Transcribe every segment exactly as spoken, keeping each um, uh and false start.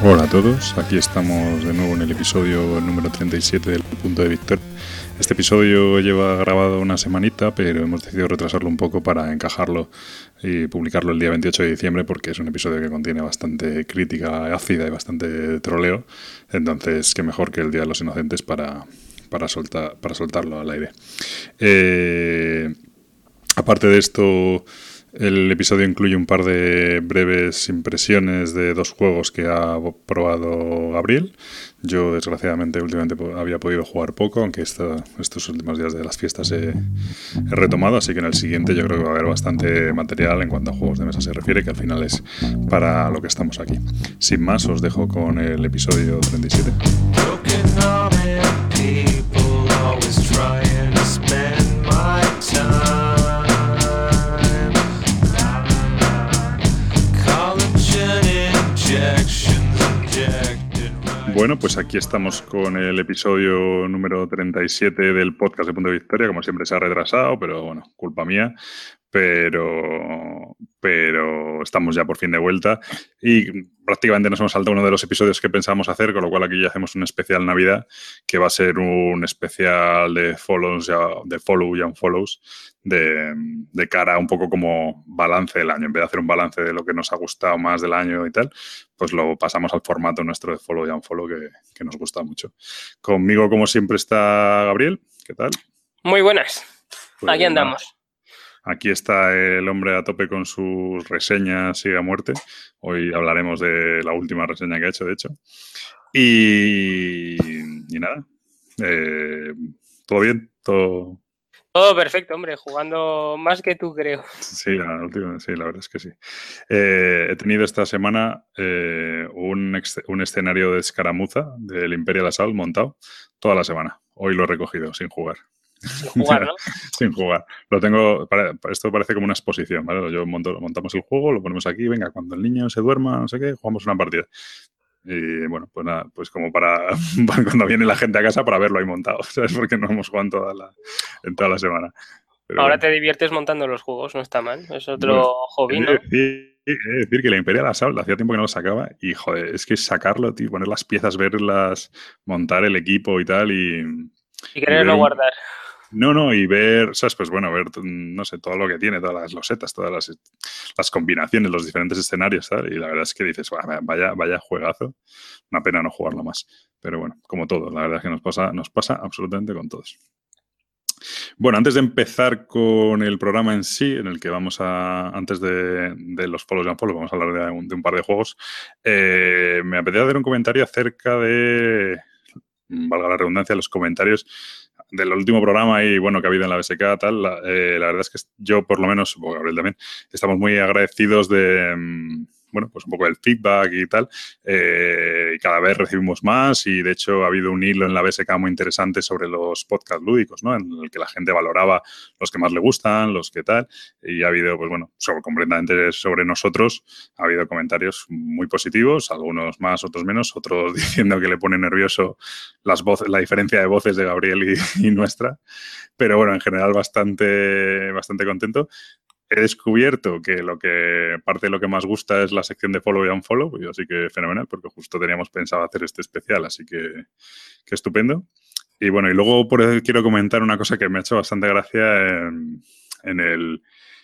Hola a todos, aquí estamos de nuevo en el episodio número treinta y siete del Punto de Victoria. Este episodio lleva grabado una semanita, pero hemos decidido retrasarlo un poco para encajarlo y publicarlo el día veintiocho de diciembre porque es un episodio que contiene bastante crítica ácida y bastante troleo. Entonces, qué mejor que el Día de los Inocentes para, para, soltar, para soltarlo al aire. Eh, aparte de esto, el episodio incluye un par de breves impresiones de dos juegos que ha probado Gabriel. Yo, desgraciadamente, últimamente había podido jugar poco, aunque esta, estos últimos días de las fiestas he, he retomado, así que en el siguiente yo creo que va a haber bastante material en cuanto a juegos de mesa se refiere, que al final es para lo que estamos aquí. Sin más, os dejo con el episodio treinta y siete. Bueno, pues aquí estamos con el episodio número treinta y siete del podcast de Punto de Victoria. Como siempre se ha retrasado, pero bueno, culpa mía. Pero, pero estamos ya por fin de vuelta y prácticamente nos hemos saltado uno de los episodios que pensábamos hacer, con lo cual aquí ya hacemos un especial Navidad, que va a ser un especial de follows, de follow y unfollows, de, de cara un poco como balance del año. En vez de hacer un balance de lo que nos ha gustado más del año y tal, pues lo pasamos al formato nuestro de follow y unfollow que, que nos gusta mucho. Conmigo, como siempre, está Gabriel. ¿Qué tal? Muy buenas. Pues aquí andamos. Nada. Aquí está el hombre a tope con sus reseñas y a muerte. Hoy hablaremos de la última reseña que ha hecho, de hecho. Y, y nada, eh, ¿todo bien? ¿Todo... Todo perfecto, hombre, jugando más que tú, creo. Sí, la última, sí, la verdad es que sí. Eh, he tenido esta semana eh, un, ex, un escenario de escaramuza del Imperial Assault montado toda la semana. Hoy lo he recogido sin jugar. Sin jugar, ¿no? Sin jugar. Lo tengo, para, para esto parece como una exposición, ¿vale? Yo monto, montamos el juego, lo ponemos aquí, venga, cuando el niño se duerma, no sé qué, jugamos una partida. Y bueno, pues nada, pues como para, para cuando viene la gente a casa para verlo ahí montado, ¿sabes? Porque no hemos jugado en toda la, en toda la semana. Pero ahora bueno. Te diviertes montando los juegos, no está mal. Es otro Bueno, hobby, ¿no? He de decir, he de decir que la Imperial Assault hacía tiempo que no lo sacaba y, joder, es que sacarlo, tío, poner las piezas, verlas, montar el equipo y tal y... Y quererlo un... guardar. No, no, y ver, ¿sabes? Pues bueno, ver, no sé, todo lo que tiene, todas las losetas, todas las, las combinaciones, los diferentes escenarios, ¿sabes? Y la verdad es que dices, vaya, vaya juegazo, una pena no jugarlo más. Pero bueno, como todo, la verdad es que nos pasa, nos pasa absolutamente con todos. Bueno, antes de empezar con el programa en sí, en el que vamos a, antes de, de los follows y unfollows, vamos a hablar de un, de un par de juegos, eh, me apetece hacer un comentario acerca de, valga la redundancia, los comentarios del último programa y bueno que ha habido en la B S K, tal, la, eh, la verdad es que yo por lo menos, supongo que Gabriel también, estamos muy agradecidos de, bueno, pues un poco del feedback y tal, eh, y cada vez recibimos más y de hecho ha habido un hilo en la B S K muy interesante sobre los podcasts lúdicos, ¿no? En el que la gente valoraba los que más le gustan, los que tal, y ha habido, pues bueno, sobre, completamente sobre nosotros, ha habido comentarios muy positivos, algunos más, otros menos, otros diciendo que le pone nervioso las voces, la diferencia de voces de Gabriel y, y nuestra, pero bueno, en general bastante, bastante contento. He descubierto que lo que parte de lo que más gusta es la sección de follow y unfollow, y así que fenomenal, porque justo teníamos pensado hacer este especial, así que, que estupendo. Y bueno, y luego por eso quiero comentar una cosa que me ha hecho bastante gracia en, en el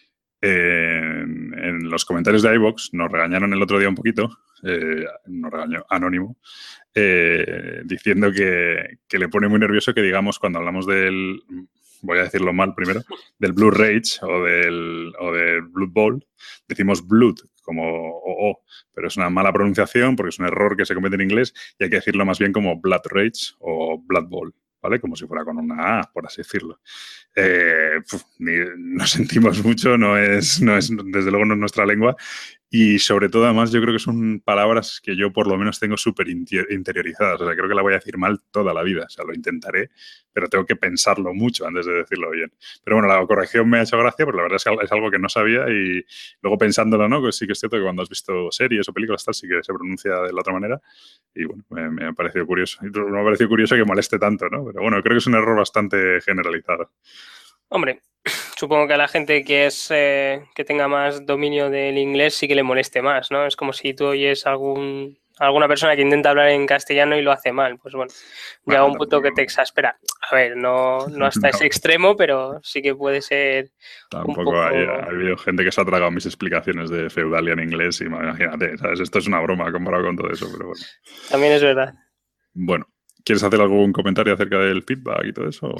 en, en los comentarios de iVoox. Nos regañaron el otro día un poquito, eh, nos regañó Anónimo, eh, diciendo que, que le pone muy nervioso que digamos cuando hablamos del, voy a decirlo mal primero, del Blood Rage o del, o del Blood Bowl, decimos Blood como O, -O, pero es una mala pronunciación porque es un error que se comete en inglés y hay que decirlo más bien como Blood Rage o Blood Bowl, ¿vale? Como si fuera con una A, por así decirlo. Eh, puf, ni, nos sentimos mucho, no es, no es, desde luego no es nuestra lengua y sobre todo además yo creo que son palabras que yo por lo menos tengo súper interiorizadas, o sea, creo que la voy a decir mal toda la vida, o sea, lo intentaré, pero tengo que pensarlo mucho antes de decirlo bien. Pero bueno, la corrección me ha hecho gracia porque la verdad es que es algo que no sabía y luego pensándolo, ¿no? Pues sí que es cierto que cuando has visto series o películas tal sí que se pronuncia de la otra manera y bueno, me, me ha parecido curioso. Y me ha parecido curioso que moleste tanto, ¿no? Pero bueno, creo que es un error bastante generalizado. Hombre, supongo que a la gente que es eh, que tenga más dominio del inglés sí que le moleste más, ¿no? Es como si tú oyes algún alguna persona que intenta hablar en castellano y lo hace mal. Pues bueno, Bueno, llega un punto tampoco, que te exaspera. A ver, no, no hasta ese no, extremo, pero sí que puede ser un tampoco hay, ha poco... habido gente que se ha tragado mis explicaciones de Feudalian inglés y imagínate, ¿sabes? Esto es una broma comparado con todo eso, pero bueno. También es verdad. Bueno, ¿quieres hacer algún comentario acerca del feedback y todo eso?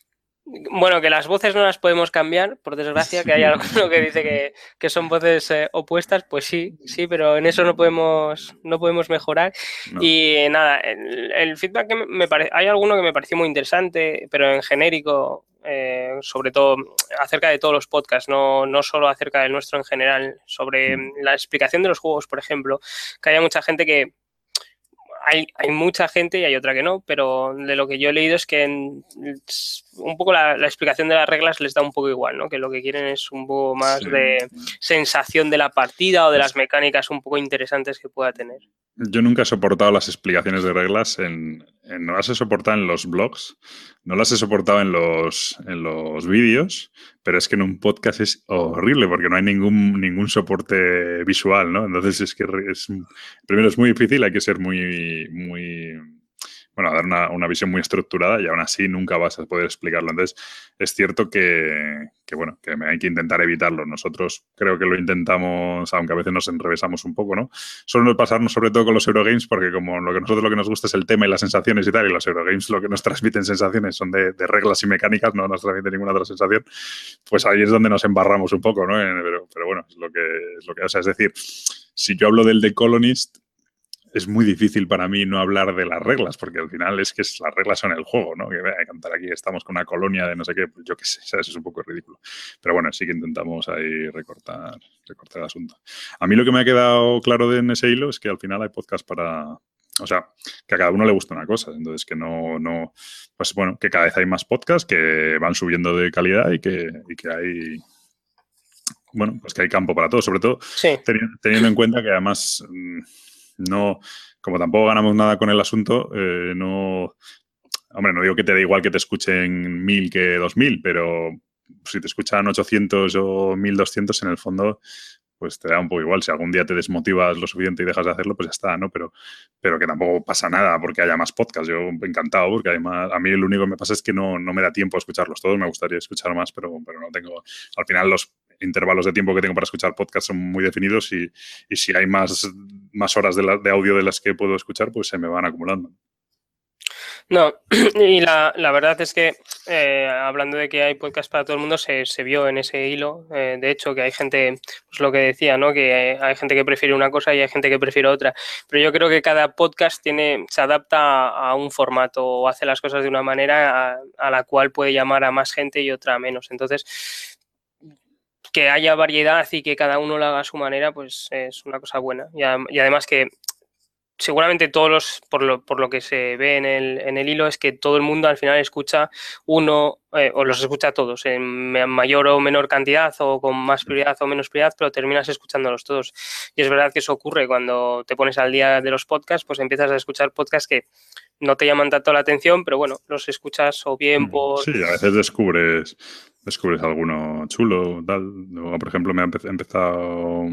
Bueno, que las voces no las podemos cambiar, por desgracia, que hay alguno que dice que, que son voces eh, opuestas, pues sí, sí, pero en eso no podemos, no podemos mejorar. No. Y eh, nada, el, el feedback que me parece, hay alguno que me pareció muy interesante, pero en genérico, eh, sobre todo acerca de todos los podcasts, no, no solo acerca del nuestro en general, sobre Mm. la explicación de los juegos, por ejemplo, que haya mucha gente que hay, hay mucha gente y hay otra que no, pero de lo que yo he leído es que en, un poco la, la explicación de las reglas les da un poco igual, ¿no? Que lo que quieren es un poco más Sí. de sensación de la partida o de las mecánicas un poco interesantes que pueda tener. Yo nunca he soportado las explicaciones de reglas, en, en- no las he soportado en los blogs, no las he soportado en los, en los vídeos, pero es que en un podcast es horrible porque no hay ningún, ningún soporte visual, ¿no? Entonces es que es, primero es muy difícil, hay que ser muy, muy, bueno, dar una, una visión muy estructurada y aún así nunca vas a poder explicarlo. Entonces es cierto que, que, bueno, que hay que intentar evitarlo. Nosotros creo que lo intentamos, aunque a veces nos enrevesamos un poco, ¿no? Suele pasarnos sobre todo con los Eurogames porque como lo que nosotros lo que nos gusta es el tema y las sensaciones y tal, y los Eurogames lo que nos transmiten sensaciones son de, de reglas y mecánicas, no nos transmiten ninguna otra sensación, pues ahí es donde nos embarramos un poco, ¿no? Pero, pero bueno, es lo que, es lo que, o sea, es decir, si yo hablo del The Colonist, es muy difícil para mí no hablar de las reglas, porque al final es que las reglas son el juego, ¿no? Que voy a cantar aquí, estamos con una colonia de no sé qué, pues yo qué sé, ¿sabes? Es un poco ridículo. Pero bueno, sí que intentamos ahí recortar, recortar el asunto. A mí lo que me ha quedado claro de en ese hilo es que al final hay podcast para... O sea, que a cada uno le gusta una cosa, entonces que no, no... Pues bueno, que cada vez hay más podcasts que van subiendo de calidad y que, y que hay... Bueno, pues que hay campo para todo, sobre todo Sí. teniendo, teniendo en cuenta que además... No, como tampoco ganamos nada con el asunto, eh, no, hombre, no digo que te da igual que te escuchen mil que dos mil, pero si te escuchan ochocientos o mil doscientos, en el fondo, pues te da un poco igual. Si algún día te desmotivas lo suficiente y dejas de hacerlo, pues ya está, ¿no? Pero, pero que tampoco pasa nada porque haya más podcasts. Yo encantado porque hay más. A mí lo único que me pasa es que no, no me da tiempo a escucharlos todos. Me gustaría escuchar más, pero, pero no tengo. Al final los intervalos de tiempo que tengo para escuchar podcasts son muy definidos y, y si hay más, más horas de, la, de audio de las que puedo escuchar, pues se me van acumulando. No, y la, la verdad es que eh, hablando de que hay podcast para todo el mundo, se, se vio en ese hilo, eh, de hecho, que hay gente, pues lo que decía, ¿no? Que hay gente que prefiere una cosa y hay gente que prefiere otra, pero yo creo que cada podcast tiene, se adapta a un formato o hace las cosas de una manera a, a la cual puede llamar a más gente y otra a menos, entonces... que haya variedad y que cada uno lo haga a su manera, pues es una cosa buena. Y, a, y además que seguramente todos los, por lo, por lo que se ve en el, en el hilo, es que todo el mundo al final escucha uno, eh, o los escucha a todos, en mayor o menor cantidad, o con más prioridad o menos prioridad, pero terminas escuchándolos todos. Y es verdad que eso ocurre cuando te pones al día de los podcasts, pues empiezas a escuchar podcasts que no te llaman tanto la atención, pero bueno, los escuchas o bien por... Sí, a veces descubres, descubres alguno chulo, tal. Luego, por ejemplo, me ha empe- empezado...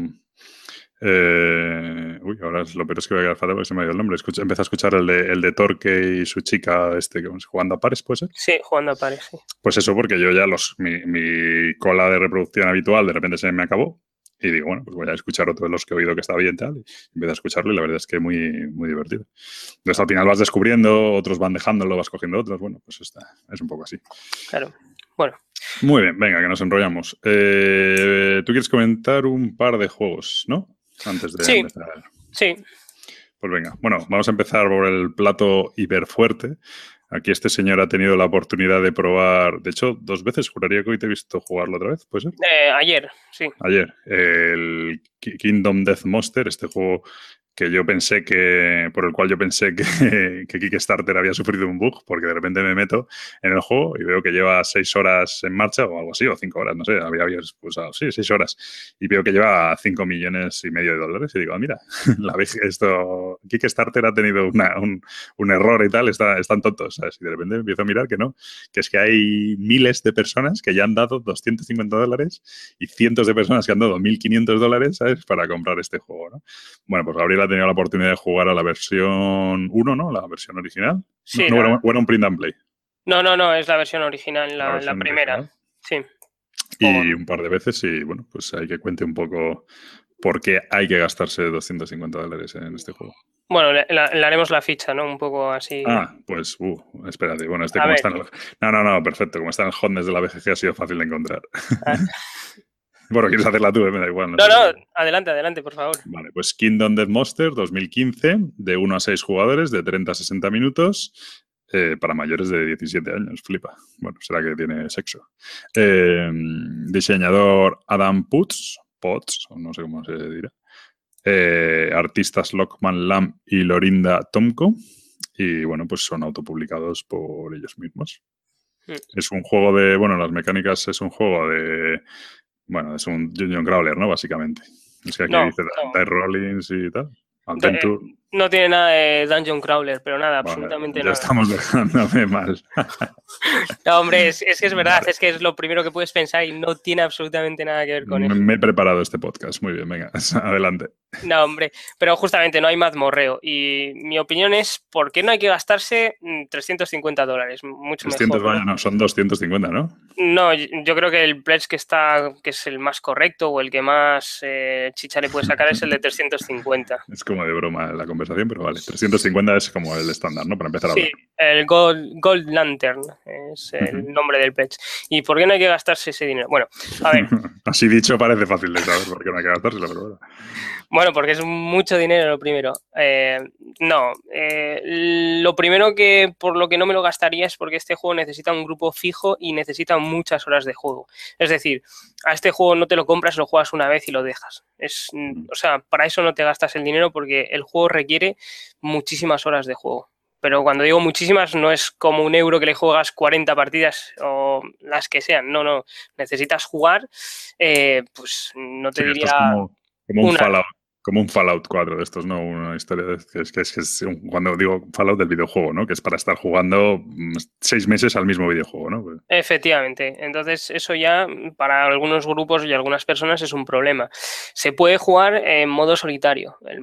Eh, uy, ahora es lo peor es que voy a quedar fatal porque se me ha ido el nombre. Escucha, empecé a escuchar el de, el de Torque y su chica, este, jugando a pares, ¿puede ser? Sí, jugando a pares, sí. Pues eso, porque yo ya los mi, mi cola de reproducción habitual de repente se me acabó. Y digo, bueno, pues voy a escuchar otro de los que he oído que está bien tal. Y empiezo a escucharlo y la verdad es que es muy, muy divertido. Entonces al final vas descubriendo, otros van dejándolo, vas cogiendo otros. Bueno, pues está, es un poco así. Claro. Bueno. Muy bien, venga, que nos enrollamos. Eh, Tú quieres comentar un par de juegos, ¿no? Antes de sí, empezar. Sí. Pues venga, bueno, vamos a empezar por el plato hiperfuerte. Aquí este señor ha tenido la oportunidad de probar, de hecho, dos veces, juraría que hoy te he visto jugarlo otra vez, ¿puede ser? Eh, ayer, sí. Ayer, el Kingdom Death Monster, este juego que yo pensé que, por el cual yo pensé que, que Kickstarter había sufrido un bug, porque de repente me meto en el juego y veo que lleva seis horas en marcha o algo así, o cinco horas, no sé, había, había pulsado, sí, seis horas, y veo que lleva cinco millones y medio de dólares y digo, ah, mira, la vez esto, Kickstarter ha tenido una, un, un error y tal, está, están tontos, ¿sabes? Y de repente empiezo a mirar que no, que es que hay miles de personas que ya han dado doscientos cincuenta dólares y cientos de personas que han dado mil quinientos dólares, ¿sabes? Para comprar este juego, ¿no? Bueno, pues Gabriel ha tenido la oportunidad de jugar a la versión uno, ¿no? La versión original. Sí, no, no la... era, era un print and play. No, no, no, es la versión original, la, La, versión la primera. original. Sí. Y un par de veces y, bueno, pues hay que cuente un poco por qué hay que gastarse doscientos cincuenta dólares en este juego. Bueno, le, le, le haremos la ficha, ¿no? Un poco así. Ah, pues, uh, espérate. Bueno, este A como ver. está en el... No, no, no, perfecto. Como está en el hotness de la B G G ha sido fácil de encontrar. Ah. Bueno, quieres hacerla tú, ¿eh? Me da igual. No, no, no, adelante, adelante, por favor. Vale, pues Kingdom Death Monster dos mil quince, de uno a seis jugadores, de treinta a sesenta minutos, eh, para mayores de diecisiete años. Flipa. Bueno, será que tiene sexo. Eh, diseñador Adam Potts, Potts, no sé cómo se dirá. Eh, artistas Lockman Lam y Lorinda Tomko. Y bueno, pues son autopublicados por ellos mismos. Mm. Es un juego de, bueno, las mecánicas es un juego de, bueno, es un dungeon crawler, ¿no? Básicamente. Es que aquí no, dice no. Die Rollins y tal. Adventure. No tiene nada de Dungeon Crawler, pero nada, vale, absolutamente ya nada. Ya estamos dejándome mal. No, hombre, es, es que es verdad, vale. Es que es lo primero que puedes pensar y no tiene absolutamente nada que ver con me, eso. Me he preparado este podcast, muy bien, venga, adelante. No, hombre, pero justamente no hay mazmorreo y mi opinión es, ¿por qué no hay que gastarse trescientos cincuenta dólares? Mucho trescientos, mejor. Vaya, ¿no? Son doscientos cincuenta, ¿no? No, yo creo que el pledge que está, que es el más correcto o el que más eh, chicha le puede sacar es el de trescientos cincuenta. Es como de broma la conversación, pero vale, trescientos cincuenta es como el estándar, ¿no? Para empezar a hablar. Sí, el Gold, Gold Lantern es el uh-huh. nombre del pledge. ¿Y por qué no hay que gastarse ese dinero? Bueno, a ver. Así dicho parece fácil de saber por qué no hay que gastárselo, pero bueno. Bueno, porque es mucho dinero lo primero. Eh, no, eh, lo primero que por lo que no me lo gastaría es porque este juego necesita un grupo fijo y necesita muchas horas de juego. Es decir, a este juego no te lo compras, lo juegas una vez y lo dejas. Es, o sea, para eso no te gastas el dinero porque el juego requiere muchísimas horas de juego. Pero cuando digo muchísimas, no es como un euro que le juegas cuarenta partidas o las que sean. No, no. Necesitas jugar, eh, pues no te sí, diría... Esto es como, como un una... Fallout. Como un Fallout cuatro de estos, ¿no? Una historia de, que es que es, que es un, cuando digo Fallout del videojuego, ¿no? Que es para estar jugando seis meses al mismo videojuego, ¿no? Efectivamente. Entonces, eso ya para algunos grupos y algunas personas es un problema. Se puede jugar en modo solitario. El,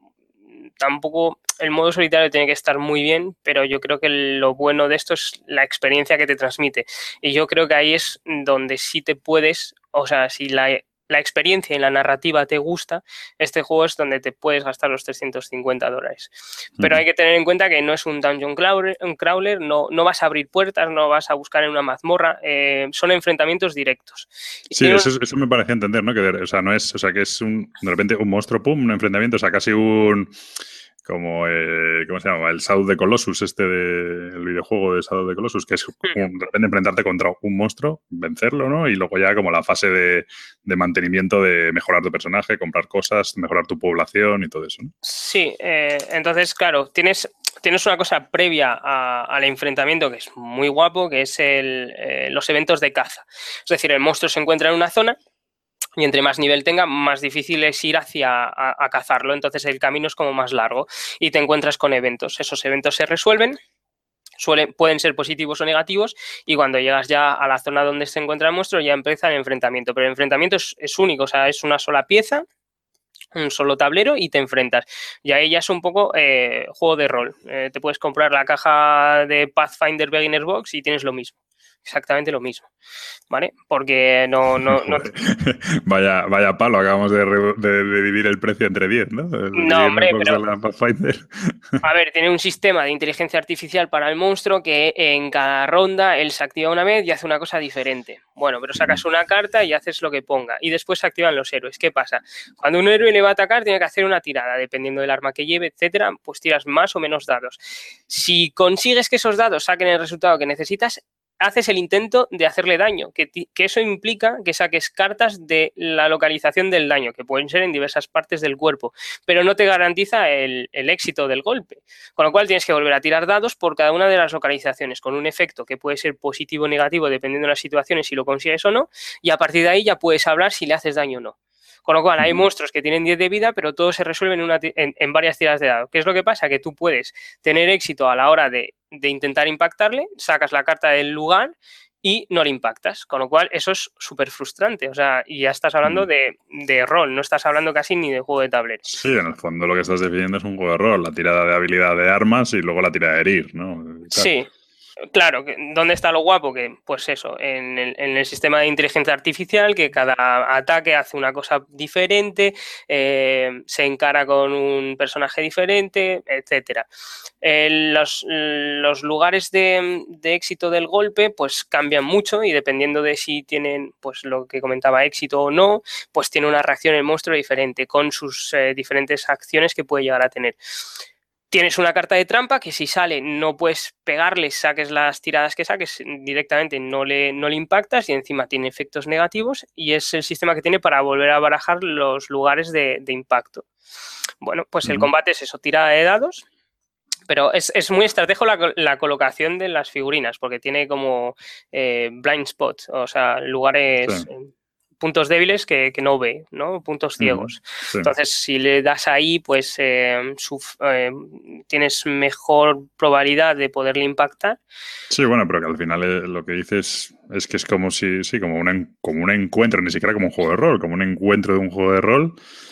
tampoco el modo solitario tiene que estar muy bien, pero yo creo que lo bueno de esto es la experiencia que te transmite. Y yo creo que ahí es donde sí te puedes, o sea, si la la experiencia y la narrativa te gusta, este juego es donde te puedes gastar los trescientos cincuenta dólares. Pero uh-huh. hay que tener en cuenta que no es un dungeon crawler, un crawler no, no vas a abrir puertas, no vas a buscar en una mazmorra, eh, son enfrentamientos directos. Sí, eso, un... eso me parecía entender, ¿no? Que de, o sea, no es, o sea, que es un, de repente un monstruo, pum, un enfrentamiento, o sea, casi un... como, eh, ¿cómo se llama? El Shadow of the Colossus, este de, el videojuego de Shadow of the Colossus, que es un, de repente enfrentarte contra un monstruo, vencerlo, ¿no? Y luego ya como la fase de, de mantenimiento de mejorar tu personaje, comprar cosas, mejorar tu población y todo eso, ¿no? Sí, eh, entonces, claro, tienes, tienes una cosa previa a, al enfrentamiento que es muy guapo, que es el, eh, los eventos de caza. Es decir, el monstruo se encuentra en una zona y entre más nivel tenga, más difícil es ir hacia a, a cazarlo. Entonces el camino es como más largo y te encuentras con eventos. Esos eventos se resuelven, suelen, pueden ser positivos o negativos, y cuando llegas ya a la zona donde se encuentra el monstruo ya empieza el enfrentamiento. Pero el enfrentamiento es, es único, o sea, es una sola pieza, un solo tablero y te enfrentas. Y ahí ya es un poco eh, juego de rol. Eh, te puedes comprar la caja de Pathfinder Beginner's Box y tienes lo mismo. Exactamente lo mismo, ¿vale? Porque no... no, no... vaya, vaya palo, acabamos de, de, de dividir el precio entre diez, ¿no? El no, hombre, pero... de la Pathfinder. A ver, tiene un sistema de inteligencia artificial para el monstruo que en cada ronda él se activa una vez y hace una cosa diferente. Bueno, pero sacas una carta y haces lo que ponga. Y después se activan los héroes. ¿Qué pasa? Cuando un héroe le va a atacar, tiene que hacer una tirada. Dependiendo del arma que lleve, etcétera, pues tiras más o menos dados. Si consigues que esos dados saquen el resultado que necesitas, haces el intento de hacerle daño, que, que eso implica que saques cartas de la localización del daño, que pueden ser en diversas partes del cuerpo, pero no te garantiza el, el éxito del golpe, con lo cual tienes que volver a tirar dados por cada una de las localizaciones, con un efecto que puede ser positivo o negativo dependiendo de las situaciones, si lo consigues o no, y a partir de ahí ya puedes hablar si le haces daño o no. Con lo cual hay monstruos que tienen diez de vida, pero todos se resuelven en, una, en, en varias tiradas de dado. ¿Qué es lo que pasa? Que tú puedes tener éxito a la hora de, de intentar impactarle, sacas la carta del lugar y no le impactas, con lo cual eso es súper frustrante, o sea, y ya estás hablando Mm. de, de rol, no estás hablando casi ni de juego de tablero. Sí, en el fondo lo que estás definiendo es un juego de rol, la tirada de habilidad de armas y luego la tirada de herir, ¿no? Y tal. Sí. Claro, ¿dónde está lo guapo? Que, pues eso, en el, en el sistema de inteligencia artificial, que cada ataque hace una cosa diferente, eh, se encara con un personaje diferente, etcétera. Eh, los, los lugares de, de éxito del golpe, pues cambian mucho y dependiendo de si tienen, pues lo que comentaba, éxito o no, pues tiene una reacción el monstruo diferente, con sus eh, diferentes acciones que puede llegar a tener. Tienes una carta de trampa que si sale no puedes pegarle, saques las tiradas que saques directamente, no le, no le impactas y encima tiene efectos negativos y es el sistema que tiene para volver a barajar los lugares de, de impacto. Bueno, pues uh-huh. El combate es eso, tirada de dados, pero es, es muy estratégico la, la colocación de las figurinas porque tiene como eh, blind spot, o sea, lugares... Sí. Eh, puntos débiles que, que no ve, ¿no? Puntos ciegos. Uh-huh. Sí. Entonces, si le das ahí, pues eh, su, eh, tienes mejor probabilidad de poderle impactar. Sí, bueno, pero que al final eh, lo que dices es que es como si, sí, como, una, como un encuentro, ni siquiera como un juego de rol, como un encuentro de un juego de rol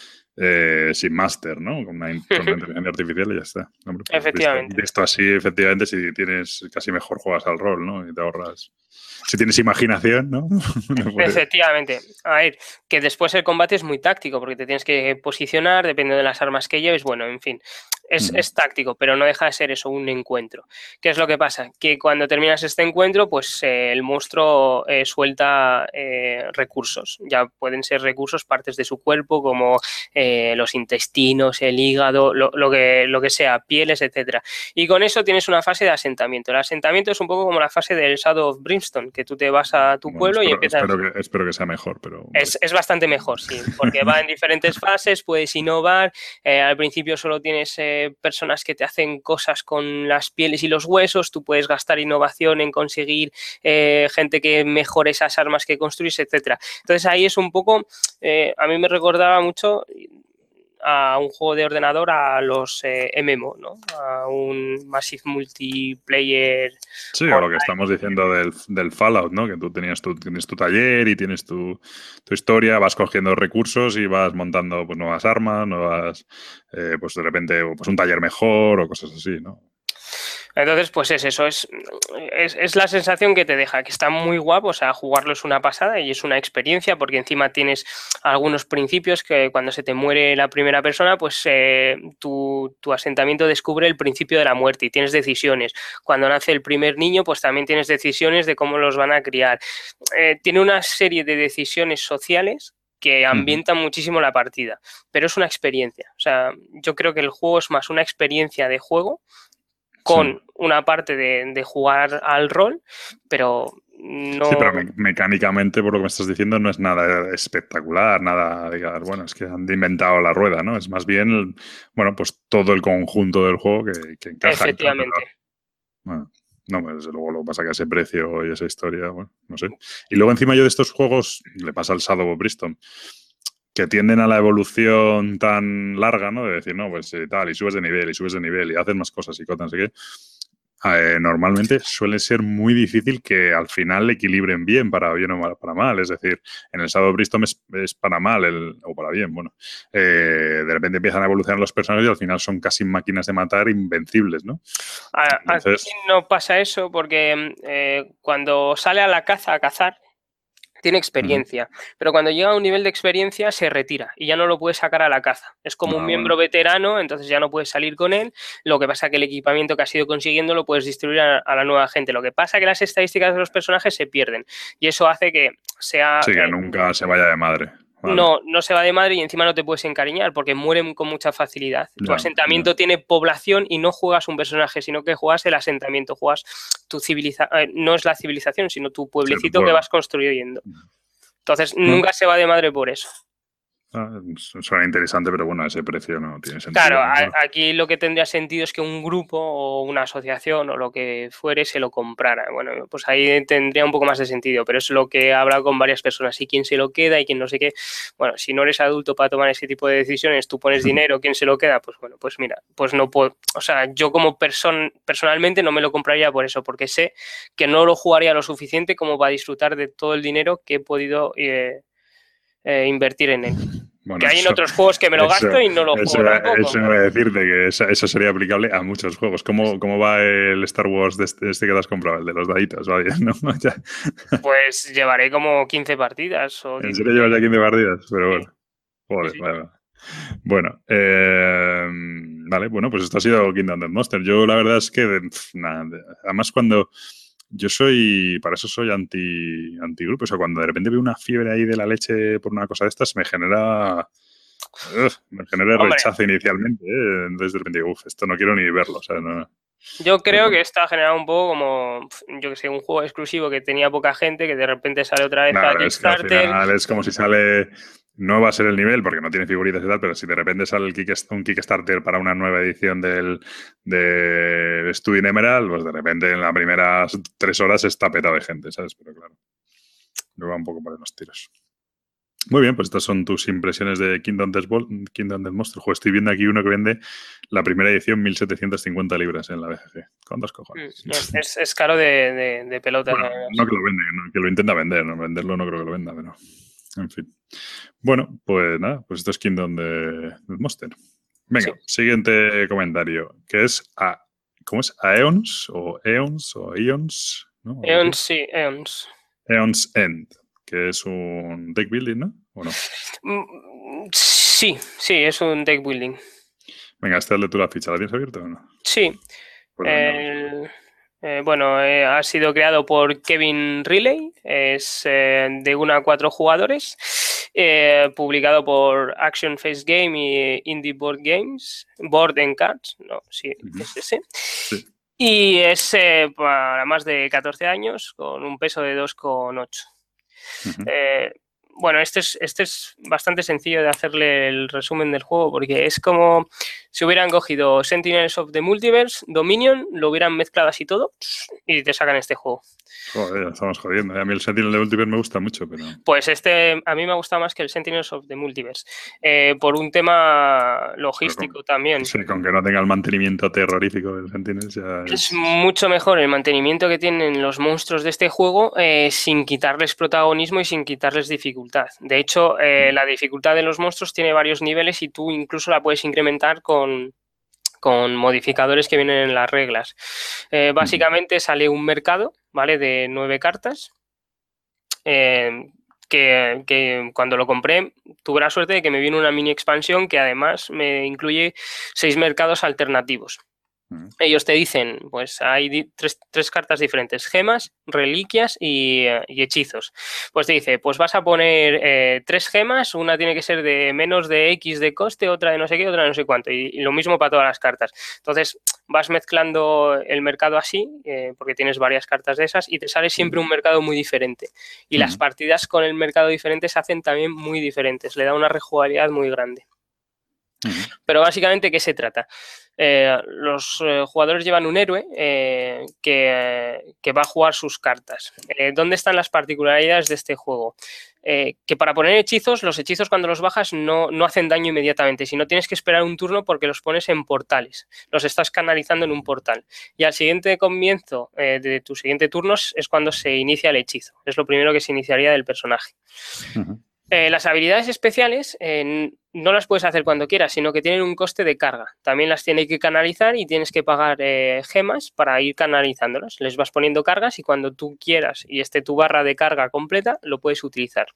eh, sin máster, ¿no? Con una, con una inteligencia artificial y ya está. Hombre, pues, efectivamente. Visto, visto así, efectivamente, si tienes casi mejor juegas al rol, ¿no? Y te ahorras... Si tienes imaginación, ¿no? no efectivamente. A ver, que después el combate es muy táctico porque te tienes que posicionar, depende de las armas que lleves, bueno, en fin. Es, uh-huh. es táctico, pero no deja de ser eso, un encuentro. ¿Qué es lo que pasa? Que cuando terminas este encuentro, pues eh, el monstruo eh, suelta eh, recursos. Ya pueden ser recursos, partes de su cuerpo, como eh, los intestinos, el hígado, lo, lo, que, lo que sea, pieles, etcétera. Y con eso tienes una fase de asentamiento. El asentamiento es un poco como la fase del Shadow of Brimstone, que tú te vas a tu bueno, pueblo espero, y empiezas... Espero que, espero que sea mejor, pero... Es, es bastante mejor, sí, porque va en diferentes fases, puedes innovar, eh, al principio solo tienes eh, personas que te hacen cosas con las pieles y los huesos, tú puedes gastar innovación en conseguir eh, gente que mejore esas armas que construyes, etcétera. Entonces ahí es un poco, eh, a mí me recordaba mucho... a un juego de ordenador, a los eh, M M O, ¿no? A un Massive Multiplayer. Sí, o lo que estamos diciendo del, del Fallout, ¿no? Que tú tenías tu, tienes tu taller y tienes tu, tu historia, vas cogiendo recursos y vas montando pues, nuevas armas, nuevas, eh, pues de repente pues, un taller mejor o cosas así, ¿no? Entonces, pues es eso, es, es, es la sensación que te deja, que está muy guapo, o sea, jugarlo es una pasada y es una experiencia porque encima tienes algunos principios que cuando se te muere la primera persona, pues eh, tu, tu asentamiento descubre el principio de la muerte y tienes decisiones. Cuando nace el primer niño, pues también tienes decisiones de cómo los van a criar. Eh, tiene una serie de decisiones sociales que ambientan uh-huh. muchísimo la partida, pero es una experiencia. O sea, yo creo que el juego es más una experiencia de juego con sí. una parte de, de jugar al rol, pero no... Sí, pero me, mecánicamente, por lo que me estás diciendo, no es nada espectacular, nada, digas, bueno, es que han inventado la rueda, ¿no? Es más bien, bueno, pues todo el conjunto del juego que, que encaja. Efectivamente. Pero, bueno, no, desde luego lo que pasa que a ese precio y esa historia, bueno, no sé. Y luego encima yo de estos juegos, le pasa al Shadow of Brimstone, que tienden a la evolución tan larga, ¿no? De decir, no, pues eh, tal, y subes de nivel, y subes de nivel, y haces más cosas, y cosas, no sé qué. Eh, normalmente suele ser muy difícil que al final equilibren bien, para bien o para mal. Es decir, en el Shadow of Brimstone es, es para mal el, o para bien, bueno. Eh, de repente empiezan a evolucionar los personajes y al final son casi máquinas de matar invencibles, ¿no? A, Entonces, aquí no pasa eso porque eh, cuando sale a la caza a cazar, tiene experiencia, uh-huh. pero cuando llega a un nivel de experiencia se retira y ya no lo puede sacar a la caza. Es como ah, un miembro bueno. veterano, entonces ya no puedes salir con él. Lo que pasa es que el equipamiento que has ido consiguiendo lo puedes distribuir a, a la nueva gente. Lo que pasa es que las estadísticas de los personajes se pierden y eso hace que sea... Sí, que eh, nunca se vaya de madre. Vale. No, no se va de madre y encima no te puedes encariñar porque mueren con mucha facilidad. Ya, tu asentamiento ya. tiene población y no juegas un personaje, sino que juegas el asentamiento, juegas tu civilización, eh, no es la civilización, sino tu pueblecito sí, que vas construyendo. Entonces, ¿no? nunca se va de madre por eso. Ah, suena interesante, pero bueno, a ese precio no tiene sentido. Claro, ¿no? a, aquí lo que tendría sentido es que un grupo o una asociación o lo que fuere se lo comprara. Bueno, pues ahí tendría un poco más de sentido, pero es lo que he hablado con varias personas, y quién se lo queda y quién no sé qué. Bueno, si no eres adulto para tomar ese tipo de decisiones, tú pones dinero, ¿quién se lo queda? Pues bueno, pues mira, pues no puedo. O sea, yo como persona, personalmente no me lo compraría por eso, porque sé que no lo jugaría lo suficiente como para disfrutar de todo el dinero que he podido eh, eh, invertir en él. Bueno, Que hay en eso, otros juegos que me lo eso, gasto y no lo eso, juego tampoco. eso iba a decirte que eso, eso sería aplicable a muchos juegos. ¿Cómo, cómo va el Star Wars de este, este que te has comprado? El de los daditos, ¿va bien? ¿No? Ya. Pues llevaré como quince partidas o ¿En serio llevas ya dieciséis. quince partidas? Pero Sí, bueno, sí, joder, sí. vale, vale. Bueno, eh, vale, bueno, pues esto ha sido Kingdom Death Monster. Yo la verdad es que, pf, nada, además cuando yo soy, para eso soy anti antigrupo, o sea, cuando de repente veo una fiebre ahí de la leche por una cosa de estas, me genera, ugh, me genera Hombre, rechazo inicialmente, ¿eh? Entonces de repente digo, uff, esto no quiero ni verlo, o sea, no, yo no creo puedo. que esto ha generado un poco como, yo que sé, un juego exclusivo que tenía poca gente, que de repente sale otra vez a Claro, es que al Kickstarter. final es como si sale, no va a ser el nivel porque no tiene figuritas y tal, pero si de repente sale el Kickst- un Kickstarter para una nueva edición del de Studio Emerald, pues de repente en las primeras tres horas está petado de gente, ¿sabes? Pero claro, luego va un poco por los tiros. Muy bien, pues estas son tus impresiones de Kingdom Death, Bol- Kingdom Death Monster. Joder, estoy viendo aquí uno que vende la primera edición mil setecientas cincuenta libras en la B G G. ¿Cuántos cojones? Es, es, es caro de, de, de pelotas, Bueno, no además. que lo vende, no, que lo intenta vender, no venderlo no creo que lo venda, pero en fin. Bueno, pues nada, pues esto es Kingdom de, de Monster. Sí. Venga, siguiente comentario, que es a, ¿cómo es? Aeons o Eons o Eons, ¿no? Algo así. Eons, sí, Eons. Eons End, que es un deck building, ¿no? ¿O no? Mm, Sí, sí, es un deck building. Venga, esta es de tú la ficha, ¿la tienes abierta o no? Sí. Pues venga, a ver. El, eh, bueno, eh, ha sido creado por Kevin Riley, es eh, de uno a cuatro jugadores, eh, publicado por Action Face Game y Indie Board Games, Board and Cards, no, sí, Uh-huh. es ese. Sí. Y es eh, para más de catorce años, con un peso de dos coma ocho. Uh-huh. Eh, bueno, este es, este es bastante sencillo de hacerle el resumen del juego, porque es como si hubieran cogido Sentinels of the Multiverse, Dominion, lo hubieran mezclado así todo y te sacan este juego. Joder, ya estamos jodiendo. A mí el Sentinel de Multiverse me gusta mucho, pero... Pues este a mí me ha gustado más que el Sentinels of the Multiverse, eh, por un tema logístico con, también. sí, con que no tenga el mantenimiento terrorífico del Sentinels ya Es es... mucho mejor el mantenimiento que tienen los monstruos de este juego, eh, sin quitarles protagonismo y sin quitarles dificultad. De hecho, eh, la dificultad de los monstruos tiene varios niveles y tú incluso la puedes incrementar con, con modificadores que vienen en las reglas. Eh, básicamente sale un mercado, ¿vale? De nueve cartas. Eh, que, que cuando lo compré tuve la suerte de que me vino una mini expansión que además me incluye seis mercados alternativos. Uh-huh. Ellos te dicen, pues hay tres, tres cartas diferentes, gemas, reliquias y, y hechizos. Pues te dice, pues vas a poner eh, tres gemas, una tiene que ser de menos de X de coste, otra de no sé qué, otra de no sé cuánto, y, y lo mismo para todas las cartas. Entonces vas mezclando el mercado así, eh, porque tienes varias cartas de esas, y te sale siempre un mercado muy diferente. Y uh-huh. las partidas con el mercado diferente se hacen también muy diferentes, le da una rejugabilidad muy grande. Uh-huh. Pero básicamente, ¿qué se trata? Eh, los eh, jugadores llevan un héroe eh, que, que va a jugar sus cartas. Eh, ¿Dónde están las particularidades de este juego? Eh, que para poner hechizos, los hechizos cuando los bajas no, no hacen daño inmediatamente, sino tienes que esperar un turno porque los pones en portales, los estás canalizando en un portal. Y al siguiente comienzo eh, de tu siguiente turno es cuando se inicia el hechizo. Es lo primero que se iniciaría del personaje. Uh-huh. Eh, las habilidades especiales eh, no las puedes hacer cuando quieras, sino que tienen un coste de carga. También las tienes que canalizar y tienes que pagar eh, gemas para ir canalizándolas. Les vas poniendo cargas y cuando tú quieras y esté tu barra de carga completa, lo puedes utilizar.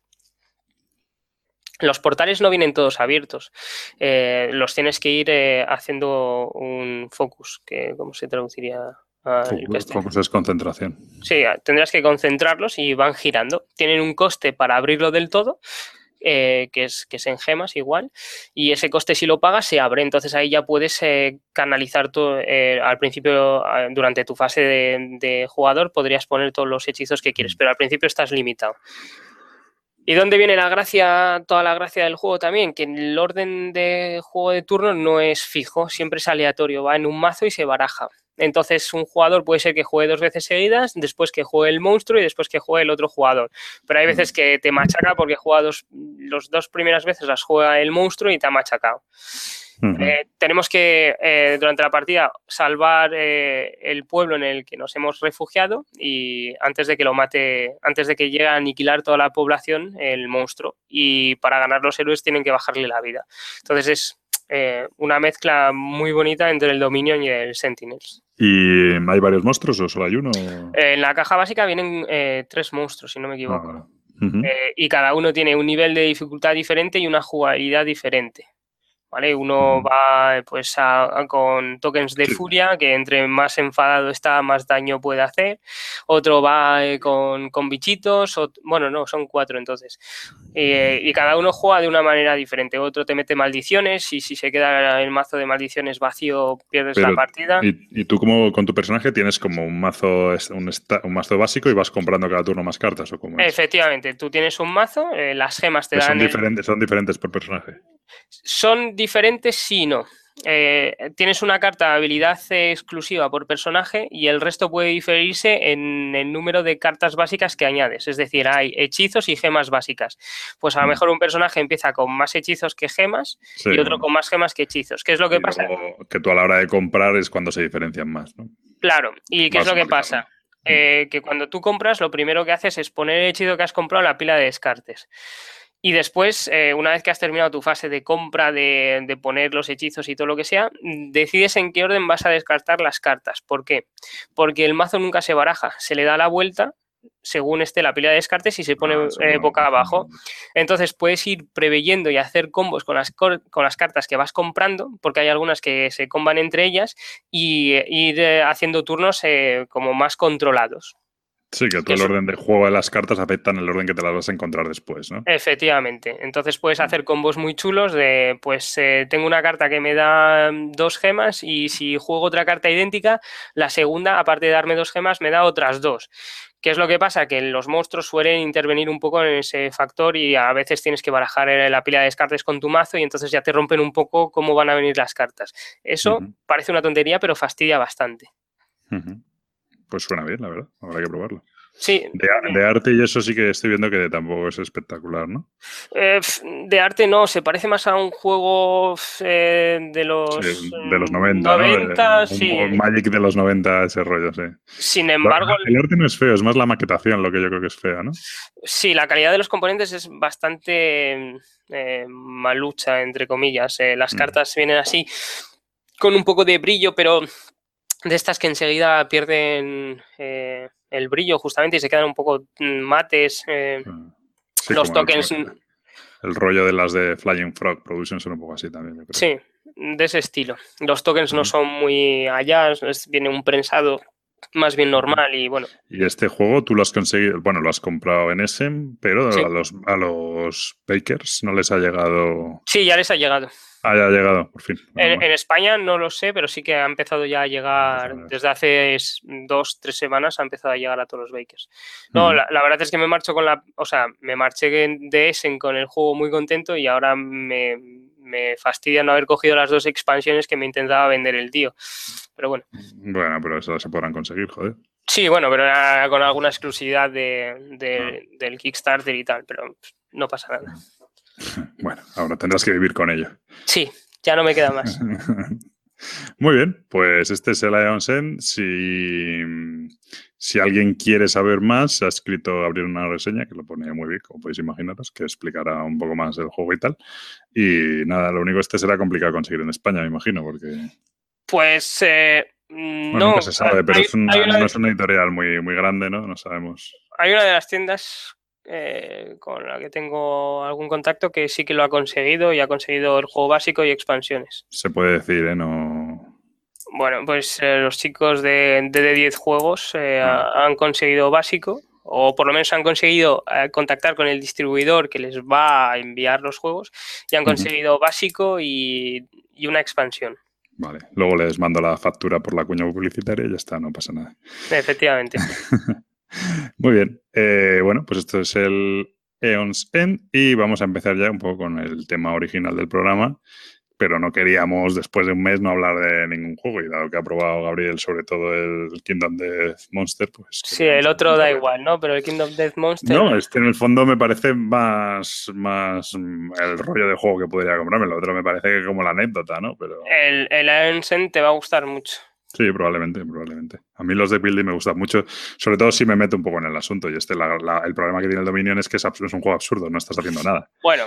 Los portales no vienen todos abiertos. Eh, los tienes que ir eh, haciendo un focus, que ¿cómo se traduciría? Focus, focus es concentración. Sí, tendrás que concentrarlos y van girando. Tienen un coste para abrirlo del todo, eh, que, es, que es en gemas igual, y ese coste si lo pagas se abre. Entonces ahí ya puedes eh, canalizar todo, eh, al principio, eh, durante tu fase de, de jugador, podrías poner todos los hechizos que quieres, pero al principio estás limitado. ¿Y dónde viene la gracia, toda la gracia del juego también? Que el orden de juego de turno no es fijo, siempre es aleatorio, va en un mazo y se baraja. Entonces un jugador puede ser que juegue dos veces seguidas, después que juegue el monstruo y después que juegue el otro jugador. Pero hay veces que te machaca porque juega dos, los dos primeras veces las juega el monstruo y te ha machacado. Uh-huh. Eh, tenemos que, eh, durante la partida, salvar eh, el pueblo en el que nos hemos refugiado y antes de que lo mate, antes de que llegue a aniquilar toda la población, el monstruo. Y para ganar los héroes tienen que bajarle la vida. Entonces es eh, una mezcla muy bonita entre el Dominion y el Sentinels. ¿Y hay varios monstruos o solo hay uno? Eh, en la caja básica vienen eh, tres monstruos, si no me equivoco. Ah, uh-huh. eh, y cada uno tiene un nivel de dificultad diferente y una jugabilidad diferente. ¿Vale? Uno uh-huh. va pues a, a, con tokens de sí. furia, que entre más enfadado está, más daño puede hacer. Otro va eh, con, con bichitos. O, bueno, no, son cuatro entonces. Eh, y cada uno juega de una manera diferente. Otro te mete maldiciones y si se queda el mazo de maldiciones vacío, pierdes Pero, la partida. Y, y tú como con tu personaje tienes como un mazo un, esta, un mazo básico y vas comprando cada turno más cartas, ¿o cómo es? Efectivamente, tú tienes un mazo, eh, las gemas te Pero dan... Son, el... diferentes, son diferentes por personaje. Son diferentes, sí y no. Eh, tienes una carta de habilidad exclusiva por personaje y el resto puede diferirse en el número de cartas básicas que añades. Es decir, hay hechizos y gemas básicas. Pues a lo mejor un personaje empieza con más hechizos que gemas sí, y otro bueno. con más gemas que hechizos. ¿Qué es lo que y pasa? Que tú a la hora de comprar es cuando se diferencian más, ¿no? Claro. ¿Y qué más es lo que marcado. pasa? Eh, que cuando tú compras, lo primero que haces es poner el hechizo que has comprado en la pila de descartes. Y después, eh, una vez que has terminado tu fase de compra, de, de poner los hechizos y todo lo que sea, decides en qué orden vas a descartar las cartas. ¿Por qué? Porque el mazo nunca se baraja, se le da la vuelta según esté la pila de descartes y se pone ah, eh, boca abajo. Entonces puedes ir preveyendo y hacer combos con las, con las cartas que vas comprando, porque hay algunas que se comban entre ellas, y eh, ir eh, haciendo turnos eh, como más controlados. Sí, que todo el orden de juego de las cartas afecta en el orden que te las vas a encontrar después, ¿no? Efectivamente. Entonces puedes hacer combos muy chulos de, pues, eh, tengo una carta que me da dos gemas y si juego otra carta idéntica, la segunda, aparte de darme dos gemas, me da otras dos. ¿Qué es lo que pasa? Que los monstruos suelen intervenir un poco en ese factor y a veces tienes que barajar la pila de descartes con tu mazo y entonces ya te rompen un poco cómo van a venir las cartas. Eso uh-huh. parece una tontería, pero fastidia bastante. Uh-huh. Pues suena bien, la verdad. Habrá que probarlo. Sí. De, de arte y eso sí que estoy viendo que tampoco es espectacular, ¿no? Eh, de arte no, se parece más a un juego eh, de los... Sí, de los noventa, noventa, ¿no? Sí. Un, un Magic de los noventa, ese rollo, sí. Sin embargo... El, el arte no es feo, es más la maquetación lo que yo creo que es fea, ¿no? Sí, la calidad de los componentes es bastante eh, malucha, entre comillas. Eh, las mm. cartas vienen así, con un poco de brillo, pero... de estas que enseguida pierden eh, el brillo justamente y se quedan un poco mates. Eh, sí, los tokens... El, el rollo de las de Flying Frog Productions son un poco así también, yo creo. Sí, de ese estilo. Los tokens uh-huh. no son muy allá, es, viene un prensado más bien normal y bueno. Y este juego tú lo has conseguido, bueno, lo has comprado en Essen, pero sí. a, los, a los Bakers no les ha llegado... Sí, ya les ha llegado. Ah, ya ha llegado, por fin. Bueno, en, en España no lo sé, pero sí que ha empezado ya a llegar, desde hace dos, tres semanas ha empezado a llegar a todos los Bakers. No, uh-huh. la, la verdad es que me marcho con la, o sea, me marché de Essen con el juego muy contento y ahora me, me fastidia no haber cogido las dos expansiones que me intentaba vender el tío. Pero bueno. Bueno, pero eso se podrán conseguir, joder. Sí, bueno, pero era con alguna exclusividad de, de, ah. del Kickstarter y tal, pero no pasa nada. Bueno, ahora tendrás que vivir con ello. Sí, ya no me queda más. Muy bien, pues este es el Aeon Sen. Si, si alguien quiere saber más, ha escrito abrir una reseña que lo pone muy bien, como podéis imaginaros, que explicará un poco más el juego y tal. Y nada, lo único este será complicado conseguir en España, me imagino, porque... Pues eh, bueno, no. Nunca se sabe, pero hay, es una, una no es una editorial muy, muy grande, ¿no? No sabemos. Hay una de las tiendas... Eh, con la que tengo algún contacto que sí que lo ha conseguido y ha conseguido el juego básico y expansiones. Se puede decir, ¿eh? No... Bueno, pues eh, los chicos de D diez Juegos eh, ah. han conseguido básico, o por lo menos han conseguido eh, contactar con el distribuidor que les va a enviar los juegos y han conseguido uh-huh. básico y, y una expansión. Vale, luego les mando la factura por la cuña publicitaria y ya está, no pasa nada. Efectivamente. Muy bien. Eh, bueno, pues esto es el Aeon's End, y vamos a empezar ya un poco con el tema original del programa, pero no queríamos después de un mes no hablar de ningún juego, y dado que ha probado Gabriel sobre todo el Kingdom Death Monster, pues... Sí, el otro da igual, ¿no? Pero el Kingdom Death Monster... No, este en el fondo me parece más, más el rollo de juego que podría comprarme, el otro me parece que como la anécdota, ¿no? Pero... El, el Aeon's End te va a gustar mucho. Sí, probablemente, probablemente. A mí los de Building me gustan mucho, sobre todo si me meto un poco en el asunto. Y este, la, la, el problema que tiene el Dominion es que es, es un juego absurdo, no estás haciendo nada. Bueno,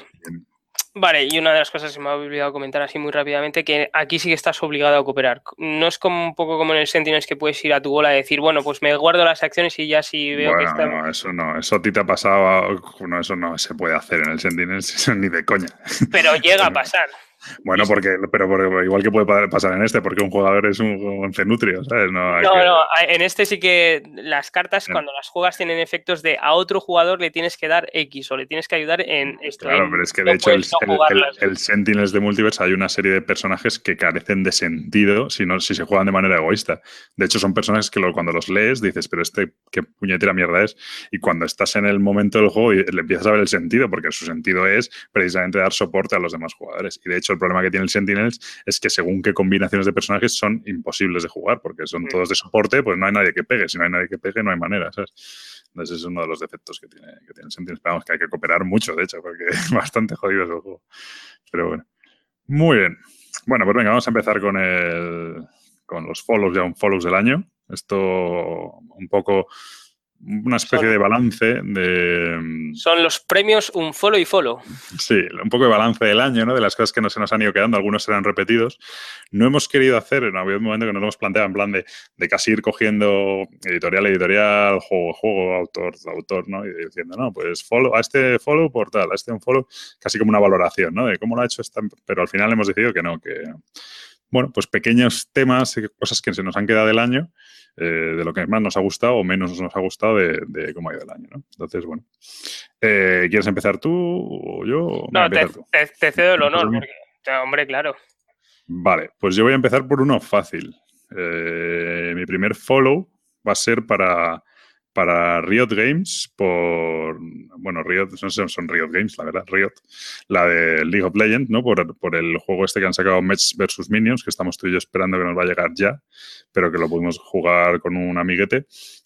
vale, y una de las cosas que me ha olvidado comentar así muy rápidamente, que aquí sí que estás obligado a cooperar. No es como un poco como en el Sentinels que puedes ir a tu bola y decir, bueno, pues me guardo las acciones y ya si veo bueno, que está... no, eso no, eso a ti te ha pasado, no, eso no se puede hacer en el Sentinels, ni de coña. Pero llega a pasar. Bueno, porque, pero porque, igual que puede pasar en este, porque un jugador es un, un cenutrio, ¿sabes? No, hay no, que... no, en este sí que las cartas Bien. cuando las juegas tienen efectos de a otro jugador le tienes que dar X o le tienes que ayudar en esto. Claro, en, pero es que no de hecho el, no el, el, el Sentinels de Multiverse hay una serie de personajes que carecen de sentido si, no, si se juegan de manera egoísta. De hecho son personajes que lo, cuando los lees dices, pero este qué puñetera mierda es, y cuando estás en el momento del juego le empiezas a ver el sentido, porque su sentido es precisamente dar soporte a los demás jugadores. Y de hecho el problema que tiene el Sentinels es que según qué combinaciones de personajes son imposibles de jugar, porque son todos de soporte, pues no hay nadie que pegue. Si no hay nadie que pegue, no hay manera, ¿sabes? Entonces ese es uno de los defectos que tiene, que tiene el Sentinels. Esperamos que hay que cooperar mucho, de hecho, porque es bastante jodido ese juego. Pero bueno. Muy bien. Bueno, pues venga, vamos a empezar con el con los follows, ya un follows del año. Esto un poco... una especie son, de balance de... Son los premios un follow y follow. Sí, un poco de balance del año, ¿no? De las cosas que no se nos han ido quedando, algunos serán repetidos. No hemos querido hacer, en algún momento que nos hemos planteado en plan de, de casi ir cogiendo editorial, editorial, juego, juego, autor, autor, ¿no? Y diciendo, no, pues follow, a este follow por tal, a este un follow, casi como una valoración, ¿no? De cómo lo ha hecho esta... Pero al final hemos decidido que no, que... Bueno, pues pequeños temas, cosas que se nos han quedado del año, eh, de lo que más nos ha gustado o menos nos ha gustado de, de cómo ha ido el año, ¿no? Entonces, bueno. Eh, ¿Quieres empezar tú o yo? No, te, tú. Te, te cedo el honor, porque, hombre, claro. Vale, pues yo voy a empezar por uno fácil. Eh, mi primer follow va a ser para... para Riot Games, por... Bueno, Riot, no sé si son Riot Games, la verdad, Riot. La de League of Legends, ¿no? Por, por el juego este que han sacado, Mets versus. Minions, que estamos tú y yo esperando que nos va a llegar ya, pero que lo pudimos jugar con un amiguete.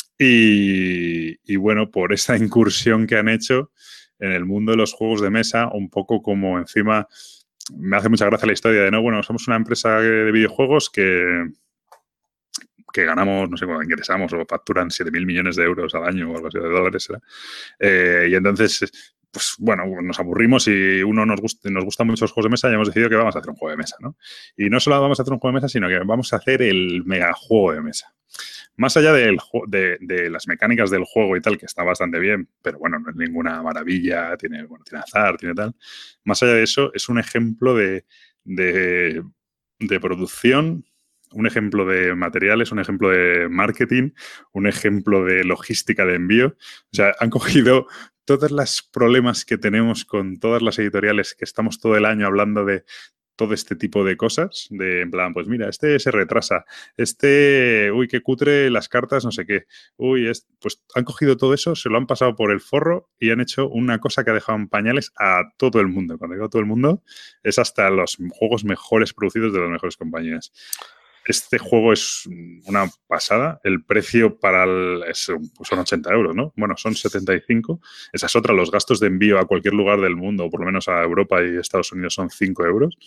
Y, y bueno, por esa incursión que han hecho en el mundo de los juegos de mesa, un poco como encima... Me hace mucha gracia la historia de, no, bueno, somos una empresa de videojuegos que... que ganamos, no sé cuándo ingresamos o facturan siete mil millones de euros al año o algo así, de dólares. Eh, y entonces, pues bueno, nos aburrimos y uno nos gusta, nos gustan mucho los juegos de mesa y hemos decidido que vamos a hacer un juego de mesa, ¿no? Y no solo vamos a hacer un juego de mesa, sino que vamos a hacer el megajuego de mesa. Más allá del, de, de las mecánicas del juego y tal, que está bastante bien, pero bueno, no es ninguna maravilla, tiene, bueno, tiene azar, tiene tal. Más allá de eso, es un ejemplo de, de, de producción, un ejemplo de materiales, un ejemplo de marketing, un ejemplo de logística de envío. O sea, han cogido todos los problemas que tenemos con todas las editoriales, que estamos todo el año hablando de todo este tipo de cosas, de en plan, pues mira, este se retrasa, este, uy, qué cutre las cartas, no sé qué, uy, es, pues han cogido todo eso, se lo han pasado por el forro y han hecho una cosa que ha dejado en pañales a todo el mundo. Cuando digo todo el mundo, es hasta los juegos mejores producidos de las mejores compañías. Este juego es una pasada. El precio para el, es, son ochenta euros, ¿no? Bueno, son setenta y cinco. Esa es otra. Los gastos de envío a cualquier lugar del mundo, o por lo menos a Europa y Estados Unidos, son cinco euros.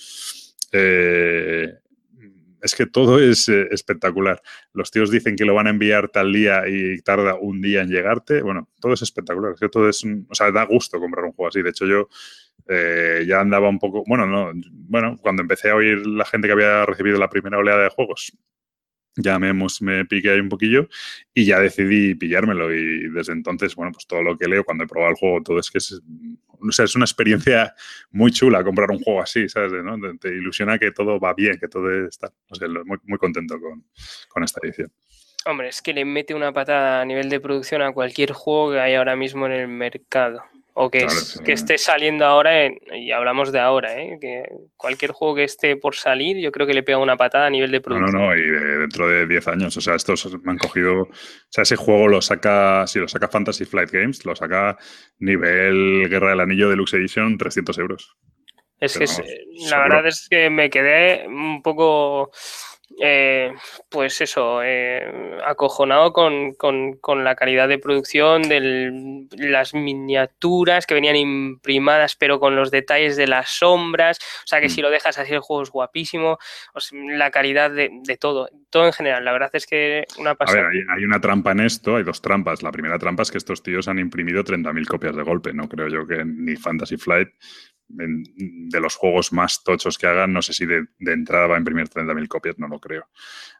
Eh, es que todo es eh, espectacular. Los tíos dicen que lo van a enviar tal día y tarda un día en llegarte. Bueno, todo es espectacular. Es que todo es... O sea, da gusto comprar un juego así. De hecho, yo... Eh, ya andaba un poco, bueno, no, bueno, cuando empecé a oír la gente que había recibido la primera oleada de juegos, ya me, me piqué ahí un poquillo y ya decidí pillármelo y desde entonces, bueno, pues todo lo que leo cuando he probado el juego, todo es que es, o sea, es una experiencia muy chula comprar un juego así, ¿sabes? ¿No? Te, te ilusiona que todo va bien, que todo está, o sea, muy, muy contento con, con esta edición. Hombre, es que le mete una patada a nivel de producción a cualquier juego que hay ahora mismo en el mercado. O que, Claro, es, sí. que esté saliendo ahora, en, y hablamos de ahora, ¿eh? Que cualquier juego que esté por salir, yo creo que le pega una patada a nivel de No, no, producción. no, y de- dentro de diez años, o sea, estos me han cogido, o sea, ese juego lo saca, si lo saca Fantasy Flight Games, lo saca nivel Guerra del Anillo Deluxe Edition, trescientos euros. Es Pero que es- vamos, la seguro. verdad es que me quedé un poco, eh, pues eso, eh, acojonado con, con- con la calidad de producción de las miniaturas que venían imprimadas, pero con los detalles de las sombras. O sea que Mm. si lo dejas así, el juego es guapísimo. O sea, la calidad de, de todo, todo en general. La verdad es que una A ver, pasada. hay, hay una trampa en esto, hay dos trampas. La primera trampa es que estos tíos han imprimido treinta mil copias de golpe. No creo yo que ni Fantasy Flight, en- de los juegos más tochos que hagan, no sé si de, de entrada va a imprimir treinta mil copias, no lo creo.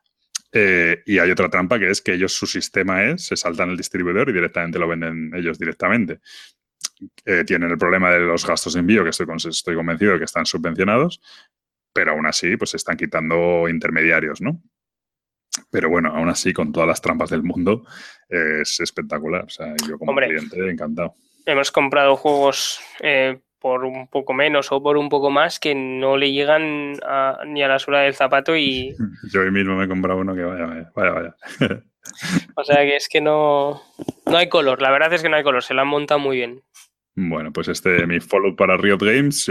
Eh, y hay otra trampa que es que ellos, su sistema es, se saltan el distribuidor y directamente lo venden ellos directamente. Eh, tienen el problema de los gastos de envío, que estoy, estoy convencido de que están subvencionados, pero aún así pues se están quitando intermediarios, ¿no? Pero bueno, aún así, con todas las trampas del mundo, eh, es espectacular. O sea, yo como Hombre, cliente, encantado. hemos comprado juegos eh, por un poco menos o por un poco más que no le llegan a- ni a la suela del zapato y, Yo hoy mismo me he comprado uno que vaya, vaya, vaya. vaya. o sea que es que no, no hay color, la verdad es que no hay color, se lo han montado muy bien. Bueno, pues este, mi follow para Riot Games.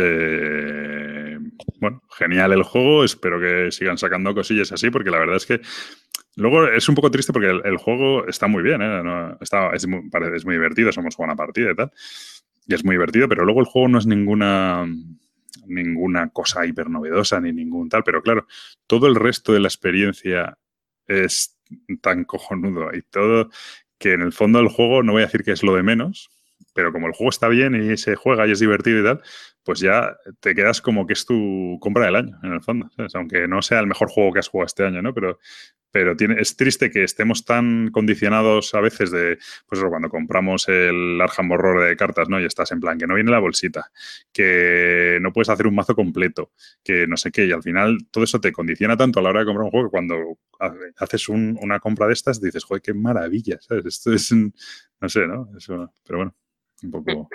Eh, bueno, genial el juego. Espero que sigan sacando cosillas así, porque la verdad es que luego es un poco triste porque el, el juego está muy bien, ¿eh? No, está, es, muy, parece, es muy divertido, somos jugando una partida y tal. Y es muy divertido, pero luego el juego no es ninguna, ninguna cosa hiper novedosa ni ningún tal. Pero claro, todo el resto de la experiencia es tan cojonudo y todo que en el fondo el juego, no voy a decir que es lo de menos, pero como el juego está bien y se juega y es divertido y tal, pues ya te quedas como que es tu compra del año, en el fondo, ¿sabes? Aunque no sea el mejor juego que has jugado este año, ¿no? Pero, pero tiene, es triste que estemos tan condicionados a veces de, pues eso, cuando compramos el Arkham Horror de cartas, ¿no? Y estás en plan, que no viene la bolsita, que no puedes hacer un mazo completo, que no sé qué, y al final todo eso te condiciona tanto a la hora de comprar un juego que cuando haces un, una compra de estas dices, joder, qué maravilla, ¿sabes? Esto es, no sé, ¿no? Eso, pero bueno, un poco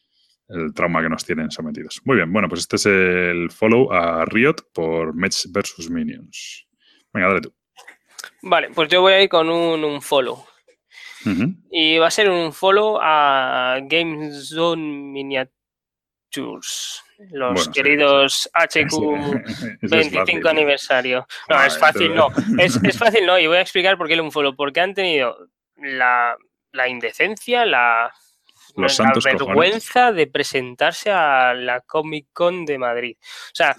el trauma que nos tienen sometidos. Muy bien, bueno, pues este es el follow a Riot por Mets versus Minions. Venga, dale tú. Vale, pues yo voy a ir con un, un follow. Uh-huh. Y va a ser un follow a Game Zone Miniatures. Los bueno, queridos sí, H Q veinticinco aniversario. No, Joder, es fácil, no. Es, es fácil, no. Y voy a explicar por qué un follow. Porque han tenido la, la indecencia, la, Los la santos vergüenza cojones. de presentarse a la Comic Con de Madrid. O sea,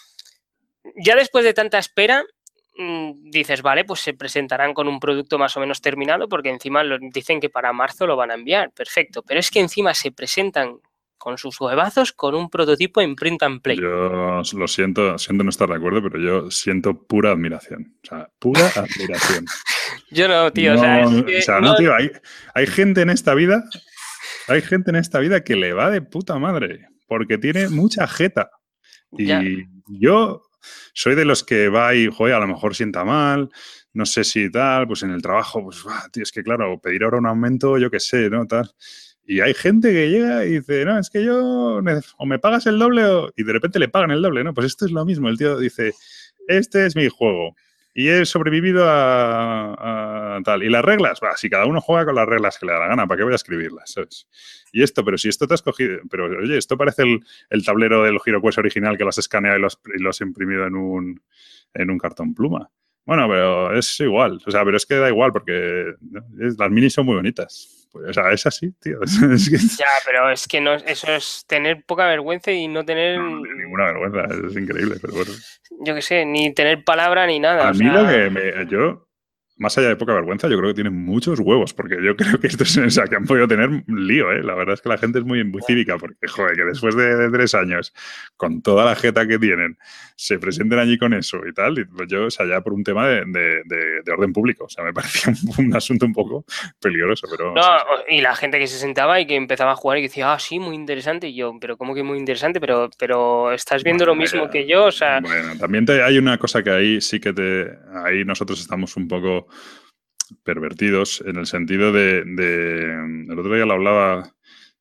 ya después de tanta espera, dices, vale, pues se presentarán con un producto más o menos terminado, porque encima lo, dicen que para marzo lo van a enviar, perfecto, pero es que encima se presentan con sus huevazos con un prototipo en print and play. Yo lo siento, siento no estar de acuerdo, pero yo siento pura admiración. O sea, pura admiración. Yo no, tío, no, o sea, es que o sea, no, no, tío, hay, hay gente en esta vida, hay gente en esta vida que le va de puta madre, porque tiene mucha jeta. ya. Y yo soy de los que va y, joder, a lo mejor sienta mal, no sé si tal, pues en el trabajo, pues, bah, tío, es que claro, pedir ahora un aumento, yo qué sé, ¿no? Tal. Y hay gente que llega y dice, no, es que yo, o me pagas el doble o... Y de repente le pagan el doble, ¿no? Pues esto es lo mismo. El tío dice, este es mi juego y he sobrevivido a, a tal. Y las reglas, bah, si cada uno juega con las reglas que le da la gana, ¿para qué voy a escribirlas? ¿Sabes? Y esto, pero si esto te has cogido... Pero, oye, esto parece el, el tablero del HeroQuest original que lo has escaneado y lo has, y lo has imprimido en un, en un cartón pluma. Bueno, pero es igual. O sea, pero es que da igual porque las minis son muy bonitas. Pues, o sea, es así, tío. Es que... Ya, pero es que no, eso es tener poca vergüenza y no tener... No, no tiene ninguna vergüenza. Es increíble, pero bueno. Yo qué sé, ni tener palabra ni nada. A o mí sea... lo que me... Yo... Más allá de poca vergüenza, yo creo que tienen muchos huevos, porque yo creo que esto es, o sea, que han podido tener un lío, ¿eh? La verdad es que la gente es muy, muy cívica, porque, joder, que después de, de tres años, con toda la jeta que tienen, se presenten allí con eso y tal, y pues yo, o sea, ya por un tema de, de, de, de orden público, o sea, me parecía un, un asunto un poco peligroso, pero... No, sí, sí. y la gente que se sentaba y que empezaba a jugar y que decía, ah, sí, muy interesante, y yo, pero ¿cómo que muy interesante? Pero, pero ¿estás viendo Bueno, lo mismo ya, que yo? O sea... bueno, también te, hay una cosa que ahí sí que te... Ahí nosotros estamos un poco pervertidos en el sentido de, de... El otro día lo hablaba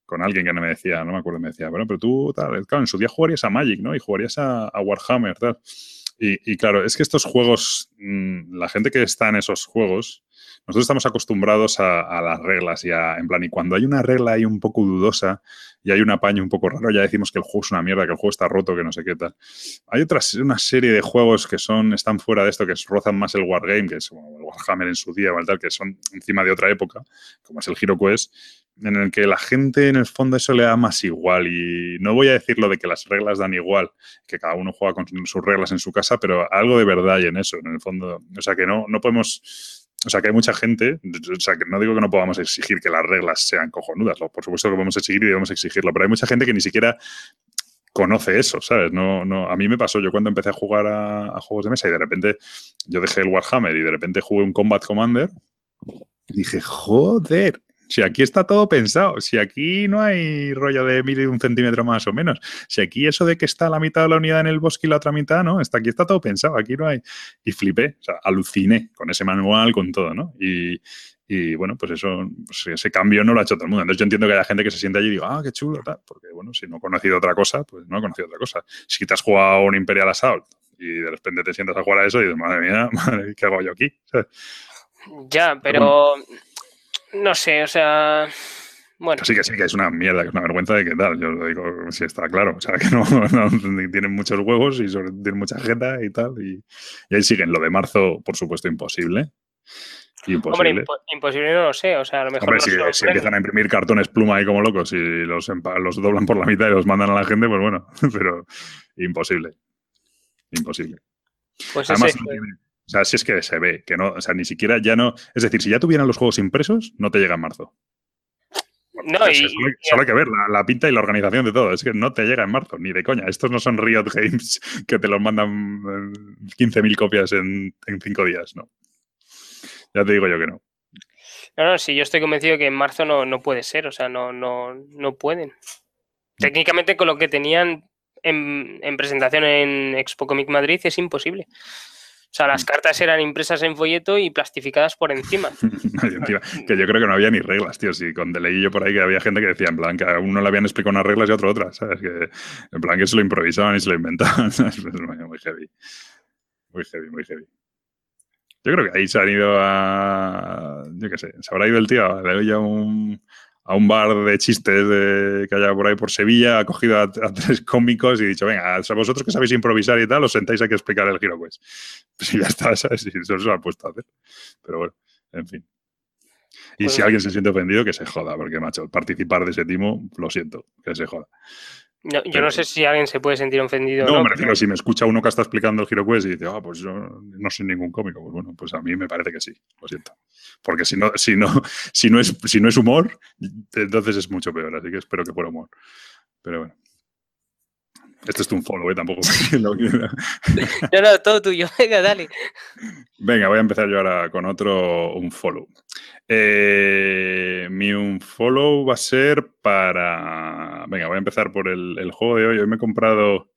con alguien que no me decía, no me acuerdo, me decía, bueno, pero tú, tal, claro, en su día jugarías a Magic, ¿no? Y jugarías a, a Warhammer, tal. Y, y claro, es que estos juegos, mmm, la gente que está en esos juegos, nosotros estamos acostumbrados a, a las reglas y a, en plan, y cuando hay una regla ahí un poco dudosa y hay un apaño un poco raro, ya decimos que el juego es una mierda, que el juego está roto, que no sé qué tal. Hay otras, una serie de juegos que son, están fuera de esto, que rozan más el Wargame, que es como el Warhammer en su día, o tal, que son encima de otra época, como es el HeroQuest, en el que la gente en el fondo eso le da más igual. Y no voy a decir lo de que las reglas dan igual, que cada uno juega con sus reglas en su casa, pero algo de verdad hay en eso, en el fondo. O sea, que no, no podemos... O sea, que hay mucha gente, o sea, que no digo que no podamos exigir que las reglas sean cojonudas, por supuesto que podemos exigir y debemos exigirlo, pero hay mucha gente que ni siquiera conoce eso, ¿sabes? No, no, a mí me pasó, yo cuando empecé a jugar a, a juegos de mesa y de repente yo dejé el Warhammer y de repente jugué un Combat Commander, dije, joder, si aquí está todo pensado, si aquí no hay rollo de mil y un centímetro más o menos, si aquí eso de que está la mitad de la unidad en el bosque y la otra mitad, ¿no? Está, aquí está todo pensado, aquí no hay... Y flipé, o sea, aluciné con ese manual, con todo, ¿no? Y, y bueno, pues eso, pues ese cambio no lo ha hecho todo el mundo. Entonces yo entiendo que haya gente que se siente allí y digo, ah, qué chulo, tal, porque bueno, si no he conocido otra cosa, pues no he conocido otra cosa. Si te has jugado un Imperial Assault y de repente te sientas a jugar a eso y dices, madre mía, madre, ¿qué hago yo aquí? ¿Sabes? Ya, pero... No sé, o sea, bueno. Sí que sí, que es una mierda, que es una vergüenza de que tal, yo lo digo, sí está claro, o sea, que no, no tienen muchos huevos y sobre, tienen mucha agenda y tal, y, y ahí siguen. Lo de marzo, por supuesto, imposible. Imposible. Hombre, impo imposible no lo sé, o sea, a lo mejor Hombre, si, si empiezan a imprimir cartones pluma ahí como locos y los, los doblan por la mitad y los mandan a la gente, pues bueno, pero imposible. Imposible. Pues Además, ese, no tiene, o sea, si es que se ve, que no, o sea, ni siquiera ya no, es decir, si ya tuvieran los juegos impresos, no te llega en marzo. No, y, solo, hay, solo hay que ver la, la pinta y la organización de todo. Es que no te llega en marzo, ni de coña. Estos no son Riot Games que te los mandan quince mil copias en, en cinco días, ¿no? Ya te digo yo que no. No, no, sí, yo estoy convencido que en marzo no, no puede ser, o sea, no, no, no pueden. Técnicamente con lo que tenían en, en presentación en Expo Comic Madrid es imposible. O sea, las cartas eran impresas en folleto y plastificadas por encima. Que yo creo que no había ni reglas, tío. Sí, con leí yo por ahí que había gente que decía, en plan, que a uno le habían explicado unas reglas y a otro otras, ¿sabes? Que, en plan, que se lo improvisaban y se lo inventaban. Es muy heavy. Muy heavy, muy heavy. Yo creo que ahí se han ido a... Yo qué sé, se habrá ido el tío, le doy a un... a un bar de chistes de, que haya por ahí por Sevilla, ha cogido a, a tres cómicos y dicho, venga, a vosotros que sabéis improvisar y tal, os sentáis aquí a explicar el HeroQuest. Pues ya está, ¿sabes? Y eso se lo ha puesto a hacer. Pero bueno, en fin. Y pues si alguien se siente ofendido, que se joda, porque, macho, participar de ese timo, lo siento, que se joda. No, yo Pero, no sé si alguien se puede sentir ofendido no. No, me refiero, si me escucha uno que está explicando el HeroQuest y dice, ah, pues yo no soy ningún cómico, pues bueno, pues a mí me parece que sí, lo siento. Porque si no, si no, si no es, si no es humor, entonces es mucho peor, así que espero que fuera humor. Pero bueno. Esto es un follow, ¿eh? Tampoco. no, no, todo tuyo. Venga, dale. Venga, voy a empezar yo ahora con otro, un follow. Eh, mi un follow va a ser para... Venga, voy a empezar por el, el juego de hoy. Hoy me he comprado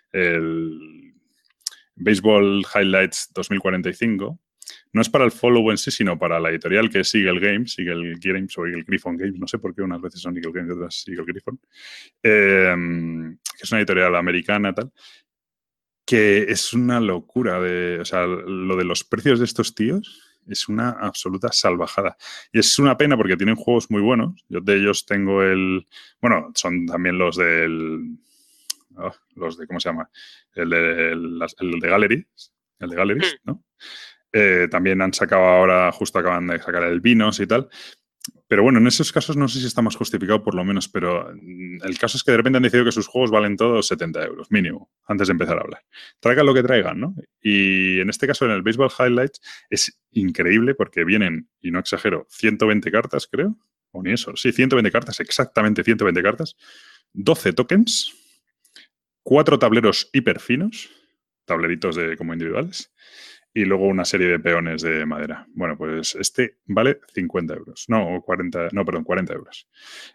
el Baseball Highlights dos mil cuarenta y cinco. No es para el follow en sí, sino para la editorial que es Eagle Games, Eagle Games o Eagle Griffon Games, no sé por qué unas veces son Eagle Games y otras Eagle Griffon, eh, que es una editorial americana tal, que es una locura. De, o sea, lo de los precios de estos tíos es una absoluta salvajada. Y es una pena porque tienen juegos muy buenos. Yo de ellos tengo el... Bueno, son también los del... Oh, los de, ¿cómo se llama? El de, el, el de Gallery, el de Galleries, ¿no? Eh, también han sacado ahora, justo acaban de sacar el Vinos y tal. Pero bueno, en esos casos no sé si está más justificado por lo menos, pero el caso es que de repente han decidido que sus juegos valen todos setenta euros, mínimo, antes de empezar a hablar. Traigan lo que traigan, ¿no? Y en este caso, en el Baseball Highlights, es increíble porque vienen, y no exagero, ciento veinte cartas, creo, o ni eso, sí, ciento veinte cartas, exactamente ciento veinte cartas, doce tokens, cuatro tableros hiperfinos, tableritos de, como individuales, y luego una serie de peones de madera. Bueno, pues este vale cincuenta euros. No, cuarenta, no, perdón, cuarenta euros.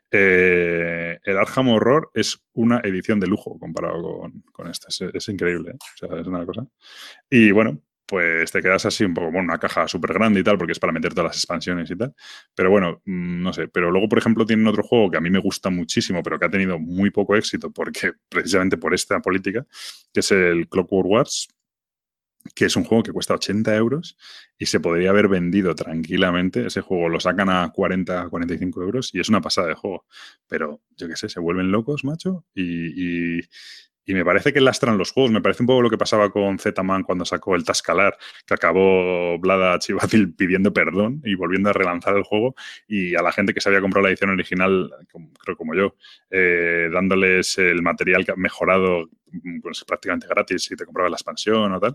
Eh, el Arkham Horror es una edición de lujo comparado con, con esta. Es, es increíble, ¿eh? O sea, es una cosa. Y bueno, pues te quedas así un poco, bueno, una caja súper grande y tal, porque es para meter todas las expansiones y tal. Pero bueno, no sé. Pero luego, por ejemplo, tienen otro juego que a mí me gusta muchísimo, pero que ha tenido muy poco éxito, porque precisamente por esta política, que es el Clockwork Wars, que es un juego que cuesta ochenta euros y se podría haber vendido tranquilamente. Ese juego lo sacan a cuarenta, cuarenta y cinco euros y es una pasada de juego. Pero, yo qué sé, se vuelven locos, macho, y... y Y me parece que lastran los juegos. Me parece un poco lo que pasaba con Z-Man cuando sacó el Tascalar, que acabó Vlada Chivadil pidiendo perdón y volviendo a relanzar el juego. Y a la gente que se había comprado la edición original, como, creo como yo, eh, dándoles el material mejorado pues, prácticamente gratis si te comprabas la expansión o tal.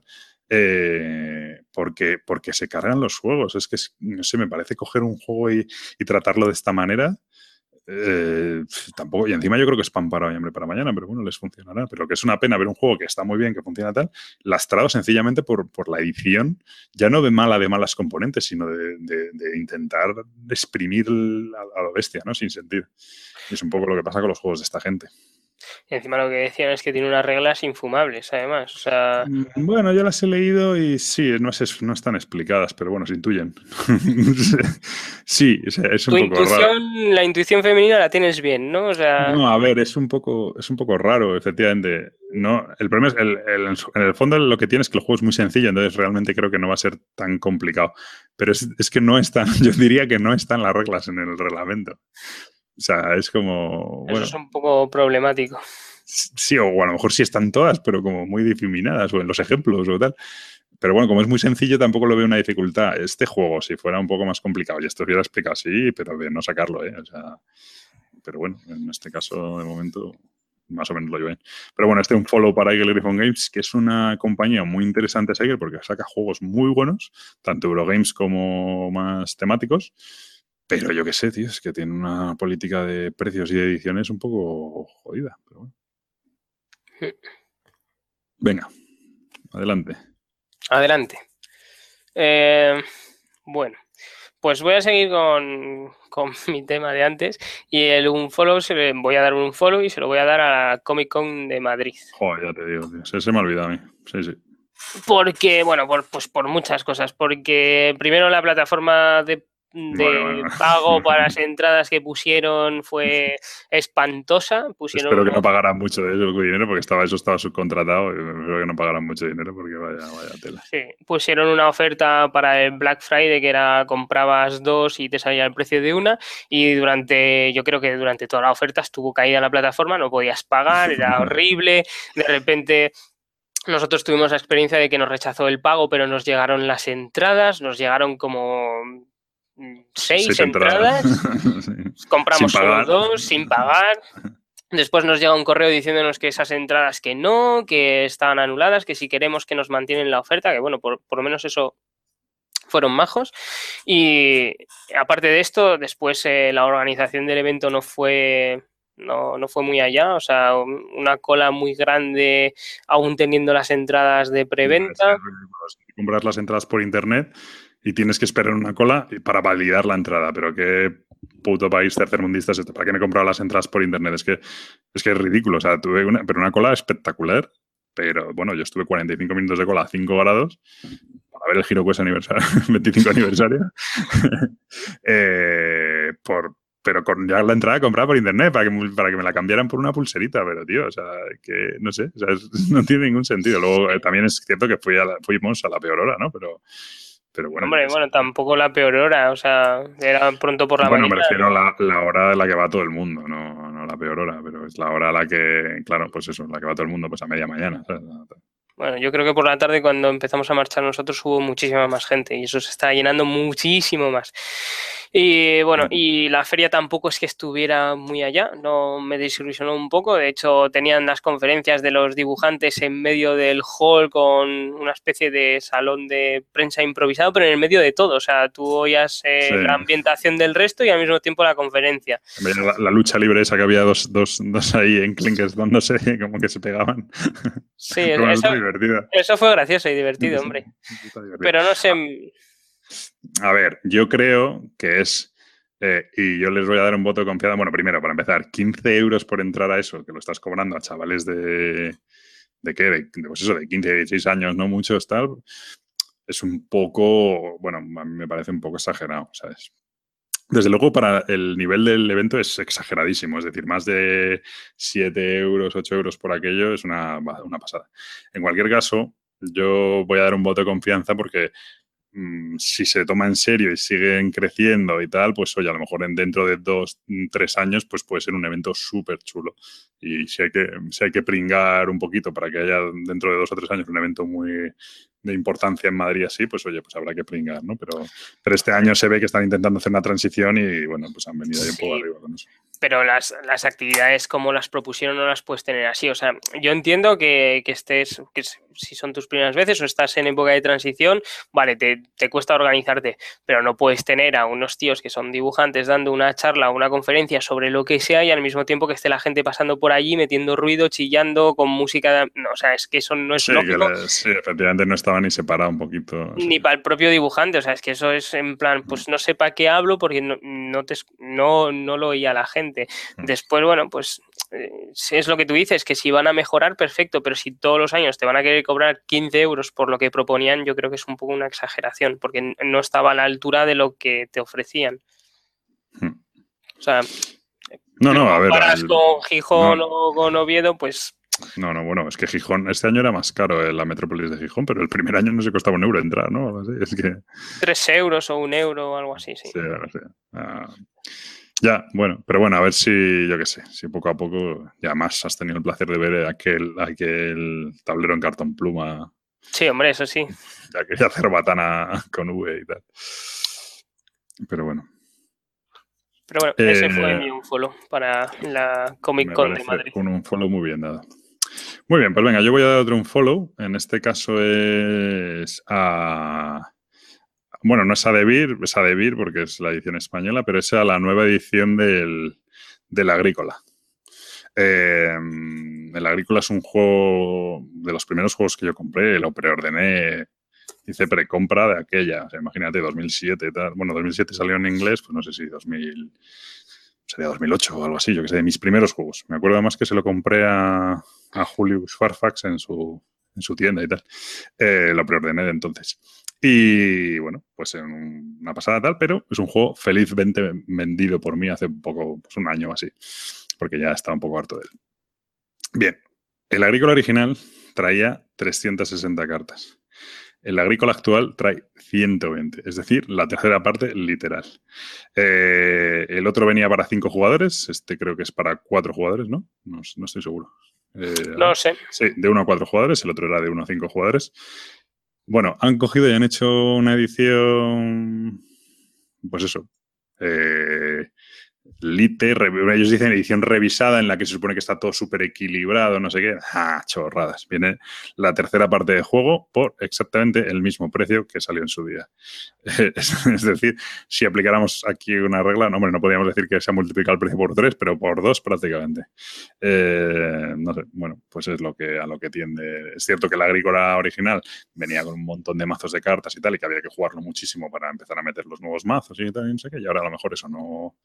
Eh, porque, porque se cargan los juegos. Es que, no sé, me parece coger un juego y, y tratarlo de esta manera. Eh, tampoco, y encima yo creo que es pan para hoy, hambre para mañana, pero bueno, les funcionará. Pero que es una pena ver un juego que está muy bien, que funciona tal, lastrado sencillamente por, por la edición, ya no de mala de malas componentes, sino de, de, de intentar exprimir a, a lo bestia, ¿no? Sin sentido. Y es un poco lo que pasa con los juegos de esta gente. Y encima lo que decían es que tiene unas reglas infumables, además. O sea... Bueno, yo las he leído y sí, no, es, no están explicadas, pero bueno, se intuyen. Sí, es, es un tu poco intuición, raro. la intuición femenina la tienes bien, ¿no? O sea... No, a ver, es un poco, es un poco raro, efectivamente. No, el problema es, el, el, en el fondo lo que tiene es que el juego es muy sencillo, entonces realmente creo que no va a ser tan complicado. Pero es, es que no están, yo diría que no están las reglas en el reglamento. O sea, es como, bueno... Eso es un poco problemático. Sí, o a lo mejor sí están todas, pero como muy difuminadas, o en los ejemplos o tal. Pero bueno, como es muy sencillo, tampoco lo veo una dificultad. Este juego, si fuera un poco más complicado, y esto hubiera explicado, sí, pero de no sacarlo, ¿eh? O sea, pero bueno, en este caso, de momento, más o menos lo lleven. Pero bueno, este es un follow para Eagle Gryphon Games, que es una compañía muy interesante a seguir porque saca juegos muy buenos, tanto Eurogames como más temáticos. Pero yo qué sé, tío, es que tiene una política de precios y de ediciones un poco jodida. Pero bueno. Venga, adelante. Adelante. Eh, bueno, pues voy a seguir con, con mi tema de antes y el unfollow se le voy a dar un unfollow y se lo voy a dar a la Comic Con de Madrid. Joder, ya te digo, tío. Se, se me ha olvidado a mí. Sí, sí. Porque, bueno, por, pues por muchas cosas. Porque primero la plataforma de, de Bueno, bueno. pago para las entradas que pusieron fue espantosa. Pusieron Espero que unos... no pagaran mucho de eso dinero porque estaba, eso estaba subcontratado y espero que no pagaran mucho dinero porque vaya, vaya tela. Sí, pusieron una oferta para el Black Friday que era comprabas dos y te salía el precio de una y durante, yo creo que durante toda la oferta estuvo caída la plataforma, no podías pagar, era horrible, de repente... Nosotros tuvimos la experiencia de que nos rechazó el pago, pero nos llegaron las entradas, nos llegaron como seis, seis entradas, entradas. Sí. Compramos solo dos sin pagar. Después nos llega un correo diciéndonos que esas entradas que no, que estaban anuladas, que si queremos que nos mantienen la oferta, que bueno, por, por lo menos eso fueron majos. Y aparte de esto, después eh, la organización del evento no fue... No, no fue muy allá, o sea, una cola muy grande aún teniendo las entradas de preventa. Compras las entradas por internet y tienes que esperar una cola para validar la entrada, pero qué puto país tercermundista es esto, ¿para qué me he comprado las entradas por internet? Es que es, que es ridículo, o sea, tuve una, pero una cola espectacular, pero bueno, yo estuve cuarenta y cinco minutos de cola a cinco grados para ver el HeroQuest aniversario, veinticinco aniversario, eh, por pero con ya la entrada comprada por internet para que, para que me la cambiaran por una pulserita, pero tío, o sea, que no sé, o sea, es, no tiene ningún sentido. Luego eh, también es cierto que fui a la, fuimos a la peor hora, ¿no? Pero, pero bueno. Hombre, bueno, tampoco la peor hora, o sea, era pronto por la bueno, mañana. Bueno, me refiero ¿no? a la, la hora a la que va todo el mundo, no, no la peor hora, pero es la hora a la que, claro, pues eso, la que va todo el mundo, pues a media mañana, ¿sabes? Bueno, yo creo que por la tarde cuando empezamos a marchar nosotros hubo muchísima más gente y eso se está llenando muchísimo más. Y bueno, y la feria tampoco es que estuviera muy allá, no me desilusionó un poco. De hecho, tenían las conferencias de los dibujantes en medio del hall con una especie de salón de prensa improvisado, pero en el medio de todo. O sea, tú oías eh, sí. la ambientación del resto y al mismo tiempo la conferencia. La, la lucha libre esa que había dos, dos, dos ahí en clinkers dándose como que se pegaban. Sí, eso, eso fue gracioso y divertido, hombre. Sí, divertido. Pero no sé... A ver, yo creo que es... Eh, y yo les voy a dar un voto de confianza. Bueno, primero, para empezar, quince euros por entrar a eso, que lo estás cobrando a chavales de... ¿De qué? De, de, pues eso, de quince, dieciséis años, no muchos, tal. es un poco, bueno, a mí me parece un poco exagerado, ¿sabes? Desde luego, para el nivel del evento es exageradísimo. Es decir, más de siete euros, ocho euros por aquello es una, una pasada. En cualquier caso, yo voy a dar un voto de confianza porque mmm, si se toma en serio y siguen creciendo y tal, pues oye, a lo mejor en dentro de dos, tres años, pues puede ser un evento súper chulo. Y si hay, que, si hay que pringar un poquito para que haya dentro de dos o tres años un evento muy de importancia en Madrid así, pues oye, pues habrá que pringar, ¿no? Pero, pero este año se ve que están intentando hacer una transición y bueno, pues han venido ahí un poco arriba con eso. Pero las, las actividades como las propusieron no las puedes tener así. O sea, yo entiendo que, que estés, que si son tus primeras veces o estás en época de transición, vale, te, te cuesta organizarte, pero no puedes tener a unos tíos que son dibujantes dando una charla o una conferencia sobre lo que sea y al mismo tiempo que esté la gente pasando por allí metiendo ruido, chillando, con música. No, o sea, es que eso no es sí, lógico. Que le, sí, efectivamente no estaba ni separado un poquito. Ni Sí. para el propio dibujante, o sea, es que eso es en plan, pues no sé para qué hablo porque no, no, te, no, no lo oía la gente. Después, bueno, pues eh, es lo que tú dices, que si van a mejorar, perfecto, pero si todos los años te van a querer cobrar quince euros por lo que proponían, yo creo que es un poco una exageración, porque no estaba a la altura de lo que te ofrecían. O sea, no, no, a ver, comparas al, con Gijón no, o con Oviedo, pues... No, no, bueno, es que Gijón, este año era más caro la metrópolis de Gijón, pero el primer año no se costaba un euro entrar, ¿no? Así, es que... Tres euros o un euro o algo así, sí. Sí, sí. Ah, ya, bueno, pero bueno, a ver si, yo qué sé, si poco a poco, ya más has tenido el placer de ver aquel, aquel tablero en cartón pluma. Sí, hombre, eso sí. Ya quería hacer batana con V y tal. Pero bueno. Pero bueno, eh, ese fue mi unfollow para la Comic Con de Madrid. Un unfollow muy bien dado. Muy bien, pues venga, yo voy a dar otro unfollow. En este caso es a... Bueno, no es a Debir, es a Debir porque es la edición española, pero es a la nueva edición del, del Agrícola. Eh, el Agrícola es un juego de los primeros juegos que yo compré, lo preordené, hice precompra de aquella, o sea, imagínate, dos mil siete, tal. Bueno, dos mil siete salió en inglés, pues no sé si dos mil, sería dos mil ocho o algo así, yo que sé, de mis primeros juegos. Me acuerdo además que se lo compré a, a Julius Fairfax en su, en su tienda y tal. Eh, lo preordené de entonces. Y bueno, pues en una pasada tal, pero es un juego felizmente vendido por mí hace un poco, pues un año o así, porque ya estaba un poco harto de él. Bien, el Agrícola original traía trescientas sesenta cartas. El Agrícola actual trae ciento veinte, es decir, la tercera parte literal. Eh, el otro venía para cinco jugadores, este creo que es para cuatro jugadores, ¿no? No, no estoy seguro. Eh, no lo sé. Sí, de uno a cuatro jugadores, el otro era de uno a cinco jugadores. Bueno, han cogido y han hecho una edición, pues eso, eh, Lite, ellos dicen edición revisada en la que se supone que está todo súper equilibrado, no sé qué. ¡Ah, chorradas! Viene la tercera parte de juego por exactamente el mismo precio que salió en su día. Es, es decir, si aplicáramos aquí una regla, no, hombre, no podríamos decir que se ha multiplicado el precio por tres, pero por dos prácticamente. Eh, no sé, bueno, pues es lo que, a lo que tiende. Es cierto que la Agrícola original venía con un montón de mazos de cartas y tal, y que había que jugarlo muchísimo para empezar a meter los nuevos mazos y tal, y no sé qué, y ahora a lo mejor eso no...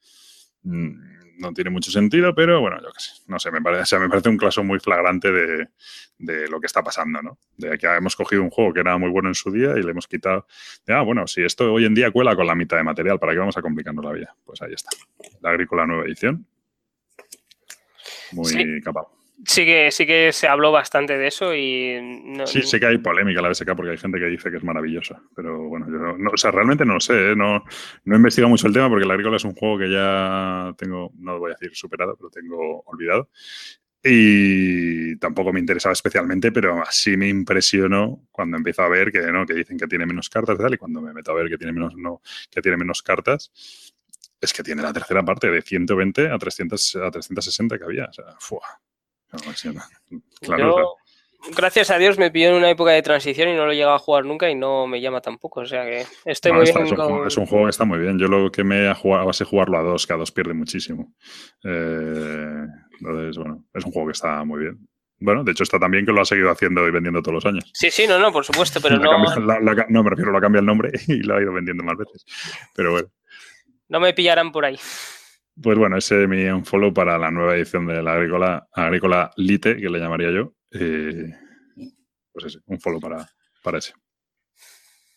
no tiene mucho sentido, pero bueno, yo qué sé, no sé, me parece, o sea, me parece un caso muy flagrante de, de lo que está pasando, ¿no? De que hemos cogido un juego que era muy bueno en su día y le hemos quitado, de, ah, bueno, si esto hoy en día cuela con la mitad de material, ¿para qué vamos a complicarnos la vida? Pues ahí está, la Agrícola nueva edición, muy sí. capaz. Sí que, sí que se habló bastante de eso y... No, sí, sé que hay polémica en la B S K porque hay gente que dice que es maravillosa, pero bueno, yo no, no o sea, realmente no lo sé, ¿eh? no, no he investigado mucho el tema porque el Agrícola es un juego que ya tengo, no voy a decir superado, pero tengo olvidado y tampoco me interesaba especialmente, pero así me impresionó cuando empiezo a ver que, ¿no? que dicen que tiene menos cartas y tal, y cuando me meto a ver que tiene menos, no, que tiene menos cartas, es que tiene la tercera parte de ciento veinte a trescientos, a trescientos sesenta que había, o sea, ¡fua! No, sí, no. Claro, yo, claro. gracias a Dios, me pilló en una época de transición y no lo he llegado a jugar nunca y no me llama tampoco. O sea que estoy No, muy está, bien es, un con... juego, es un juego que está muy bien. Yo lo que me he jugado, a base de jugarlo a dos, que a dos pierde muchísimo. Eh, entonces, bueno, es un juego que está muy bien. Bueno, de hecho está tan bien que lo ha seguido haciendo y vendiendo todos los años. Sí, sí, no, no, por supuesto, pero la no... Cambia, la, la, no, me refiero, lo cambia el nombre y lo ha ido vendiendo más veces. Pero bueno. No me pillarán por ahí. Pues bueno, ese es mi unfollow para la nueva edición de la Agrícola, Agrícola Lite, que le llamaría yo. Eh, pues ese, un follow para, para ese.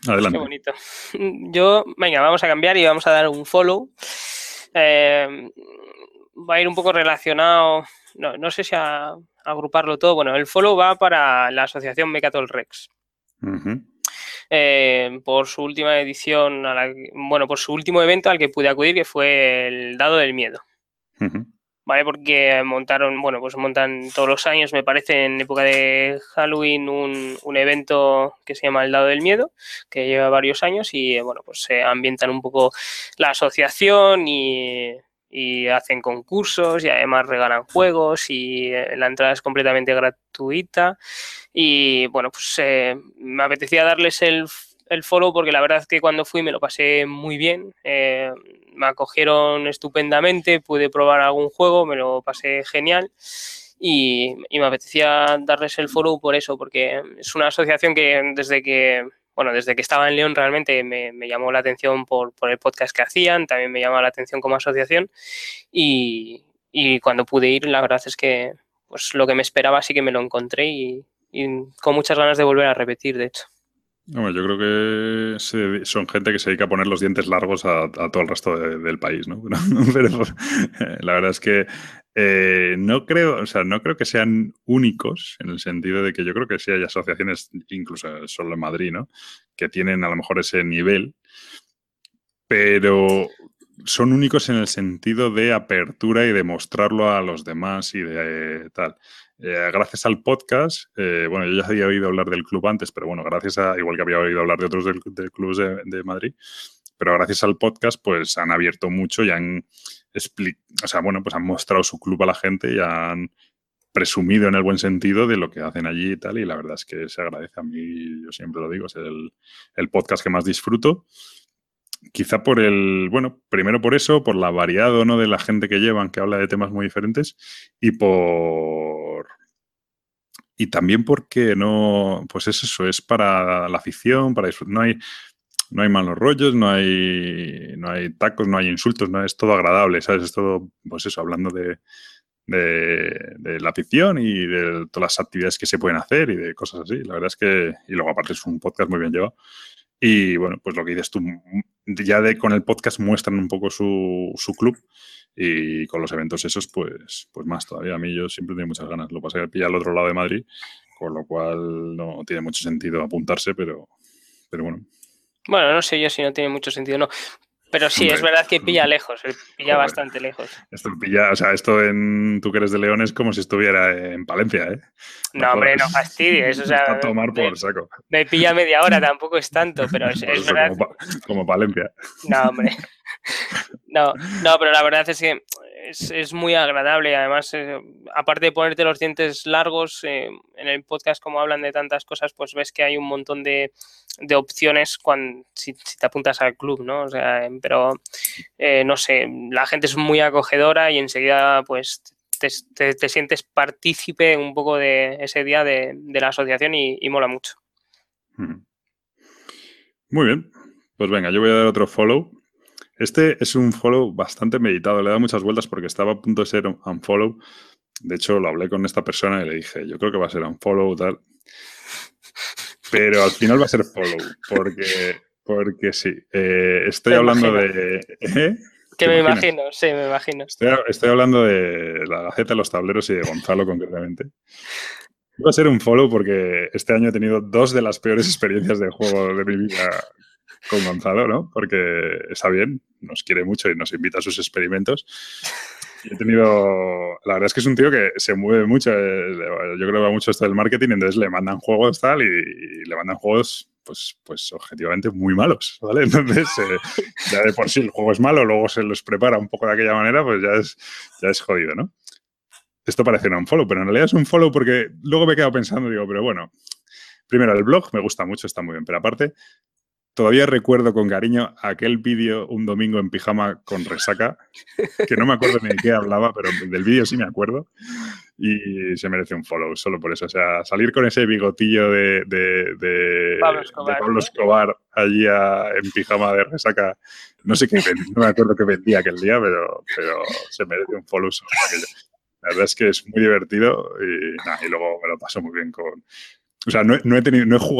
Adelante. Qué bonito. Yo, venga, vamos a cambiar y vamos a dar un follow. Eh, va a ir un poco relacionado, no, no sé si a, a agruparlo todo. Bueno, el follow va para la asociación Mecatol Rex. Uh-huh. Eh, por su última edición, a la, bueno, por su último evento al que pude acudir, que fue el Dado del Miedo. Uh-huh. ¿Vale? Porque montaron, bueno, pues montan todos los años, me parece, en época de Halloween, un, un evento que se llama el Dado del Miedo, que lleva varios años y, bueno, pues se ambientan un poco la asociación y, y hacen concursos y además regalan juegos y la entrada es completamente gratuita y, bueno, pues eh, me apetecía darles el el follow porque la verdad es que cuando fui me lo pasé muy bien, eh, me acogieron estupendamente, pude probar algún juego, me lo pasé genial y, y me apetecía darles el follow por eso, porque es una asociación que desde que, bueno, desde que estaba en León realmente me, me llamó la atención por, por el podcast que hacían, también me llamó la atención como asociación y, y cuando pude ir la verdad es que pues lo que me esperaba sí que me lo encontré y, y con muchas ganas de volver a repetir, de hecho. Bueno, yo creo que se, son gente que se dedica a poner los dientes largos a, a todo el resto de, del país, ¿no? Pero la verdad es que eh, no creo, o sea, no creo que sean únicos en el sentido de que yo creo que sí hay asociaciones, incluso solo en Madrid, ¿no? Que tienen a lo mejor ese nivel, pero son únicos en el sentido de apertura y de mostrarlo a los demás y de eh, tal. Eh, gracias al podcast, eh, bueno, yo ya había oído hablar del club antes, pero bueno, gracias a, igual que había oído hablar de otros del, del club de, de Madrid, pero gracias al podcast, pues han abierto mucho y han explicado, o sea, bueno, pues han mostrado su club a la gente y han presumido en el buen sentido de lo que hacen allí y tal, y la verdad es que se agradece. A mí, yo siempre lo digo, es el, el podcast que más disfruto. Quizá por el, bueno, primero por eso, por la variedad o no de la gente que llevan, que habla de temas muy diferentes, y por... Y también porque no, pues es eso, es para la afición, para disfrutar. No hay, no hay malos rollos, no hay, no hay tacos, no hay insultos, no es todo agradable, ¿sabes? Es todo, pues eso, hablando de, de, de la afición y de todas las actividades que se pueden hacer y de cosas así. La verdad es que, y luego aparte es un podcast muy bien llevado. Y bueno, pues lo que dices tú, ya de, con el podcast muestran un poco su, su club y con los eventos esos, pues, pues más todavía. A mí yo siempre tengo muchas ganas. Lo que pasa es que pilla al otro lado de Madrid, con lo cual no tiene mucho sentido apuntarse, pero, pero bueno. Bueno, no sé yo si no tiene mucho sentido, no. Pero sí, Hombre, es verdad que pilla lejos, pilla joder, bastante lejos. Esto pilla, o sea, esto en tú que eres de León es como si estuviera en Palencia, ¿eh? No, no hombre, no fastidies, o sea, está a tomar por me, saco. Me pilla media hora, tampoco es tanto, pero es, Pues es eso, verdad. como, como Palencia. No, hombre. No, no, pero la verdad es que es, es muy agradable. Además, eh, aparte de ponerte los dientes largos, eh, en el podcast, como hablan de tantas cosas, pues ves que hay un montón de, de opciones cuando, si, si te apuntas al club, ¿no? O sea, pero eh, no sé, la gente es muy acogedora y enseguida, pues. Te, te, te sientes partícipe un poco de ese día de, de la asociación y, y mola mucho. Muy bien, pues venga, yo voy a dar otro follow. Este es un follow bastante meditado, le he dado muchas vueltas porque estaba a punto de ser un unfollow. De hecho, lo hablé con esta persona y le dije, yo creo que va a ser unfollow tal. Pero al final va a ser follow, porque, porque sí. Eh, estoy me hablando imagino. de... ¿Eh? Que me imaginas? imagino, sí, me imagino. Estoy, estoy hablando de la Gaceta de los Tableros y de Gonzalo concretamente. Va a ser un follow porque este año he tenido dos de las peores experiencias de juego de mi vida con Gonzalo, ¿no? Porque está bien, nos quiere mucho y nos invita a sus experimentos. Y he tenido... La verdad es que es un tío que se mueve mucho. Yo creo que va mucho esto del marketing, entonces le mandan juegos tal y, y le mandan juegos pues, pues objetivamente muy malos, ¿vale? Entonces, eh, ya de por sí el juego es malo, luego se los prepara un poco de aquella manera, pues ya es, ya es jodido, ¿no? Esto parece un follow, pero en realidad es un follow porque luego me he quedado pensando, digo, pero bueno, primero el blog me gusta mucho, está muy bien, pero aparte, todavía recuerdo con cariño aquel vídeo un domingo en pijama con resaca, que no me acuerdo ni de qué hablaba, pero del vídeo sí me acuerdo, y se merece un follow, solo por eso. O sea, salir con ese bigotillo de, de, de, Pablo Escobar, de Pablo Escobar allí a, en pijama de resaca, no sé qué, no me acuerdo qué vendía aquel día, pero, pero se merece un follow solo por aquello. La verdad es que es muy divertido y, nah, y luego me lo paso muy bien con... O sea, no, no, he tenido, no he jugado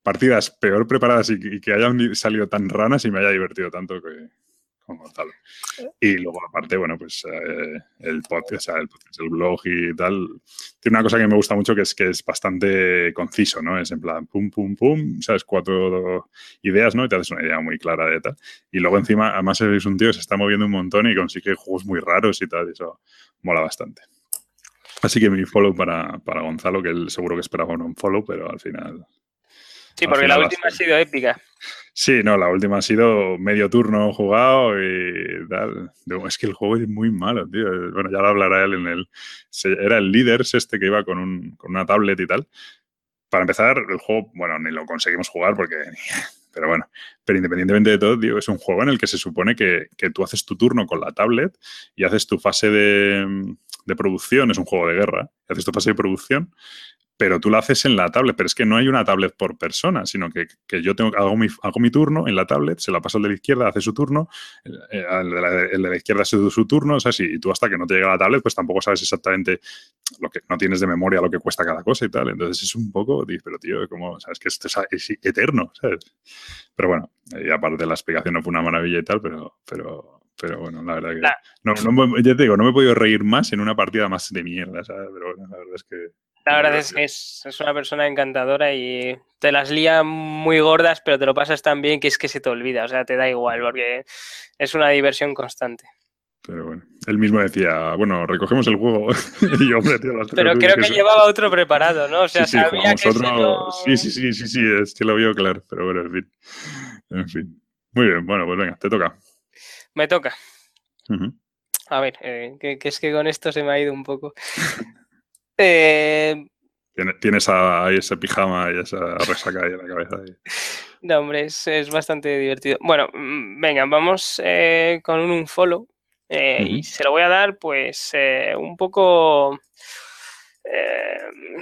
partidas peor preparadas y, y que hayan salido tan ranas y me haya divertido tanto que, con Gonzalo. Y luego, aparte, bueno, pues eh, el podcast, o sea, el, podcast, el blog y tal, tiene una cosa que me gusta mucho que es que es bastante conciso, ¿no? Es en plan, pum, pum, pum, ¿sabes? Cuatro ideas, ¿no? Y te haces una idea muy clara de tal. Y luego encima, además es un tío que se está moviendo un montón y consigue juegos muy raros y tal, y eso mola bastante. Así que mi follow para, para Gonzalo, que él seguro que esperaba un follow, pero al final... Sí, porque la última ha sido épica. Sí, no, la última ha sido medio turno jugado y tal. Es que el juego es muy malo, tío. Bueno, ya lo hablará él en el... Era el Leaders este que iba con, un, con una tablet y tal. Para empezar, el juego, bueno, ni lo conseguimos jugar porque... Pero bueno, pero independientemente de todo, tío, es un juego en el que se supone que, que tú haces tu turno con la tablet y haces tu fase de, de producción. Es un juego de guerra. Haces tu fase de producción, pero tú la haces en la tablet, pero es que no hay una tablet por persona, sino que, que yo tengo, hago, mi, hago mi turno en la tablet, se la paso al de la izquierda, hace su turno, el, el, de, la, el de la izquierda hace su, su turno, o sea, si, y tú hasta que no te llega la tablet, pues tampoco sabes exactamente lo que, no tienes de memoria lo que cuesta cada cosa y tal, entonces es un poco, pero tío, como, sabes que esto es, es eterno, ¿sabes? Pero bueno, y aparte la explicación no fue una maravilla y tal, pero... pero Pero bueno, la verdad que... La... No, no, ya te digo, no me he podido reír más en una partida más de mierda, ¿sabes? Pero bueno, la verdad es que... La verdad es que es, es una persona encantadora y te las lía muy gordas, pero te lo pasas tan bien que es que se te olvida, o sea, te da igual, porque es una diversión constante. Pero bueno, él mismo decía, bueno, recogemos el juego y yo, hombre, tío, las Pero creo que, que llevaba otro preparado, ¿no? O sea, sí, sí, sabía que otro... no... sí, sí, sí, sí, sí, es que lo vio claro, pero bueno, en fin. En fin. Muy bien, bueno, pues venga, te toca. Me toca. Uh-huh. A ver, eh, que, que es que con esto se me ha ido un poco. eh... Tienes ahí ese pijama y esa resaca ahí en la cabeza. Ahí. No, hombre, es, es bastante divertido. Bueno, venga, vamos eh, con un unfollow. Eh, uh-huh. Y se lo voy a dar, pues, eh, un poco eh,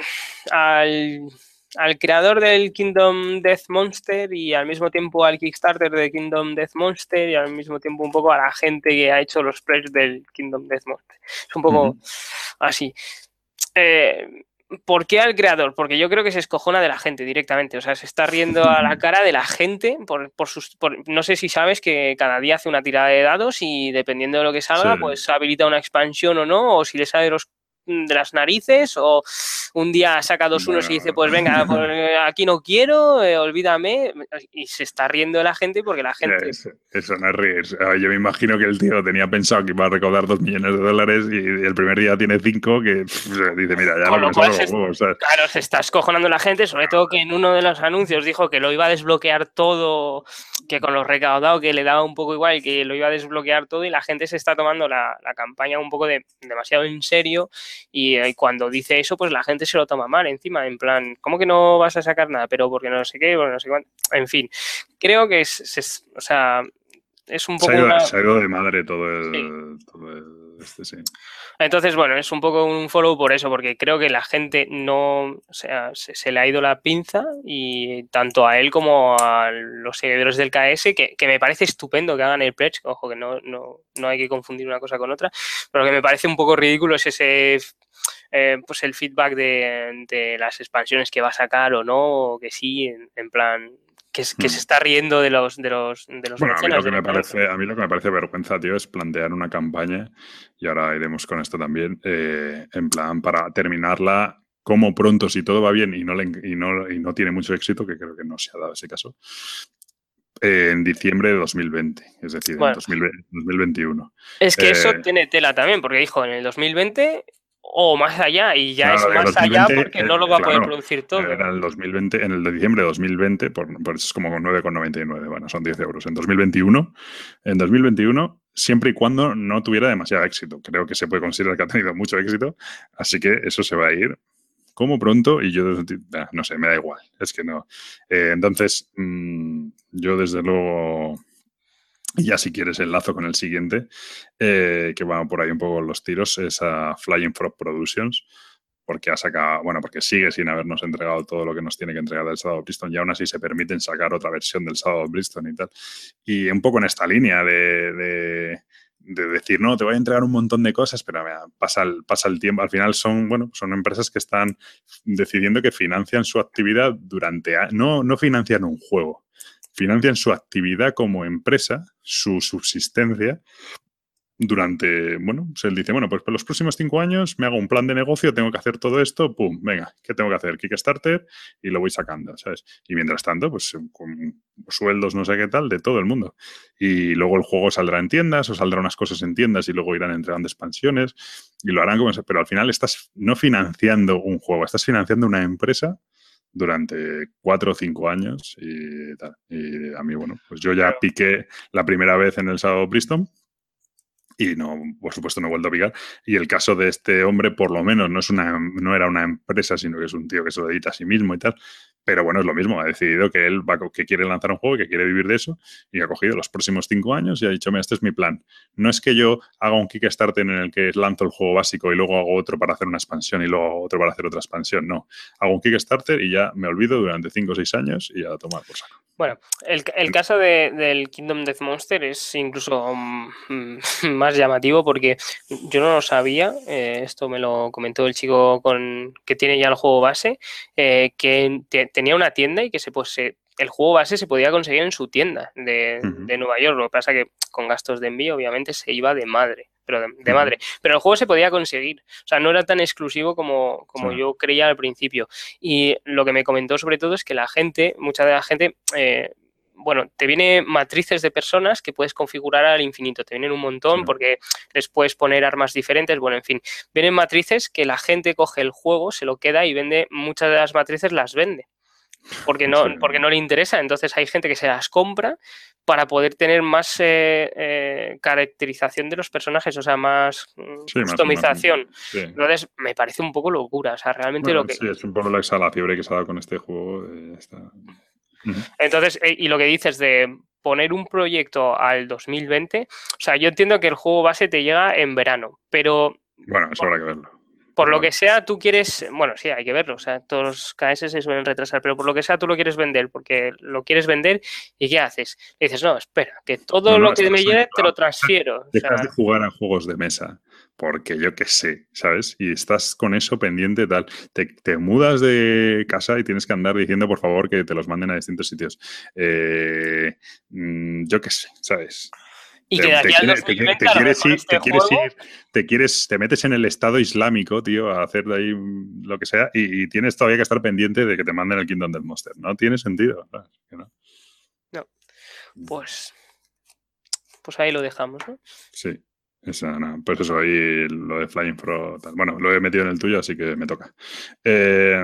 al, al creador del Kingdom Death Monster y al mismo tiempo al Kickstarter de Kingdom Death Monster y al mismo tiempo un poco a la gente que ha hecho los pledges del Kingdom Death Monster. Es un poco uh-huh. así. Eh, ¿Por qué al creador? Porque yo creo que se escojona de la gente directamente. O sea, se está riendo a la cara de la gente por, por sus... Por, no sé si sabes que cada día hace una tirada de dados y dependiendo de lo que salga, sí. pues habilita una expansión o no, o si le sale de, los, de las narices, o un día saca dos unos bueno. y dice, pues venga, pues, aquí no quiero, eh, olvídame. Y se está riendo de la gente porque la gente... Eso, eso no es reír. Yo me imagino que el tío tenía pensado que iba a recaudar dos millones de dólares y el primer día tiene cinco, que pff, dice, mira, ya Con lo, lo cual se, huevos, ¿sabes? Claro, se está escojonando la gente, sobre todo que en uno de los anuncios dijo que lo iba a desbloquear todo, que con lo recaudado que le daba un poco igual, que lo iba a desbloquear todo y la gente se está tomando la, la campaña un poco de, demasiado en serio y, y cuando dice eso, pues la gente se lo toma mal encima, en plan, ¿cómo que no vas a sacar nada? Pero porque no sé qué, porque no sé cuánto. En fin, creo que es, es o sea, es un poco se ha ido, una... se ha ido de madre todo el, sí. todo el este, sí. Entonces, bueno, es un poco un follow por eso, porque creo que la gente no, o sea, se, se le ha ido la pinza y tanto a él como a los seguidores del K S, que, que me parece estupendo que hagan el pledge, ojo, que no, no, no hay que confundir una cosa con otra, pero que me parece un poco ridículo es ese... Eh, pues el feedback de, de las expansiones que va a sacar o no, o que sí, en, en plan... Que, que hmm. se está riendo de los de los de los bueno, a mí lo que me parece a mí lo que me parece vergüenza, tío, es plantear una campaña, y ahora iremos con esto también, eh, en plan para terminarla como pronto, si todo va bien y no, le, y no y no tiene mucho éxito, que creo que no se ha dado ese caso, eh, en diciembre de dos mil veinte, es decir, bueno, en dos mil veinte, dos mil veintiuno. Es que eh, eso tiene tela también, porque dijo en el dos mil veinte o más allá, y ya claro, es más dos mil veinte, allá porque no lo va claro, a poder producir todo. Era el dos mil veinte, en el de diciembre de dos mil veinte, por, por eso es como nueve con noventa y nueve, bueno, son diez euros. En dos mil veintiuno, en dos mil veintiuno, siempre y cuando no tuviera demasiado éxito. Creo que se puede considerar que ha tenido mucho éxito, así que eso se va a ir como pronto y yo, no sé, me da igual, es que no. Eh, entonces, mmm, yo desde luego... Y ya si quieres enlazo con el siguiente, eh, que va por ahí un poco los tiros, es a Flying Frog Productions, porque ha sacado, bueno, porque sigue sin habernos entregado todo lo que nos tiene que entregar del Shadow of Brimstone y aún así se permiten sacar otra versión del Shadow of Brimstone y tal. Y un poco en esta línea de, de, de decir, no, te voy a entregar un montón de cosas, pero mira, pasa, el, pasa el tiempo. Al final son, bueno, son empresas que están decidiendo que financian su actividad durante... No, no financian un juego, financian su actividad como empresa, su subsistencia, durante, bueno, pues él dice, bueno, pues por los próximos cinco años me hago un plan de negocio, tengo que hacer todo esto, pum, venga, ¿qué tengo que hacer? Kickstarter y lo voy sacando, ¿sabes? Y mientras tanto, pues con sueldos no sé qué tal de todo el mundo. Y luego el juego saldrá en tiendas o saldrá unas cosas en tiendas y luego irán entregando expansiones y lo harán como eso. Pero al final estás no financiando un juego, estás financiando una empresa durante cuatro o cinco años y tal. Y a mí, bueno, pues yo ya piqué la primera vez en el Shadow of Brimstone. Y no, por supuesto, no he vuelto a picar. Y el caso de este hombre, por lo menos, no es una, no era una empresa, sino que es un tío que se lo edita a sí mismo y tal. Pero bueno, es lo mismo. Ha decidido que él va, que quiere lanzar un juego, que quiere vivir de eso, y ha cogido los próximos cinco años y ha dicho, mira, este es mi plan. No es que yo haga un Kickstarter en el que lanzo el juego básico y luego hago otro para hacer una expansión y luego hago otro para hacer otra expansión. No. Hago un Kickstarter y ya me olvido durante cinco o seis años y a tomar por saco. Bueno, el, el caso de, del Kingdom Death Monster es incluso um, más llamativo porque yo no lo sabía, eh, esto me lo comentó el chico con que tiene ya el juego base, eh, que te, tenía una tienda y que se, pues, se, el juego base se podía conseguir en su tienda de, uh-huh. de Nueva York. Lo que pasa que con gastos de envío obviamente se iba de madre. Pero de, de madre. Pero el juego se podía conseguir. O sea, no era tan exclusivo como, como sí. yo creía al principio. Y lo que me comentó sobre todo es que la gente, mucha de la gente, eh, bueno, te vienen matrices de personas que puedes configurar al infinito. Te vienen un montón sí. porque les puedes poner armas diferentes. Bueno, en fin, vienen matrices que la gente coge el juego, se lo queda y vende. Muchas de las matrices las vende. Porque no, sí. porque no le interesa. Entonces hay gente que se las compra para poder tener más eh, eh, caracterización de los personajes, o sea, más sí, customización. Más, sí. Entonces me parece un poco locura. O sea, realmente bueno, lo que... Sí, es un poco la, la fiebre que se ha dado con este juego. Eh, está... uh-huh. Entonces, eh, y lo que dices de poner un proyecto al dos mil veinte, o sea, yo entiendo que el juego base te llega en verano, pero... Bueno, eso habrá que verlo. Por lo que sea, tú quieres, bueno, sí, hay que verlo, o sea, todos los K S se suelen retrasar, pero por lo que sea, tú lo quieres vender, porque lo quieres vender, ¿y qué haces? Le dices, no, espera, que todo no, no, lo que me llegue te lo transfiero. Dejas o sea, de jugar a juegos de mesa, porque yo qué sé, ¿sabes? Y estás con eso pendiente, tal. Te, te mudas de casa y tienes que andar diciendo, por favor, que te los manden a distintos sitios. Eh, yo qué sé, ¿sabes? Y que de aquí al dos mil veinte, te, te, quieres ir, este te quieres juego... ir, te quieres, te metes en el Estado Islámico, tío, a hacer de ahí lo que sea, y, y tienes todavía que estar pendiente de que te manden el Kingdom Death Monster. No tiene sentido. ¿Sabes? No. no. Pues, pues ahí lo dejamos, ¿no? Sí. Esa, no, pues eso, ahí lo de Flying Frog. Tal. Bueno, lo he metido en el tuyo, así que me toca. Eh,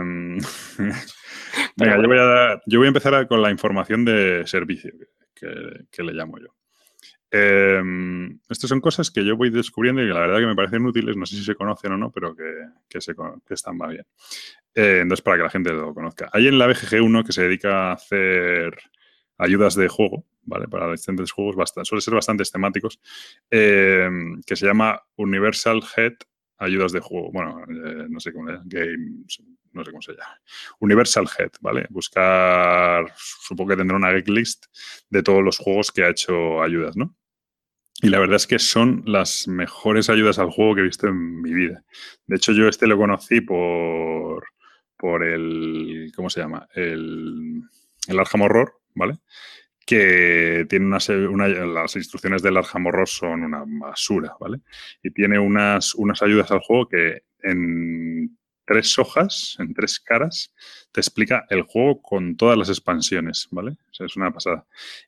venga, bueno. yo, voy a, yo voy a empezar con la información de servicio, que, que le llamo yo. Eh, estas son cosas que yo voy descubriendo y que la verdad que me parecen útiles, no sé si se conocen o no, pero que, que, se, que están más bien. Eh, entonces, para que la gente lo conozca. Hay en la B G G uno que se dedica a hacer ayudas de juego, ¿vale? Para distintos juegos, bastante, suelen ser bastantes temáticos, eh, que se llama Universal Head Ayudas de Juego. Bueno, eh, no sé cómo le llaman, Games, no sé cómo se llama. Universal Head, ¿vale? Buscar, supongo que tendrá una geek list de todos los juegos que ha hecho ayudas, ¿no? Y la verdad es que son las mejores ayudas al juego que he visto en mi vida. De hecho, yo este lo conocí por, por el, ¿cómo se llama? El, el Arkham Horror, ¿vale? Que tiene una, una, las instrucciones del Arkham Horror son una basura, ¿vale? Y tiene unas, unas ayudas al juego que en tres hojas, en tres caras, te explica el juego con todas las expansiones, ¿vale? O sea, es una pasada.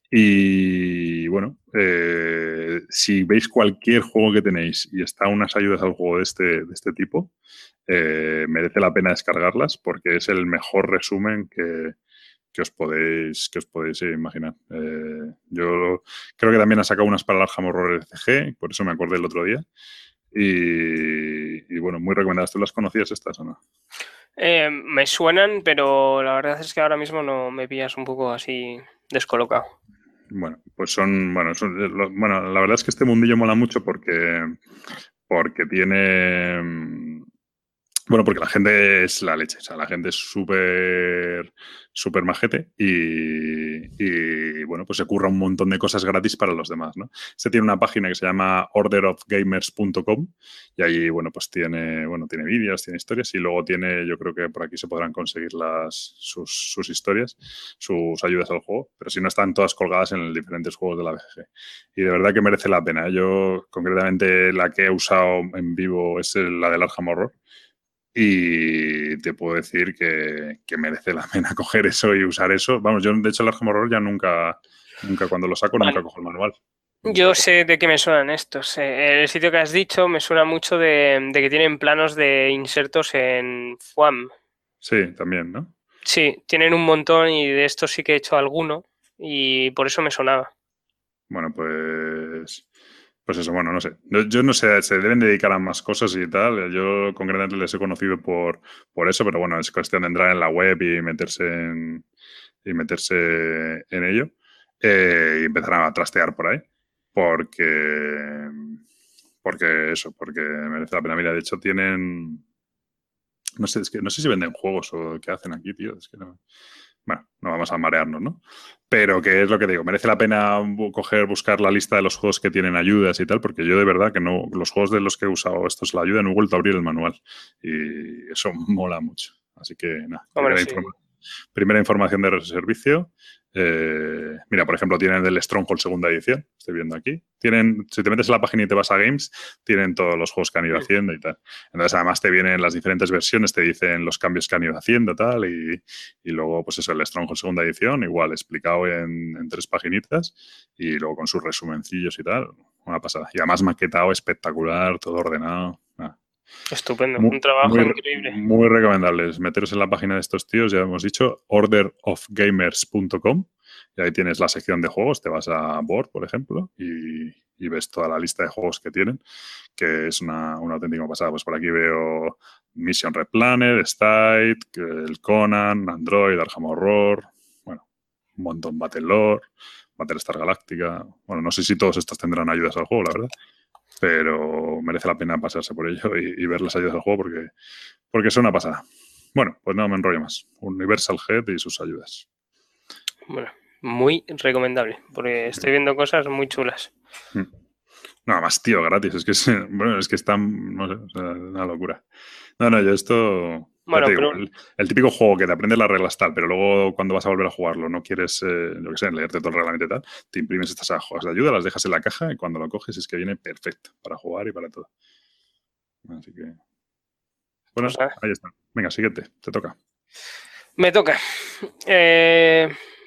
Y bueno, eh, si veis cualquier juego que tenéis y está unas ayudas al juego de este, de este tipo, eh, merece la pena descargarlas porque es el mejor resumen que, que os podéis, que os podéis imaginar. Eh, yo creo que también ha sacado unas para el Arkham Horror L C G, por eso me acordé el otro día. Y, y bueno, muy recomendadas. ¿Tú las conocías estas o no? Eh, me suenan, pero la verdad es que ahora mismo no me pillas un poco así descolocado. Bueno, pues son, bueno, son, bueno, la verdad es que este mundillo mola mucho porque, porque tiene, Bueno, porque la gente es la leche, o sea, la gente es súper, súper majete y, y, bueno, pues se curra un montón de cosas gratis para los demás, ¿no? Este tiene una página que se llama order of gamers punto com y ahí, bueno, pues tiene, bueno, tiene vídeos, tiene historias y luego tiene, yo creo que por aquí se podrán conseguir las, sus, sus historias, sus ayudas al juego, pero si no están todas colgadas en diferentes juegos de la B G G. Y de verdad que merece la pena. Yo, concretamente, la que he usado en vivo es la del Arkham Horror. Y te puedo decir que, que merece la pena coger eso y usar eso. Vamos, yo de hecho el Arkham Horror ya nunca, nunca cuando lo saco, Vale. nunca cojo el manual. Yo sé de qué me suenan estos. El sitio que has dicho me suena mucho de, de que tienen planos de insertos en F U A M. Sí, también, ¿no? Sí, tienen un montón y de estos sí que he hecho alguno y por eso me sonaba. Bueno, pues... Pues eso, bueno, no sé. Yo, yo no sé, se deben dedicar a más cosas y tal. Yo concretamente les he conocido por, por eso, pero bueno, es cuestión de entrar en la web y meterse en, y meterse en ello eh, y empezar a trastear por ahí. Porque, porque eso, porque merece la pena. Mira, de hecho tienen... No sé, es que no sé si venden juegos o qué hacen aquí, tío. Es que no... Bueno, no vamos a marearnos, ¿no? Pero que es lo que digo, merece la pena coger, buscar la lista de los juegos que tienen ayudas y tal, porque yo de verdad que no, los juegos de los que he usado estos la ayuda no he vuelto a abrir el manual y eso mola mucho. Así que nada, Hombre, primera, sí. informa primera información de servicio. Eh, mira, por ejemplo, tienen el Stronghold segunda edición, estoy viendo aquí. Tienen, si te metes en la página y te vas a Games, tienen todos los juegos que han ido haciendo y tal. Entonces, además te vienen las diferentes versiones, te dicen los cambios que han ido haciendo tal, y, y luego, pues eso, el Stronghold segunda edición, igual explicado en, en tres paginitas y luego con sus resumencillos y tal. Una pasada. Y además maquetado espectacular, todo ordenado. Ah. Estupendo, Muy, un trabajo muy, increíble. muy recomendables. Meteros en la página de estos tíos, ya hemos dicho, order of gamers punto com. Y ahí tienes la sección de juegos. Te vas a Board, por ejemplo, y, y ves toda la lista de juegos que tienen, que es una, una auténtica pasada. Pues por aquí veo Mission Red Planner, Stite, el Conan, Android, Arkham Horror, bueno, un montón, Battlelore, Battlestar Galactica. Bueno, no sé si todos estos tendrán ayudas al juego, la verdad, pero merece la pena pasarse por ello y, y ver las ayudas del juego porque, porque es una pasada. Bueno, pues no me enrollo más. Universal Head y sus ayudas. Bueno, muy recomendable, porque estoy viendo cosas muy chulas. Nada más, tío, gratis. Es que es, bueno, es que están, no sé, o sea, una locura. No, no, yo esto... Bueno, ya te digo, pero... el, el típico juego que te aprendes las reglas tal, pero luego cuando vas a volver a jugarlo no quieres, eh, yo qué sé, leerte todo el reglamento y tal, te imprimes estas hojas de ayuda, las dejas en la caja y cuando lo coges es que viene perfecto para jugar y para todo. Así que... Bueno, Pues nada. ahí está. Venga, siguiente, te toca. Me toca. Eh,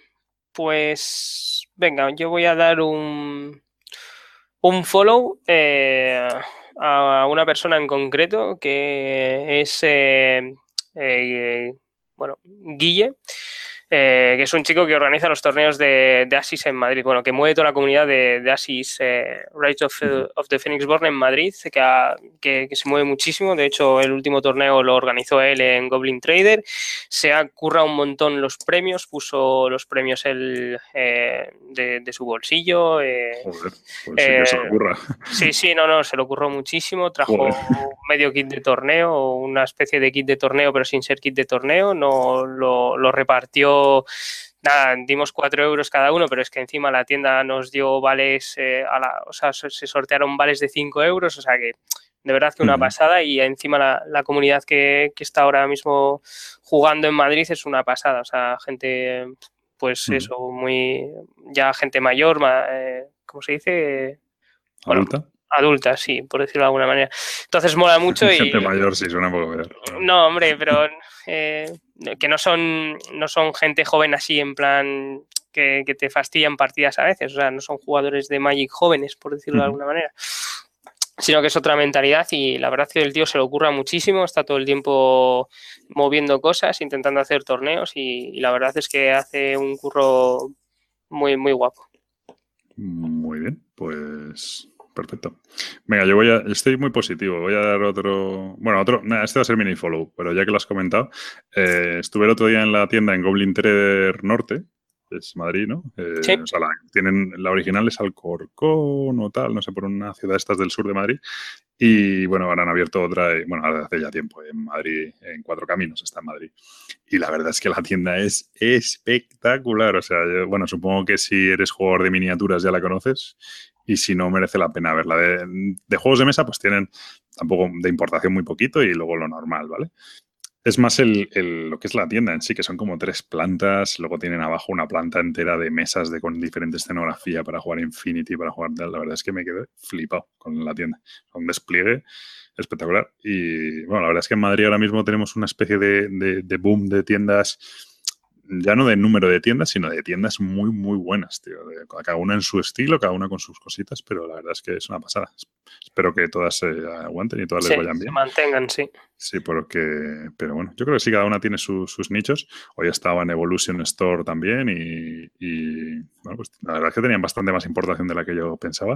pues venga, yo voy a dar un, un follow eh, a una persona en concreto que es eh, eh, bueno, Guille. Eh, que es un chico que organiza los torneos de, de Asis en Madrid, bueno, que mueve toda la comunidad de, de Asis eh, Rise of, uh, of the Phoenix Born en Madrid, que, ha, que, que se mueve muchísimo. De hecho, el último torneo lo organizó él en Goblin Trader. Se ha currado un montón los premios, puso los premios él eh, de, de su bolsillo. Eh, Joder, pues sí eh, que se lo ocurra. Sí, sí, no, no, se lo ocurrió muchísimo. Trajo Joder. medio kit de torneo, una especie de kit de torneo, pero sin ser kit de torneo. No lo, lo repartió. Nada, dimos cuatro euros cada uno, pero es que encima la tienda nos dio vales, eh, a la, o sea, se sortearon vales de cinco euros, o sea que de verdad que una uh-huh. pasada. Y encima la, la comunidad que, que está ahora mismo jugando en Madrid es una pasada, o sea, gente, pues uh-huh. eso, muy, ya gente mayor, eh, ¿cómo se dice? Bueno, ¿adulta? Adulta, sí, por decirlo de alguna manera. Entonces mola mucho y... Gente mayor, sí, suena un poco peor. No, hombre, pero eh, que no son, no son gente joven así en plan que, que te fastidian partidas a veces, o sea, no son jugadores de Magic jóvenes, por decirlo uh-huh. de alguna manera, sino que es otra mentalidad y la verdad es que el tío se lo ocurra muchísimo, está todo el tiempo moviendo cosas, intentando hacer torneos y, y la verdad es que hace un curro muy, muy guapo. Muy bien, pues... Perfecto. Venga, yo voy a... Estoy muy positivo. Voy a dar otro... Bueno, otro... Nah, este va a ser mini follow, pero ya que lo has comentado, eh, estuve el otro día en la tienda en Goblin Trader Norte, que es Madrid, ¿no? Eh, sí. O sea, la, tienen... La original es Alcorcón o tal, no sé, por una ciudad de estas del sur de Madrid. Y bueno, ahora han abierto otra, y, bueno, ahora hace ya tiempo, en Madrid, en Cuatro Caminos, está en Madrid. Y la verdad es que la tienda es espectacular. O sea, yo, bueno, supongo que si eres jugador de miniaturas ya la conoces y si no, merece la pena verla. De, de juegos de mesa, pues tienen tampoco de importación muy poquito y luego lo normal, ¿vale? Es más el, el, lo que es la tienda en sí, que son como tres plantas. Luego tienen abajo una planta entera de mesas de, con diferente escenografía para jugar Infinity, para jugar tal. La verdad es que me quedé flipado con la tienda. Un despliegue espectacular. Y bueno, la verdad es que en Madrid ahora mismo tenemos una especie de, de, de boom de tiendas, ya no de número de tiendas, sino de tiendas muy, muy buenas, tío. De, cada una en su estilo, cada una con sus cositas, pero la verdad es que es una pasada. Espero que todas se aguanten y todas Sí, les vayan se bien. mantengan, sí. Sí, porque, pero bueno, yo creo que sí, cada una tiene su, sus nichos. Hoy estaba en Evolution Store también y, y, bueno, pues la verdad es que tenían bastante más importación de la que yo pensaba.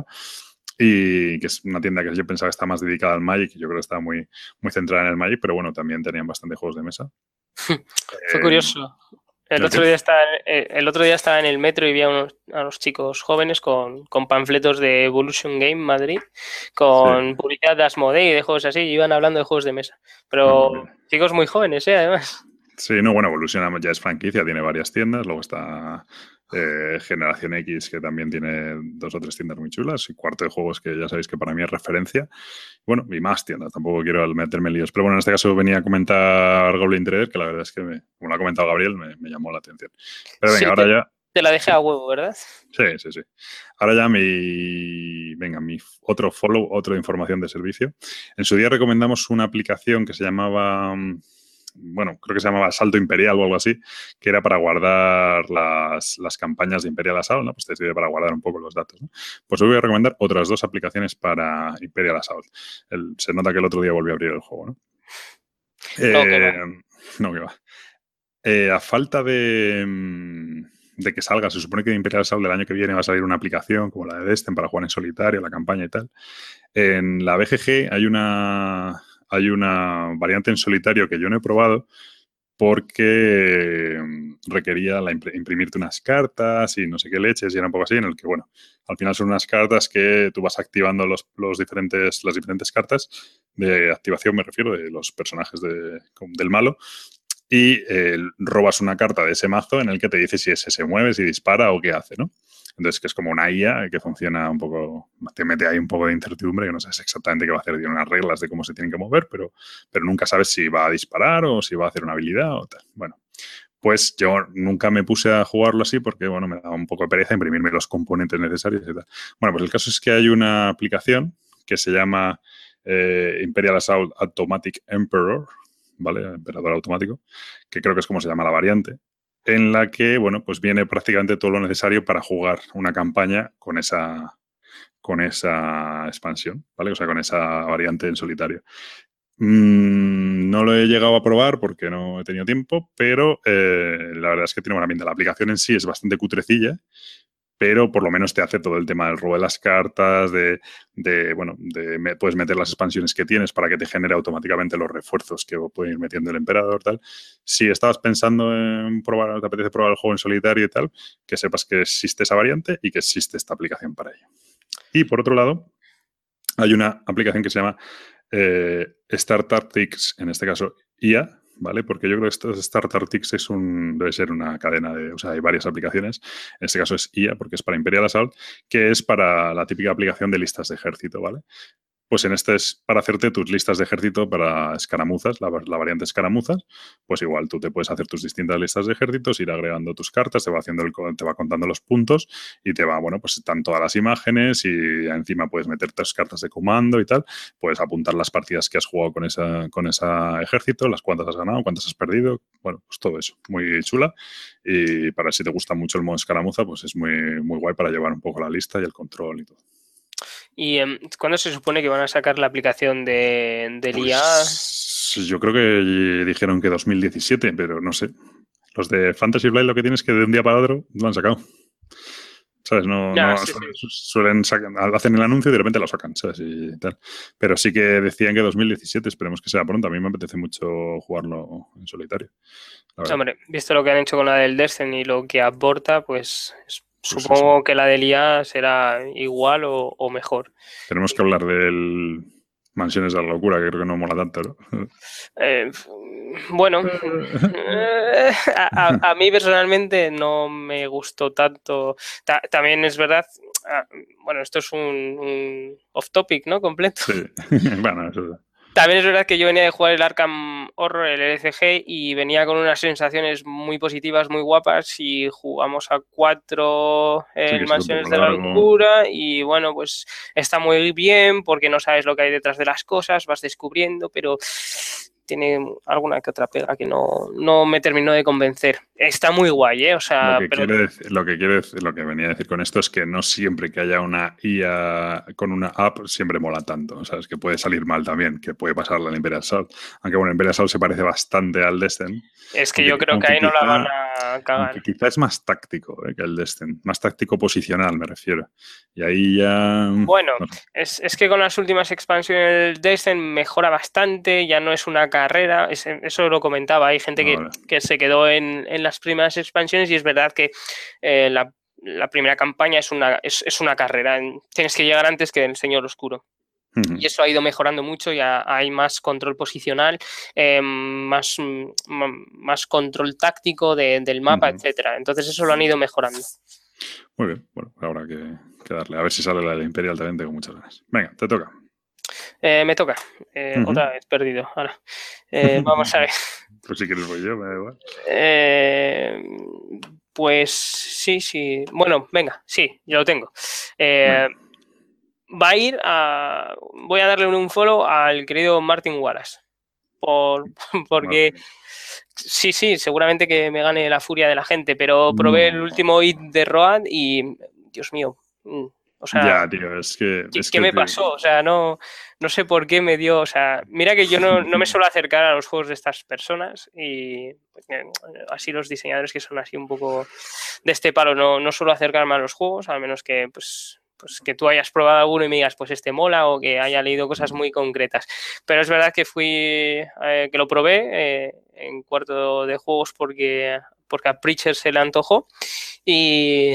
Y que es una tienda que yo pensaba que está más dedicada al Magic, y yo creo que está muy, muy centrada en el Magic, pero bueno, también tenían bastante juegos de mesa. Fue Eh, curioso. El ¿El qué? otro día estaba, el otro día estaba en el metro y vi a unos, a unos chicos jóvenes con, con panfletos de Evolution Game Madrid, Sí, con publicidad de Asmodee y de juegos así, y iban hablando de juegos de mesa. ah, Pero pues mira. chicos muy jóvenes, ¿eh? Además. Sí, no, bueno, Evolution ya es franquicia, tiene varias tiendas, luego está eh, Generación X, que también tiene dos o tres tiendas muy chulas, y Cuarto de Juegos, que ya sabéis que para mí es referencia. Bueno, y más tiendas, tampoco quiero meterme en líos. Pero bueno, en este caso venía a comentar Goblin Trader, que la verdad es que, me, como lo ha comentado Gabriel, me, me llamó la atención. Pero venga, Sí, ahora te, ya... te la dejé Sí, a huevo, ¿verdad? sí, sí, sí. Ahora ya mi... Venga, mi otro follow, otra información de servicio. En su día recomendamos una aplicación que se llamaba... Bueno, creo que se llamaba Salto Imperial o algo así, que era para guardar las, las campañas de Imperial Assault, ¿no? Pues te sirve para guardar un poco los datos, ¿no? Pues hoy voy a recomendar otras dos aplicaciones para Imperial Assault. El, se nota que el otro día volví a abrir el juego, ¿no? No, que va. Eh, no, que va. Eh, a falta de, de que salga, se supone que de Imperial Assault del año que viene va a salir una aplicación como la de Destin para jugar en solitario, la campaña y tal. En la B G G hay una, hay una variante en solitario que yo no he probado, porque requería la imprimirte unas cartas y no sé qué leches, y era un poco así, en el que, bueno, al final son unas cartas que tú vas activando los, los diferentes, las diferentes cartas de activación, me refiero, de los personajes de, del malo, y eh, robas una carta de ese mazo en el que te dice si ese se mueve, si dispara o qué hace, ¿no? Entonces, que es como una I A que funciona un poco, te mete ahí un poco de incertidumbre, que no sabes exactamente qué va a hacer, tiene unas reglas de cómo se tienen que mover, pero, pero nunca sabes si va a disparar o si va a hacer una habilidad o tal. Bueno, pues yo nunca me puse a jugarlo así porque, bueno, me daba un poco de pereza imprimirme los componentes necesarios y tal. Bueno, pues el caso es que hay una aplicación que se llama eh, Imperial Assault Automatic Emperor, ¿vale? Emperador automático, que creo que es como se llama la variante, en la que, bueno, pues viene prácticamente todo lo necesario para jugar una campaña con esa, con esa expansión, ¿vale? O sea, con esa variante en solitario. Mm, no lo he llegado a probar porque no he tenido tiempo, pero eh, la verdad es que tiene buena pinta. La aplicación en sí es bastante cutrecilla, pero por lo menos te hace todo el tema del robo de las cartas, de, de bueno, de me, puedes meter las expansiones que tienes para que te genere automáticamente los refuerzos que puede ir metiendo el emperador, tal. Si estabas pensando en probar, te apetece probar el juego en solitario y tal, que sepas que existe esa variante y que existe esta aplicación para ello. Y por otro lado, hay una aplicación que se llama eh, StarTactics, en este caso I A, ¿vale? Porque yo creo que esto StarTactics es un, debe ser una cadena de, o sea, hay varias aplicaciones. En este caso es I A, porque es para Imperial Assault, que es para la típica aplicación de listas de ejército, ¿vale? Pues en este es para hacerte tus listas de ejército para escaramuzas, la, la, variante escaramuzas. Pues igual tú te puedes hacer tus distintas listas de ejércitos, ir agregando tus cartas, te va haciendo el, te va contando los puntos y te va, bueno, pues están todas las imágenes y encima puedes meter tus cartas de comando y tal. Puedes apuntar las partidas que has jugado con esa, con esa ejército, las cuántas has ganado, cuántas has perdido. Bueno, pues todo eso. Muy chula. Y para si te gusta mucho el modo escaramuza, pues es muy, muy guay para llevar un poco la lista y el control y todo. ¿Y um, cuándo se supone que van a sacar la aplicación de, del I A? Pues yo creo que dijeron que dos mil diecisiete, pero no sé. Los de Fantasy Flight lo que tienes es que de un día para otro lo han sacado. ¿Sabes? No, Ya, no sí, sí. suelen sacar, hacen el anuncio y de repente lo sacan, ¿sabes? Y tal. Pero sí que decían que dos mil diecisiete, esperemos que sea pronto. A mí me apetece mucho jugarlo en solitario, la verdad. Hombre, visto lo que han hecho con la del Destiny y lo que aporta, pues Pues eso. supongo que la del I A será igual o, o mejor. Tenemos que hablar del, Mansiones de la locura, que creo que no mola tanto, ¿no? Eh, bueno, eh, a, a, a, mí personalmente no me gustó tanto. Ta también es verdad, bueno, esto es un, un off topic, ¿no? Completo. Sí, bueno, eso es. También es verdad que yo venía de jugar el Arkham Horror, el L C G, y venía con unas sensaciones muy positivas, muy guapas, y jugamos a cuatro en sí, Mansiones de la Locura, y bueno, pues está muy bien porque no sabes lo que hay detrás de las cosas, vas descubriendo, pero tiene alguna que otra pega que no, no me terminó de convencer. Está muy guay, ¿eh? O sea, lo que, pero... quiere decir, lo que quiere decir, lo que venía a decir con esto es que no siempre que haya una I A con una app siempre mola tanto. Sabes que puede salir mal también, que puede pasarle al Imperial Assault. Aunque bueno, Imperial Assault se parece bastante al Destin. Es que aunque, yo creo que ahí quizá, no la van a cagar. Aunque quizá es más táctico eh, que el Destin. Más táctico posicional, me refiero. Y ahí ya... Bueno, no sé. es, es que con las últimas expansiones del Destin mejora bastante, ya no es una carrera, es, eso lo comentaba, hay gente que, Vale. que se quedó en, en las primeras expansiones y es verdad que eh, la, la primera campaña es una, es, es una carrera, tienes que llegar antes que el Señor Oscuro. Uh-huh. Y eso ha ido mejorando mucho, ya hay más control posicional, eh, más, más control táctico de, del mapa, uh-huh. etcétera. Entonces eso lo han ido mejorando. Muy bien, bueno, habrá que, que darle. A ver si sale la del Imperial también, tengo muchas ganas. Venga, te toca. Eh, me toca. Eh, uh-huh. Otra vez perdido. Ahora. Eh, vamos a ver. Pues si quieres voy yo, me da igual. Eh, pues sí, sí. Bueno, venga, sí, ya lo tengo. Eh, va a ir a... Voy a darle un follow al querido Martin Wallace. Por, porque... Martin. Sí, sí, seguramente que me gane la furia de la gente, pero probé no. el último hit de Road y, Dios mío, o sea, ya, tío, es que... ¿qué, es ¿qué que me te... pasó? O sea, no, no sé por qué me dio, o sea, mira que yo no, no me suelo acercar a los juegos de estas personas y así los diseñadores que son así un poco de este palo, no, no suelo acercarme a los juegos, al menos que, pues... pues que tú hayas probado alguno y me digas, pues este mola, o que haya leído cosas muy concretas. Pero es verdad que fui, eh, que lo probé eh, en cuarto de juegos porque, porque a Preacher se le antojó y,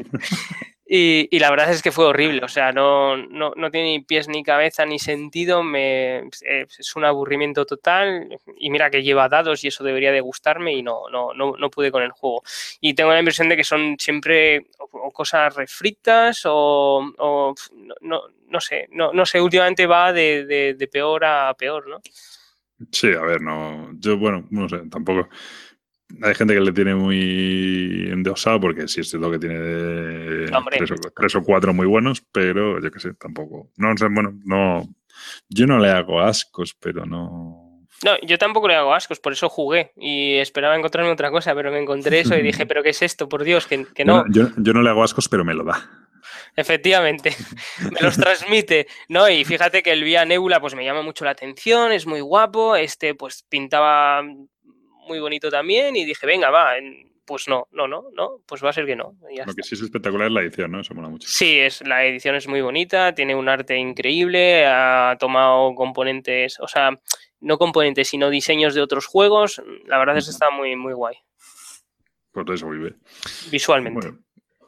y, y la verdad es que fue horrible, o sea, no, no, no tiene ni pies ni cabeza ni sentido, me, es un aburrimiento total y mira que lleva dados y eso debería de gustarme y no, no, no, no pude con el juego. Y tengo la impresión de que son siempre o, o cosas refritas o, o no, no sé, no, no sé, últimamente va de, de, de peor a peor, ¿no? Sí, a ver, no, yo, bueno, no sé, tampoco... Hay gente que le tiene muy endiosado porque sí es cierto que tiene tres o, tres o cuatro muy buenos, pero yo qué sé, tampoco. No sé, bueno, no. Yo no le hago ascos, pero no. No, yo tampoco le hago ascos, por eso jugué y esperaba encontrarme otra cosa, pero me encontré eso y dije, ¿pero qué es esto? Por Dios, que, que no. Yo, no yo, yo no le hago ascos, pero me lo da. Efectivamente, me los transmite, ¿no? Y fíjate que el Vía Nebula pues me llama mucho la atención, es muy guapo, este pues pintaba muy bonito también y dije, venga, va, pues no, no, no, no, pues va a ser que no. Ya Lo está. que sí es espectacular es la edición, ¿no? Eso mola mucho. Sí, es, la edición es muy bonita, tiene un arte increíble, ha tomado componentes, o sea, no componentes, sino diseños de otros juegos, la verdad es que está muy, muy guay. Pues eso, muy bien. Visualmente. Bueno,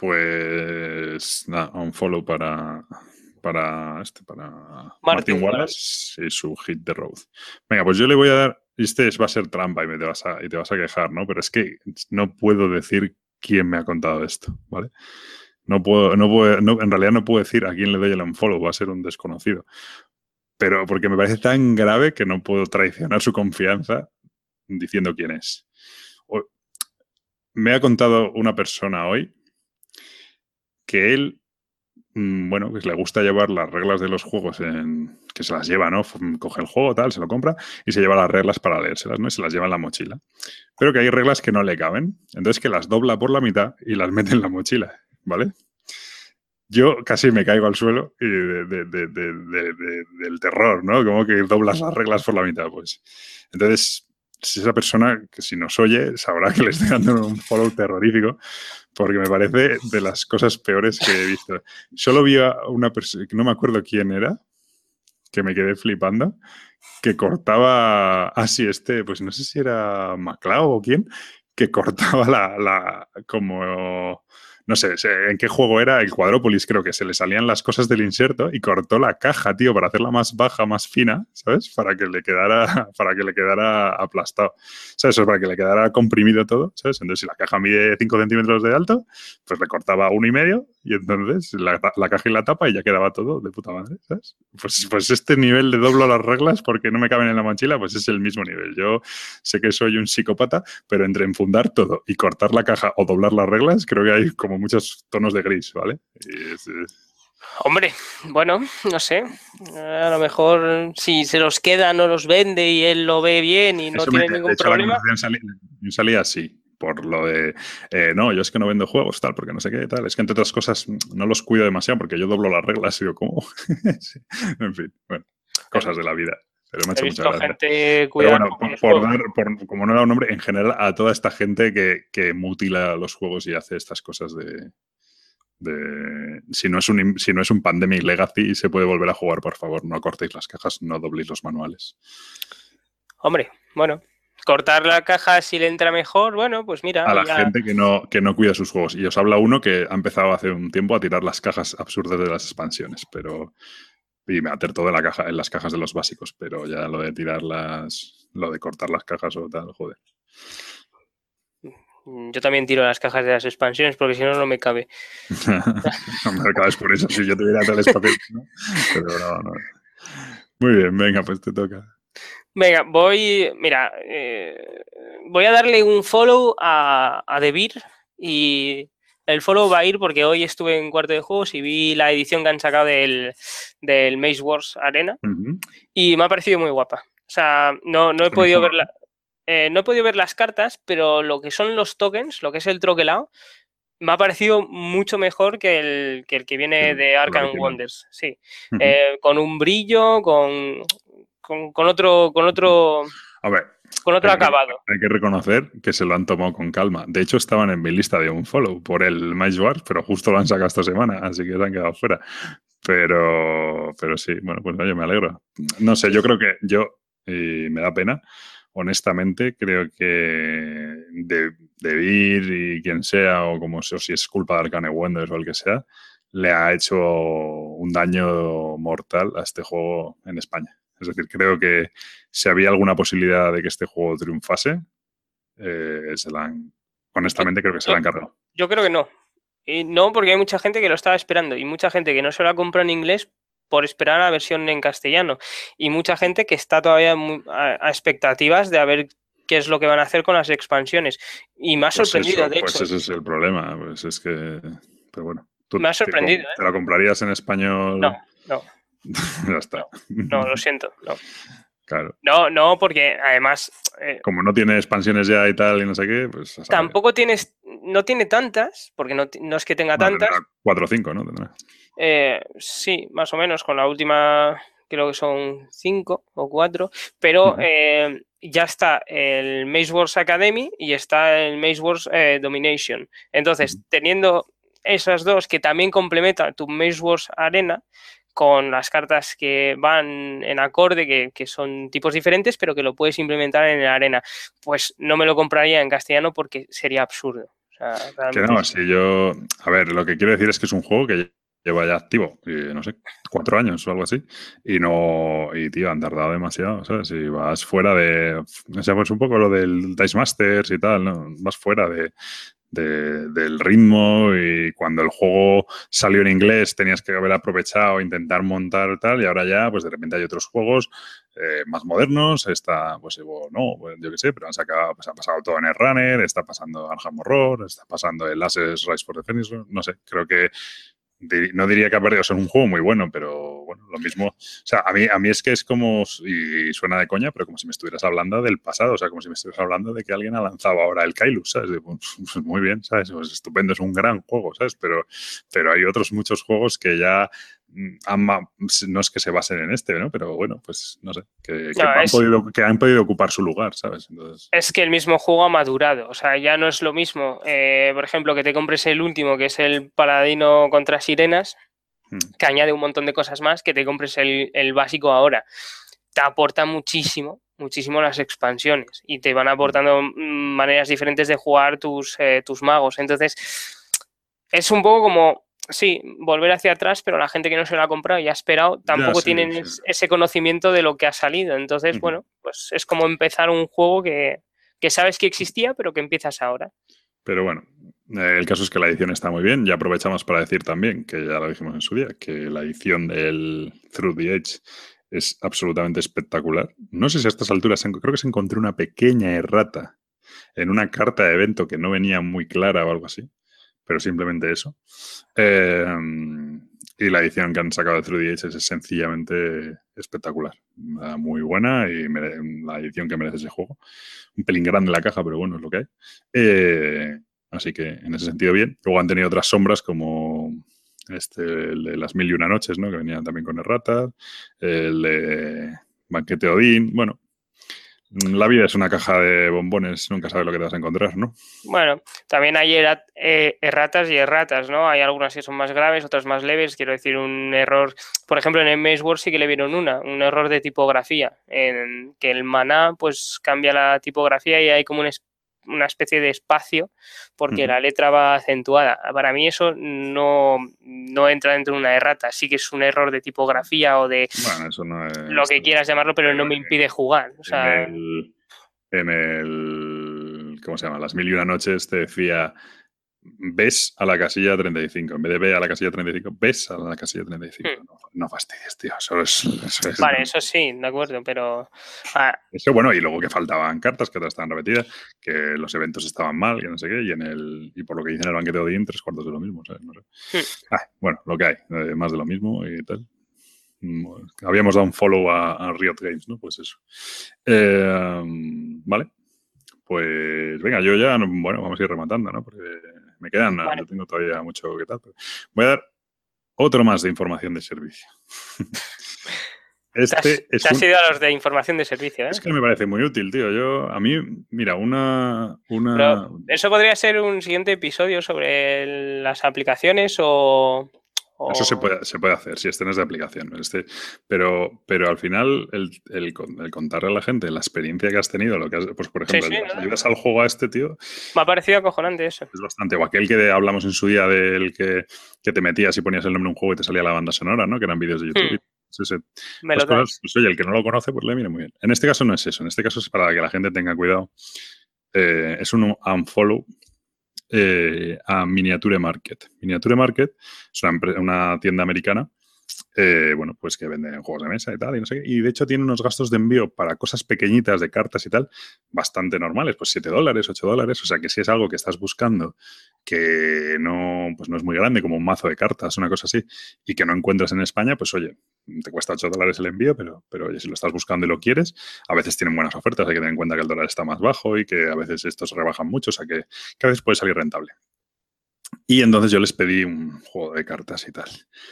pues nada, un follow para... para este, para Martin, Martin Wallace y su hit The Road. Venga, pues yo le voy a dar, este va a ser trampa y, me te vas a, y te vas a quejar, ¿no? Pero es que no puedo decir quién me ha contado esto, ¿vale? No puedo, no puedo, no, en realidad no puedo decir a quién le doy el unfollow, va a ser un desconocido. Pero porque me parece tan grave que no puedo traicionar su confianza diciendo quién es. O, me ha contado una persona hoy que él bueno, pues le gusta llevar las reglas de los juegos en, que se las lleva, ¿no? Coge el juego, tal, se lo compra y se lleva las reglas para leérselas, ¿no? Y se las lleva en la mochila. Pero que hay reglas que no le caben. Entonces que las dobla por la mitad y las mete en la mochila, ¿vale? Yo casi me caigo al suelo y de, de, de, de, de, de, del terror, ¿no? Como que doblas las reglas por la mitad, pues. Entonces, si esa persona, que si nos oye, sabrá que le estoy dando un follow terrorífico, porque me parece de las cosas peores que he visto. Solo vi a una persona, no me acuerdo quién era, que me quedé flipando, que cortaba así este, pues no sé si era MacLeod o quién, que cortaba la, la como, no sé, en qué juego era, el Quadrópolis, creo que se le salían las cosas del inserto y cortó la caja, tío, para hacerla más baja, más fina, ¿sabes? Para que le quedara, para que le quedara aplastado, ¿sabes? Eso, para que le quedara comprimido todo, ¿sabes? Entonces, si la caja mide cinco centímetros de alto, pues le cortaba uno y medio y entonces la, la caja y la tapa y ya quedaba todo de puta madre, ¿sabes? Pues, pues este nivel de doblo las reglas porque no me caben en la mochila, pues es el mismo nivel. Yo sé que soy un psicópata, pero entre enfundar todo y cortar la caja o doblar las reglas, creo que hay como muchos tonos de gris, ¿vale? Y es, es... Hombre, bueno, no sé. A lo mejor si se los queda, no los vende y él lo ve bien y no Eso tiene me, ningún de hecho, problema. la conversación salía, salía así, por lo de, eh, no, yo es que no vendo juegos, tal, porque no sé qué, tal. Es que entre otras cosas no los cuido demasiado porque yo doblo las reglas y yo, ¿cómo? Sí. En fin, bueno, cosas de la vida. Pero me ha He hecho mucha visto gracia. gente Pero cuidar bueno, por, los por juegos. dar, por, como no era un nombre, en general a toda esta gente que, que mutila los juegos y hace estas cosas de, de si no es un si no es un Pandemic Legacy y se puede volver a jugar, por favor, no cortéis las cajas, no dobléis los manuales. Hombre, bueno, cortar la caja si le entra mejor, bueno, pues mira. A la Ya... gente que no, que no cuida sus juegos. Y os habla uno que ha empezado hace un tiempo a tirar las cajas absurdas de las expansiones, pero y meter todo en la caja, en las cajas de los básicos, pero ya lo de tirar las, lo de cortar las cajas o tal, joder. Yo también tiro las cajas de las expansiones porque si no, no me cabe. No me acabas por eso, si yo tuviera tal espacio, ¿no? Pero no, no. Muy bien, venga, pues te toca. Venga, voy, mira, eh, voy a darle un follow a, a Debir y el follow va a ir porque hoy estuve en Cuarto de Juegos y vi la edición que han sacado del, del Maze Wars Arena uh-huh. y me ha parecido muy guapa. O sea, no, no he podido ver la, eh, no he podido ver las cartas, pero lo que son los tokens, lo que es el troquelado, me ha parecido mucho mejor que el que, el que viene el, de Arkham Wonders. Sí. Uh-huh. Eh, con un brillo, con, con, con otro, con otro, a ver, con otro hay acabado. Que, hay que reconocer que se lo han tomado con calma. De hecho, estaban en mi lista de un follow por el Maze Wars, pero justo lo han sacado esta semana, así que se han quedado fuera. Pero, pero sí, bueno, pues oye, me alegro. No sé, yo creo que yo, y me da pena, honestamente, creo que de, de Vir y quien sea, o como o si es culpa de Arcane Wonders o el que sea, le ha hecho un daño mortal a este juego en España. Es decir, creo que si había alguna posibilidad de que este juego triunfase, eh, se la han, honestamente yo, creo que se yo, la han cargado. Yo creo que no. Y no, porque hay mucha gente que lo estaba esperando y mucha gente que no se la compra en inglés por esperar a la versión en castellano y mucha gente que está todavía muy a, a expectativas de a ver qué es lo que van a hacer con las expansiones. Y me ha pues sorprendido, eso, de pues hecho. Pues ese es el problema, pues es que... Pero bueno. ¿Tú me ha sorprendido, te, ¿eh? ¿Te lo comprarías en español? No, no. Ya está. No, no, lo siento, no. Claro. No, no, porque además... Eh, Como no tiene expansiones ya y tal y no sé qué, pues... Tampoco tienes... No tiene tantas, porque no, no es que tenga bueno, tantas. Tendrá cuatro o cinco, ¿no? Tendrá. Eh, sí, más o menos, con la última creo que son cinco o cuatro, pero uh-huh. eh, ya está el Maze Wars Academy y está el Maze Wars eh, Domination. Entonces, uh-huh. teniendo esas dos que también complementan tu Maze Wars Arena con las cartas que van en acorde, que, que son tipos diferentes, pero que lo puedes implementar en la arena, pues no me lo compraría en castellano porque sería absurdo. O sea, que no, si yo... A ver, lo que quiero decir es que es un juego que lleva ya activo, y, no sé, cuatro años o algo así, y no, y tío, han tardado demasiado, ¿sabes? Si vas fuera de, o sea, pues un poco lo del Dice Masters y tal, ¿no? Vas fuera de, de, del ritmo y cuando el juego salió en inglés tenías que haber aprovechado, intentar montar tal, y ahora ya, pues de repente hay otros juegos eh, más modernos, está, pues no, pues, yo qué sé, pero han sacado, pues ha pasado todo en el Runner, está pasando Arkham Horror, está pasando el Access Rise for the Phoenix, no sé, creo que no diría que ha perdido, o sea, es un juego muy bueno, pero bueno, lo mismo, o sea, a mí, a mí es que es como, y suena de coña, pero como si me estuvieras hablando del pasado, o sea, como si me estuvieras hablando de que alguien ha lanzado ahora el Kailus, ¿sabes? Pues muy bien, ¿sabes? Pues estupendo, es un gran juego, ¿sabes? Pero, pero hay otros muchos juegos que ya han, no es que se basen en este, ¿no? Pero bueno, pues no sé, que, que, no, han, es, podido, que han podido ocupar su lugar, ¿sabes? Entonces... Es que el mismo juego ha madurado, o sea, ya no es lo mismo, eh, por ejemplo, que te compres el último, que es el Paladino contra Sirenas, hmm. que añade un montón de cosas más, que te compres el, el básico ahora. Te aporta muchísimo, muchísimo las expansiones y te van aportando hmm. maneras diferentes de jugar tus, eh, tus magos. Entonces, es un poco como, sí, volver hacia atrás, pero la gente que no se lo ha comprado y ha esperado tampoco Ya, sí, tienen sí. ese conocimiento de lo que ha salido. Entonces, Ujú. bueno, pues es como empezar un juego que, que sabes que existía, pero que empiezas ahora. Pero bueno, eh, el caso es que la edición está muy bien y aprovechamos para decir también, que ya lo dijimos en su día, que la edición del Through the Edge es absolutamente espectacular. No sé si a estas alturas, creo que se encontró una pequeña errata en una carta de evento que no venía muy clara o algo así, pero simplemente eso. Eh, y la edición que han sacado de Through the Edge es sencillamente espectacular. Muy buena y la edición que merece ese juego. Un pelín grande la caja, pero bueno, es lo que hay. Eh, así que en ese sentido bien. Luego han tenido otras sombras como este, el de las mil y una noches, ¿no? Que venían también con erratas. El de Banquete Odín. Bueno, la vida es una caja de bombones, nunca sabes lo que te vas a encontrar, ¿no? Bueno, también hay erat, eh, erratas y erratas, ¿no? Hay algunas que son más graves, otras más leves. Quiero decir, un error, por ejemplo, en el Maze War sí que le vieron una, un error de tipografía, en que el maná pues cambia la tipografía y hay como un una especie de espacio porque uh-huh. la letra va acentuada. Para mí eso no, no entra dentro de una errata. Sí que es un error de tipografía o de bueno, eso no es, lo que quieras llamarlo, pero no me impide jugar. O sea, en, el, en el... ¿Cómo se llama? Las mil y una noches te decía ves a la casilla treinta y cinco. En vez de ve a la casilla treinta y cinco, ves a la casilla treinta y cinco. Hmm. No, no fastidies, tío. Eso es, eso es vale, eso sí, de acuerdo, pero... Ah. Eso, bueno, y luego que faltaban cartas, que otras estaban repetidas, que los eventos estaban mal, que no sé qué, y en el y por lo que dicen en el banquete de Odín, tres cuartos de lo mismo, ¿sabes? No sé. Hmm. Ah, bueno, lo que hay, eh, más de lo mismo y tal. Habíamos dado un follow a, a Riot Games, ¿no? Pues eso. Eh, vale. Pues venga, yo ya, bueno, vamos a ir rematando, ¿no? Porque me quedan, vale. Yo tengo todavía mucho que tal. Pero voy a dar otro más de información de servicio. Este te has, es te has un, ido a los de información de servicio, ¿eh? Es que me parece muy útil, tío. Yo, a mí, mira, una... una... Pero eso podría ser un siguiente episodio sobre las aplicaciones o... o... Eso se puede, se puede hacer, si este no es de aplicación. Este, pero, pero al final, el, el, el contarle a la gente la experiencia que has tenido, lo que has, pues por ejemplo, sí, sí, ¿no? ayudas al juego a este, tío. Me ha parecido acojonante eso. Es bastante. O aquel que hablamos en su día del que, que te metías y ponías el nombre de un juego y te salía la banda sonora, ¿no? Que eran vídeos de YouTube. Hmm. Sí, sí. Me lo cosas, pues, oye, el que no lo conoce, pues le mire muy bien. En este caso no es eso. En este caso es para que la gente tenga cuidado. Eh, es un unfollow eh, a Miniature Market. Miniature Market es una, una tienda americana, eh, bueno, pues que vende juegos de mesa y tal, y no sé qué. Y de hecho tiene unos gastos de envío para cosas pequeñitas de cartas y tal, bastante normales, pues siete dólares, ocho dólares. O sea que si es algo que estás buscando que no, pues no es muy grande, como un mazo de cartas, una cosa así, y que no encuentras en España, pues oye, te cuesta ocho dólares el envío, pero, pero oye, si lo estás buscando y lo quieres, a veces tienen buenas ofertas, hay que tener en cuenta que el dólar está más bajo y que a veces estos rebajan mucho, o sea que, que a veces puede salir rentable. Y entonces yo les pedí un juego de cartas y tal.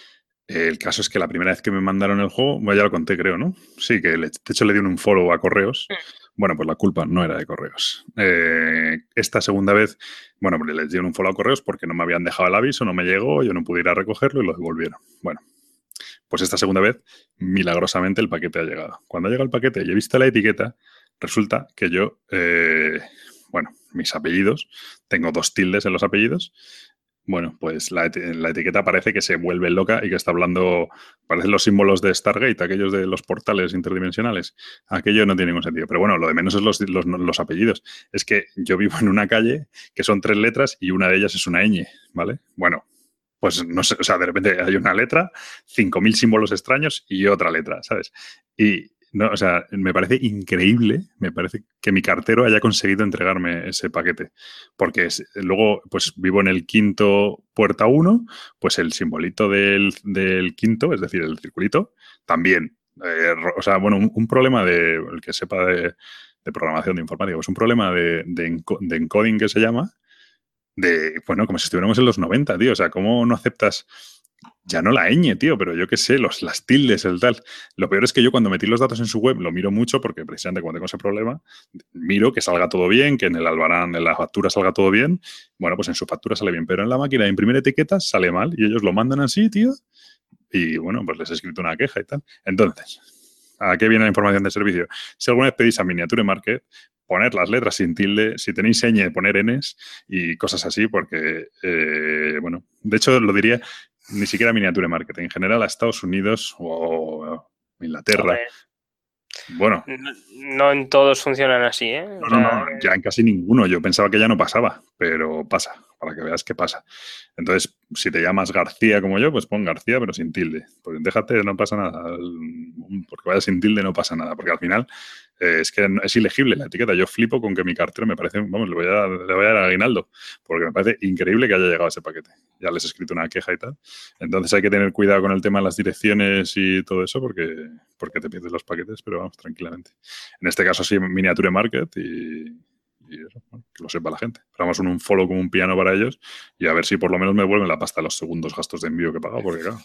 El caso es que la primera vez que me mandaron el juego, bueno, ya lo conté, creo, ¿no? Sí, que le, de hecho le di un follow a Correos. Bueno, pues la culpa no era de Correos. Eh, esta segunda vez, bueno, pues les di un follow a Correos porque no me habían dejado el aviso, no me llegó, yo no pude ir a recogerlo y lo devolvieron. Bueno, pues esta segunda vez, milagrosamente, el paquete ha llegado. Cuando llega el paquete y he visto la etiqueta, resulta que yo, eh, bueno, mis apellidos, tengo dos tildes en los apellidos. Bueno, pues la, eti la etiqueta parece que se vuelve loca y que está hablando, parecen los símbolos de Stargate, aquellos de los portales interdimensionales. Aquello no tiene ningún sentido. Pero bueno, lo de menos es los, los, los apellidos. Es que yo vivo en una calle que son tres letras y una de ellas es una ñ, ¿vale? Bueno, pues no sé, o sea, de repente hay una letra, cinco mil símbolos extraños y otra letra, ¿sabes? Y... No, o sea, me parece increíble, me parece que mi cartero haya conseguido entregarme ese paquete. Porque es, luego, pues vivo en el quinto puerta uno, pues el simbolito del, del quinto, es decir, el circulito, también. Eh, o sea, bueno, un, un problema de, el que sepa de, de programación de informática, pues un problema de, de, enco de encoding que se llama, de, bueno, como si estuviéramos en los noventa, tío. O sea, ¿cómo no aceptas... Ya no la ñ, tío, pero yo qué sé, los, las tildes, el tal. Lo peor es que yo cuando metí los datos en su web lo miro mucho porque precisamente cuando tengo ese problema, miro que salga todo bien, que en el albarán, en la factura salga todo bien. Bueno, pues en su factura sale bien, pero en la máquina de imprimir etiquetas sale mal y ellos lo mandan así, tío. Y bueno, pues les he escrito una queja y tal. Entonces, ¿a qué viene la información de servicio? Si alguna vez pedís a Miniature Market, poner las letras sin tilde, si tenéis ñ, poner enes y cosas así, porque, eh, bueno, de hecho lo diría ni siquiera miniature marketing, en general a Estados Unidos o Inglaterra. Hombre, bueno. No, no en todos funcionan así, ¿eh? No, O no, sea, no, ya en casi ninguno. Yo pensaba que ya no pasaba, pero pasa, para que veas que pasa. Entonces, si te llamas García como yo, pues pon García, pero sin tilde. Pues déjate, no pasa nada. Porque vaya sin tilde no pasa nada, porque al final eh, es que es ilegible la etiqueta. Yo flipo con que mi cartero me parece, vamos, le voy a, le voy a dar aguinaldo, porque me parece increíble que haya llegado ese paquete. Ya les he escrito una queja y tal. Entonces hay que tener cuidado con el tema de las direcciones y todo eso, porque, porque te pierdes los paquetes, pero vamos, tranquilamente. En este caso sí, Miniature Market y, y eso, bueno, que lo sepa la gente. Pero vamos, un, un follow como un piano para ellos y a ver si por lo menos me vuelven la pasta de los segundos gastos de envío que he pagado, porque claro.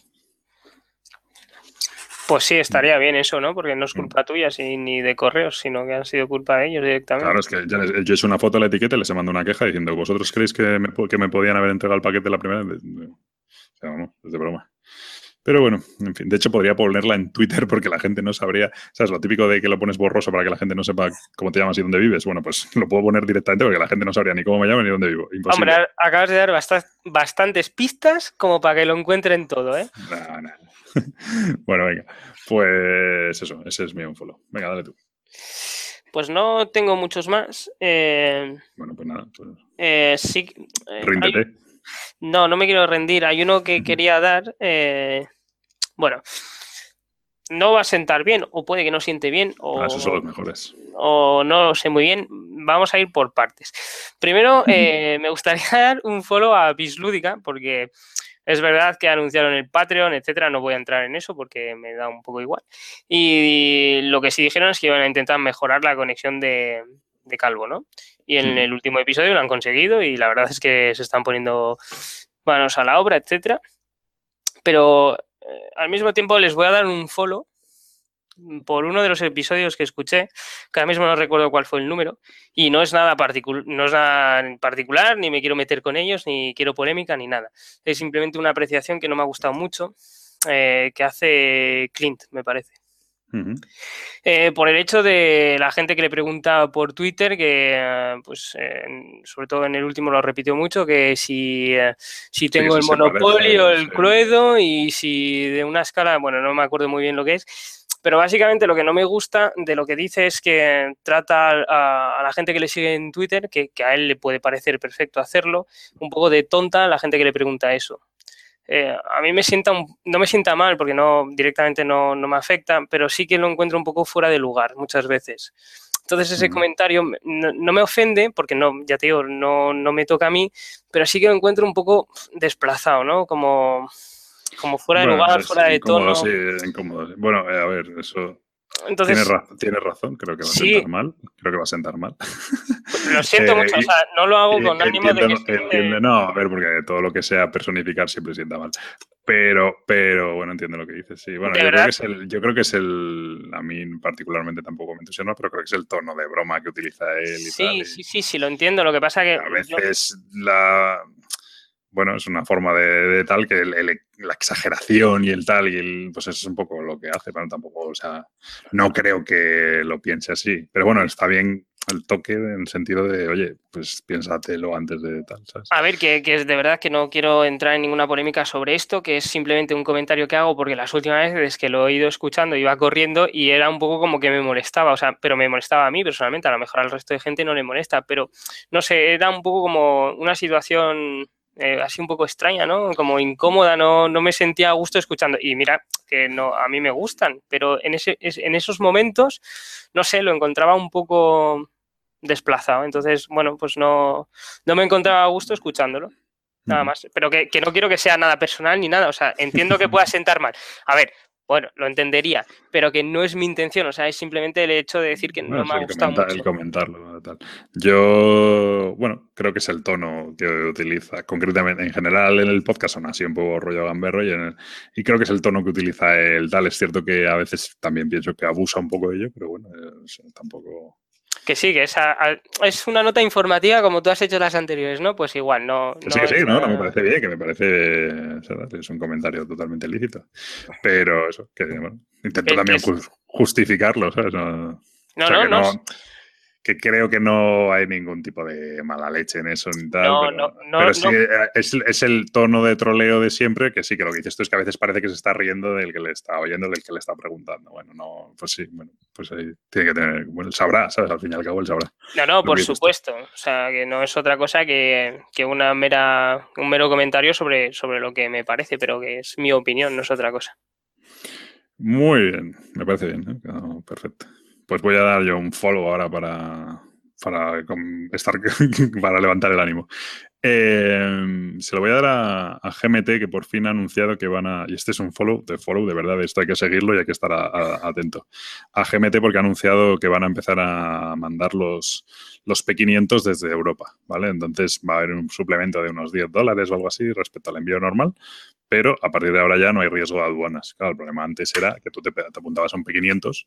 Pues sí, estaría bien eso, ¿no? Porque no es culpa tuya si, ni de correos, sino que han sido culpa de ellos directamente. Claro, es que ya les, yo he hecho una foto a la etiqueta y les he mandado una queja diciendo, ¿vosotros creéis que me, que me podían haber entregado el paquete la primera vez? O sea, vamos, es de broma. Pero bueno, en fin, de hecho podría ponerla en Twitter porque la gente no sabría, ¿sabes? Lo típico de que lo pones borroso para que la gente no sepa cómo te llamas y dónde vives. Bueno, pues lo puedo poner directamente porque la gente no sabría ni cómo me llamo ni dónde vivo. Imposible. Hombre, acabas de dar bast bastantes pistas como para que lo encuentren todo, ¿eh? No, no. Bueno, venga, pues eso, ese es mi unfollow. Venga, dale tú. Pues no tengo muchos más. Eh, bueno, pues nada. Pues... Eh, sí. Eh, Ríndete. Hay... No, no me quiero rendir. Hay uno que quería dar. Eh... Bueno, no va a sentar bien, o puede que no siente bien, o, ah, esos son los mejores. O no lo sé muy bien. Vamos a ir por partes. Primero, eh, me gustaría dar un follow a Bislúdica, porque es verdad que anunciaron el Patreon, etcétera. No voy a entrar en eso porque me da un poco igual. Y lo que sí dijeron es que iban a intentar mejorar la conexión de, de Calvo, ¿no? Y en el último episodio lo han conseguido y la verdad es que se están poniendo manos a la obra, etcétera. Pero eh, al mismo tiempo les voy a dar un follow por uno de los episodios que escuché, que ahora mismo no recuerdo cuál fue el número, y no es nada particular, no es nada particular, ni me quiero meter con ellos, ni quiero polémica, ni nada. Es simplemente una apreciación que no me ha gustado mucho, eh, que hace Clint, me parece. Uh-huh. Eh, por el hecho de la gente que le pregunta por Twitter, que pues eh, sobre todo en el último lo repitió mucho, que si, eh, si tengo sí, el Monopoly o el sí. Cluedo, y si de una escala, bueno, no me acuerdo muy bien lo que es, pero básicamente lo que no me gusta de lo que dice es que trata a, a la gente que le sigue en Twitter, que, que a él le puede parecer perfecto hacerlo, un poco de tonta a la gente que le pregunta eso. Eh, a mí me sienta un, no me sienta mal porque no directamente no, no me afecta, pero sí que lo encuentro un poco fuera de lugar muchas veces. Entonces ese uh-huh. comentario no, no me ofende porque no, ya te digo, no, no me toca a mí, pero sí que lo encuentro un poco desplazado, ¿no? Como, como fuera de bueno, lugar, es fuera de incómodo, tono. Sí, incómodo. Bueno, eh, a ver, eso... Entonces, tienes, ra tienes razón, creo que va a sí, sentar mal. Creo que va a sentar mal. Lo siento eh, mucho, o sea, no lo hago con ánimo entiende, de que... Entiende, no, a ver, porque todo lo que sea personificar siempre sienta mal. Pero, pero bueno, entiendo lo que dices, sí. Bueno, yo creo, que es el, yo creo que es el... A mí particularmente tampoco me entusiasma, pero creo que es el tono de broma que utiliza él y sí, tal. Y sí, sí, sí, lo entiendo. Lo que pasa que... A veces yo... la... Bueno, es una forma de, de tal que el, el, la exageración y el tal, y el, pues eso es un poco lo que hace, pero tampoco, o sea, no creo que lo piense así. Pero bueno, está bien el toque en el sentido de, oye, pues piénsatelo antes de tal, ¿sabes? A ver, que, que es de verdad que no quiero entrar en ninguna polémica sobre esto, que es simplemente un comentario que hago porque las últimas veces que lo he ido escuchando iba corriendo y era un poco como que me molestaba, o sea, pero me molestaba a mí personalmente, a lo mejor al resto de gente no le molesta, pero no sé, era un poco como una situación... Eh, así un poco extraña, ¿no? Como incómoda, no, no me sentía a gusto escuchando. Y mira, que no, a mí me gustan, pero en, ese, en esos momentos, no sé, lo encontraba un poco desplazado. Entonces, bueno, pues no, no me encontraba a gusto escuchándolo. Nada más. Pero que, que no quiero que sea nada personal ni nada. O sea, entiendo que pueda sentar mal. A ver, bueno, lo entendería, pero que no es mi intención, o sea, es simplemente el hecho de decir que bueno, no me ha el gustado comentar, mucho. El comentarlo, tal. Yo, bueno, creo que es el tono que utiliza, concretamente, en general en el podcast son así un poco rollo gamberro y, en el, y creo que es el tono que utiliza el tal. Es cierto que a veces también pienso que abusa un poco de ello, pero bueno, es, tampoco... Que sí, que es, a, a, es una nota informativa como tú has hecho las anteriores, ¿no? Pues igual, no... Que sí, no que sí, es no, nada... no me parece bien, que me parece... Es un comentario totalmente lícito. Pero eso, que bueno, intento es, también es... justificarlo, ¿sabes? No, no, o sea, no, que no, no, es... que creo que no hay ningún tipo de mala leche en eso ni tal, No, pero, no, no, pero sí no. es, es el tono de troleo de siempre, que sí, que lo que dices tú es que a veces parece que se está riendo del que le está oyendo, del que le está preguntando. Bueno, no, pues sí, bueno, pues ahí tiene que tener, bueno, él sabrá, ¿sabes? Al fin y al cabo él sabrá. No, no, Lo por que dices tú. supuesto. O sea, que no es otra cosa que, que una mera, un mero comentario sobre, sobre lo que me parece, pero que es mi opinión, no es otra cosa. Muy bien, me parece bien, ¿eh? Quedado perfecto. Pues voy a dar yo un follow ahora para, para, com- estar, para levantar el ánimo. Eh, se lo voy a dar a, a G M T, que por fin ha anunciado que van a... Y este es un follow, de follow, de verdad, esto hay que seguirlo y hay que estar a- a- atento. A G M T porque ha anunciado que van a empezar a mandar los, los P quinientos desde Europa, ¿vale? Entonces va a haber un suplemento de unos diez dólares o algo así respecto al envío normal, pero a partir de ahora ya no hay riesgo de aduanas. Claro, el problema antes era que tú te, te apuntabas a un P quinientos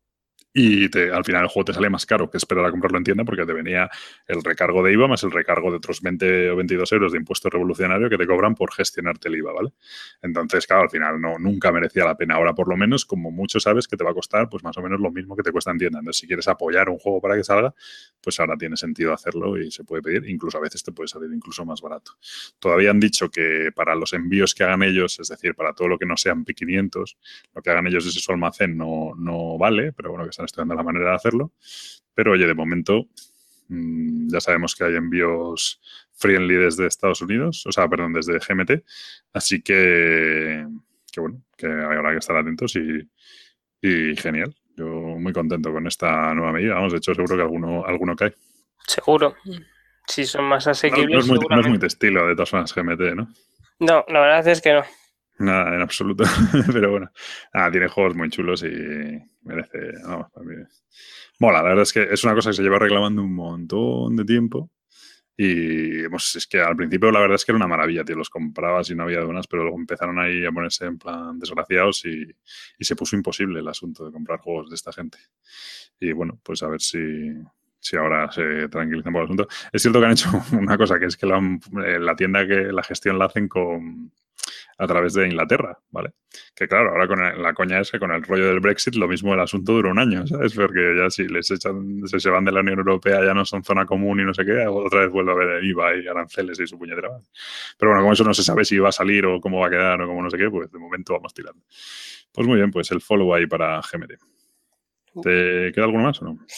y te, al final el juego te sale más caro que esperar a comprarlo en tienda porque te venía el recargo de I V A más el recargo de otros veinte o veintidós euros de impuesto revolucionario que te cobran por gestionarte el I V A, ¿vale? Entonces, claro, al final no, nunca merecía la pena. Ahora, por lo menos, como mucho sabes que te va a costar pues más o menos lo mismo que te cuesta en tienda. Entonces, si quieres apoyar un juego para que salga, pues ahora tiene sentido hacerlo y se puede pedir. Incluso a veces te puede salir incluso más barato. Todavía han dicho que para los envíos que hagan ellos, es decir, para todo lo que no sean P quinientos, lo que hagan ellos desde su almacén no, no vale, pero bueno, que están estudiando la manera de hacerlo. Pero oye, de momento mmm, ya sabemos que hay envíos friendly desde Estados Unidos, o sea, perdón, desde G M T, así que, que bueno, que habrá que estar atentos y, y genial. Yo muy contento con esta nueva medida. Vamos, de hecho, seguro que alguno, alguno cae. Seguro. Si son más No, no, asequibles, es muy, no es muy seguramente. de estilo, de todas formas, G M T, ¿no? No, la verdad es que no. Nada, en absoluto. Pero bueno, nada, tiene juegos muy chulos y merece. Vamos, para mí. Mola, la verdad es que es una cosa que se lleva reclamando un montón de tiempo. Y pues, es que al principio la verdad es que era una maravilla, tío. Los comprabas y no había aduanas, pero luego empezaron ahí a ponerse en plan desgraciados y, y se puso imposible el asunto de comprar juegos de esta gente. Y bueno, pues a ver si, si ahora se tranquilizan por el asunto. Es cierto que han hecho una cosa, que es que la, la tienda, que la gestión la hacen con a través de Inglaterra, ¿vale? Que claro, ahora con el, la coña es que con el rollo del Brexit lo mismo el asunto dura un año, ¿sabes? Porque ya si les echan, si se van de la Unión Europea ya no son zona común y no sé qué, otra vez vuelve a haber I V A y aranceles y su puñetera. Pero bueno, como eso no se sabe si va a salir o cómo va a quedar o cómo no sé qué, pues de momento vamos tirando. Pues muy bien, pues el follow ahí para G M T. ¿Te queda alguno más o no?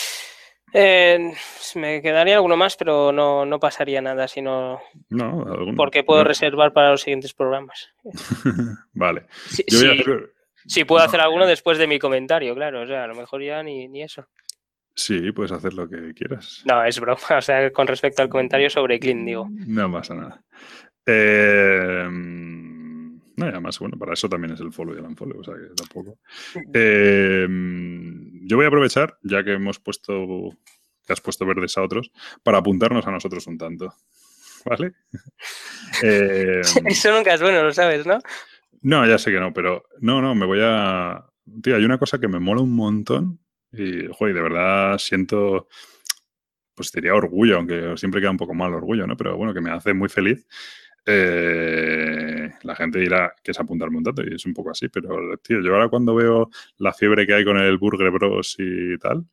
Eh, me quedaría alguno más, pero no, no pasaría nada, sino No, alguno. porque puedo reservar para los siguientes programas. Vale. Sí, Yo voy a sí, hacer... sí puedo no, hacer alguno después de mi comentario, claro. O sea, a lo mejor ya ni, ni eso. sí, puedes hacer lo que quieras. No, es broma. O sea, con respecto al comentario sobre Clint, digo. No pasa nada. Eh, no, y además, bueno, para eso también es el follow y el unfollow, o sea que tampoco. Eh, yo voy a aprovechar, ya que hemos puesto, que has puesto verdes a otros, para apuntarnos a nosotros un tanto. ¿Vale? Eh, Eso nunca es bueno, lo sabes, ¿no? no, ya sé que no, pero no, no, me voy a... Tío, hay una cosa que me mola un montón y, joder, de verdad siento, pues diría orgullo, aunque siempre queda un poco mal orgullo, ¿no? Pero bueno, que me hace muy feliz. Eh, la gente dirá que es apuntarme un dato y es un poco así, pero tío, yo ahora cuando veo la fiebre que hay con el Burger Bros y tal,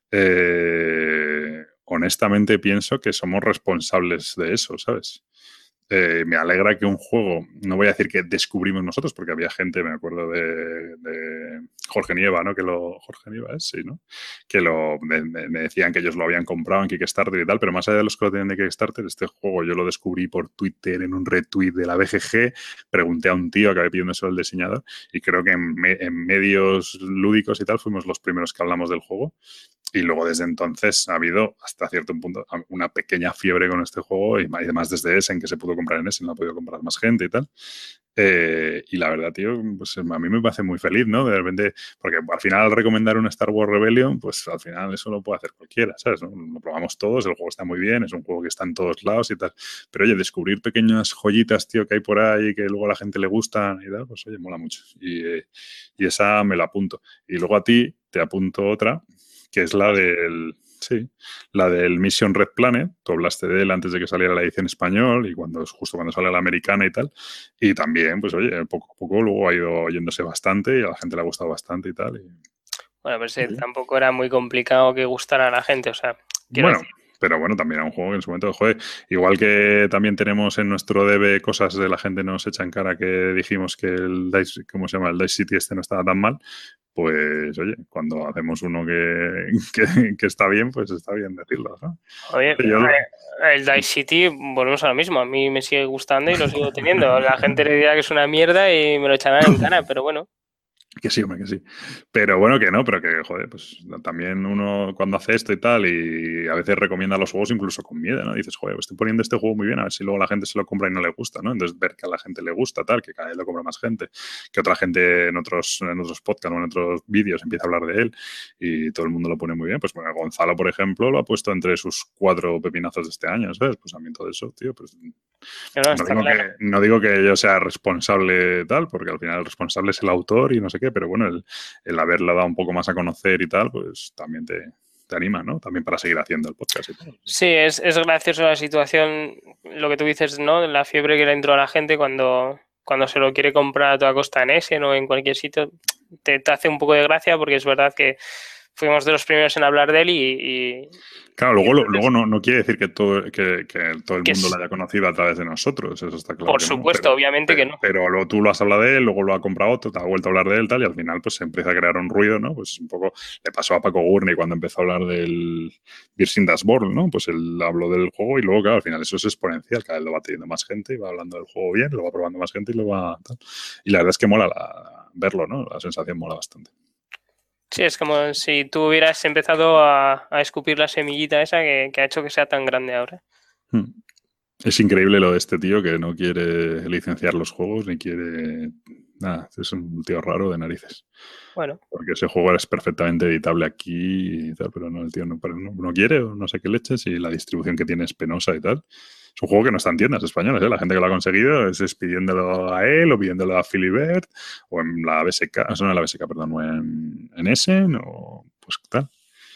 eh, honestamente pienso que somos responsables de eso, ¿sabes? Eh, me alegra que un juego, no voy a decir que descubrimos nosotros, porque había gente, me acuerdo de, de Jorge Nieva, ¿no? Que lo, Jorge Nieva es, sí, ¿no? Que lo, me, me, decían que ellos lo habían comprado en Kickstarter y tal, pero más allá de los que lo tenían de Kickstarter, este juego yo lo descubrí por Twitter en un retweet de la B G G, pregunté a un tío, acabé pidiéndose al diseñador, y creo que en, me, en medios lúdicos y tal fuimos los primeros que hablamos del juego. Y luego desde entonces ha habido hasta cierto punto una pequeña fiebre con este juego y además desde Essen, que se pudo comprar en Essen, lo ha podido comprar más gente y tal. Eh, y la verdad, tío, pues a mí me parece muy feliz, ¿no? De repente, porque al final al recomendar un Star Wars Rebellion, pues al final eso lo puede hacer cualquiera, ¿sabes? ¿No? Lo probamos todos, el juego está muy bien, es un juego que está en todos lados y tal. Pero oye, descubrir pequeñas joyitas, tío, que hay por ahí que luego a la gente le gustan y tal, pues oye, mola mucho. Y, eh, y esa me la apunto. Y luego a ti te apunto otra, que es la del, sí, la del Mission Red Planet. Tú hablaste de él antes de que saliera la edición español y cuando justo cuando sale la americana y tal. Y también, pues oye, poco a poco luego ha ido oyéndose bastante y a la gente le ha gustado bastante y tal. Y Bueno, pero sí, Sí. tampoco era muy complicado que gustara a la gente, o sea, quiero Bueno, decir. pero bueno, también era un juego que en su momento, joder, igual que también tenemos en nuestro D B cosas de la gente nos echa en cara que dijimos que el Dice, ¿cómo se llama? El Dice City este no estaba tan mal, pues oye, cuando hacemos uno que, que, que está bien, pues está bien decirlo, ¿no? Oye, Yo, el Dice City, volvemos a lo mismo, a mí me sigue gustando y lo sigo teniendo. La gente le dirá que es una mierda y me lo echarán en cara, pero bueno. Que sí, hombre, que sí. Pero bueno, que no, pero que, joder, pues también uno cuando hace esto y tal, y a veces recomienda los juegos incluso con miedo, ¿no? Dices, joder, estoy poniendo este juego muy bien, a ver si luego la gente se lo compra y no le gusta, ¿no? Entonces ver que a la gente le gusta, tal, que cada vez lo compra más gente, que otra gente en otros, en otros podcasts o en otros vídeos empieza a hablar de él y todo el mundo lo pone muy bien. Pues bueno, Gonzalo, por ejemplo, lo ha puesto entre sus cuatro pepinazos de este año, ¿sabes? Pues a mí todo eso, tío, pues No, no, no está digo, claro. que, no digo que yo sea responsable tal, porque al final el responsable es el autor y no sé qué, pero bueno, el, el haberla dado un poco más a conocer y tal, pues también te, te anima, ¿no? También para seguir haciendo el podcast y tal. Sí, es, es gracioso la situación, lo que tú dices, ¿no? La fiebre que le entró a la gente cuando, cuando se lo quiere comprar a toda costa en Essen o en cualquier sitio, te, te hace un poco de gracia porque es verdad que fuimos de los primeros en hablar de él y, y, Claro, y luego, lo- luego entonces, no, no quiere decir que todo, que, que todo el que mundo lo es, haya conocido a través de nosotros, eso está claro por que no, supuesto, pero, obviamente que pero, no. pero luego tú lo has hablado de él, luego lo ha comprado otro, te ha vuelto a hablar de él tal, y al final pues se empieza a crear un ruido, ¿no? Pues un poco le pasó a Paco Gurney cuando empezó a hablar del Virgin Dashboard, ¿no? Pues él habló del juego y luego, claro, al final eso es exponencial, cada vez lo va teniendo más gente y va hablando del juego bien, lo va probando más gente y lo va tal. Y la verdad es que mola la, verlo, ¿no? La sensación mola bastante. Sí, es como si tú hubieras empezado a, a escupir la semillita esa que, que ha hecho que sea tan grande ahora. Hmm. Es increíble lo de este tío que no quiere licenciar los juegos ni quiere. Nada, es un tío raro de narices. Bueno, Porque ese juego es perfectamente editable aquí y tal, pero no, el tío no, no, no quiere o no sé qué leches y la distribución que tiene es penosa y tal. Es un juego que no está en tiendas españolas, ¿eh? La gente que lo ha conseguido es, es pidiéndolo a él o pidiéndolo a Philibert o en la B S K, o sea, no en la B S K, perdón, o en, en Essen o pues tal.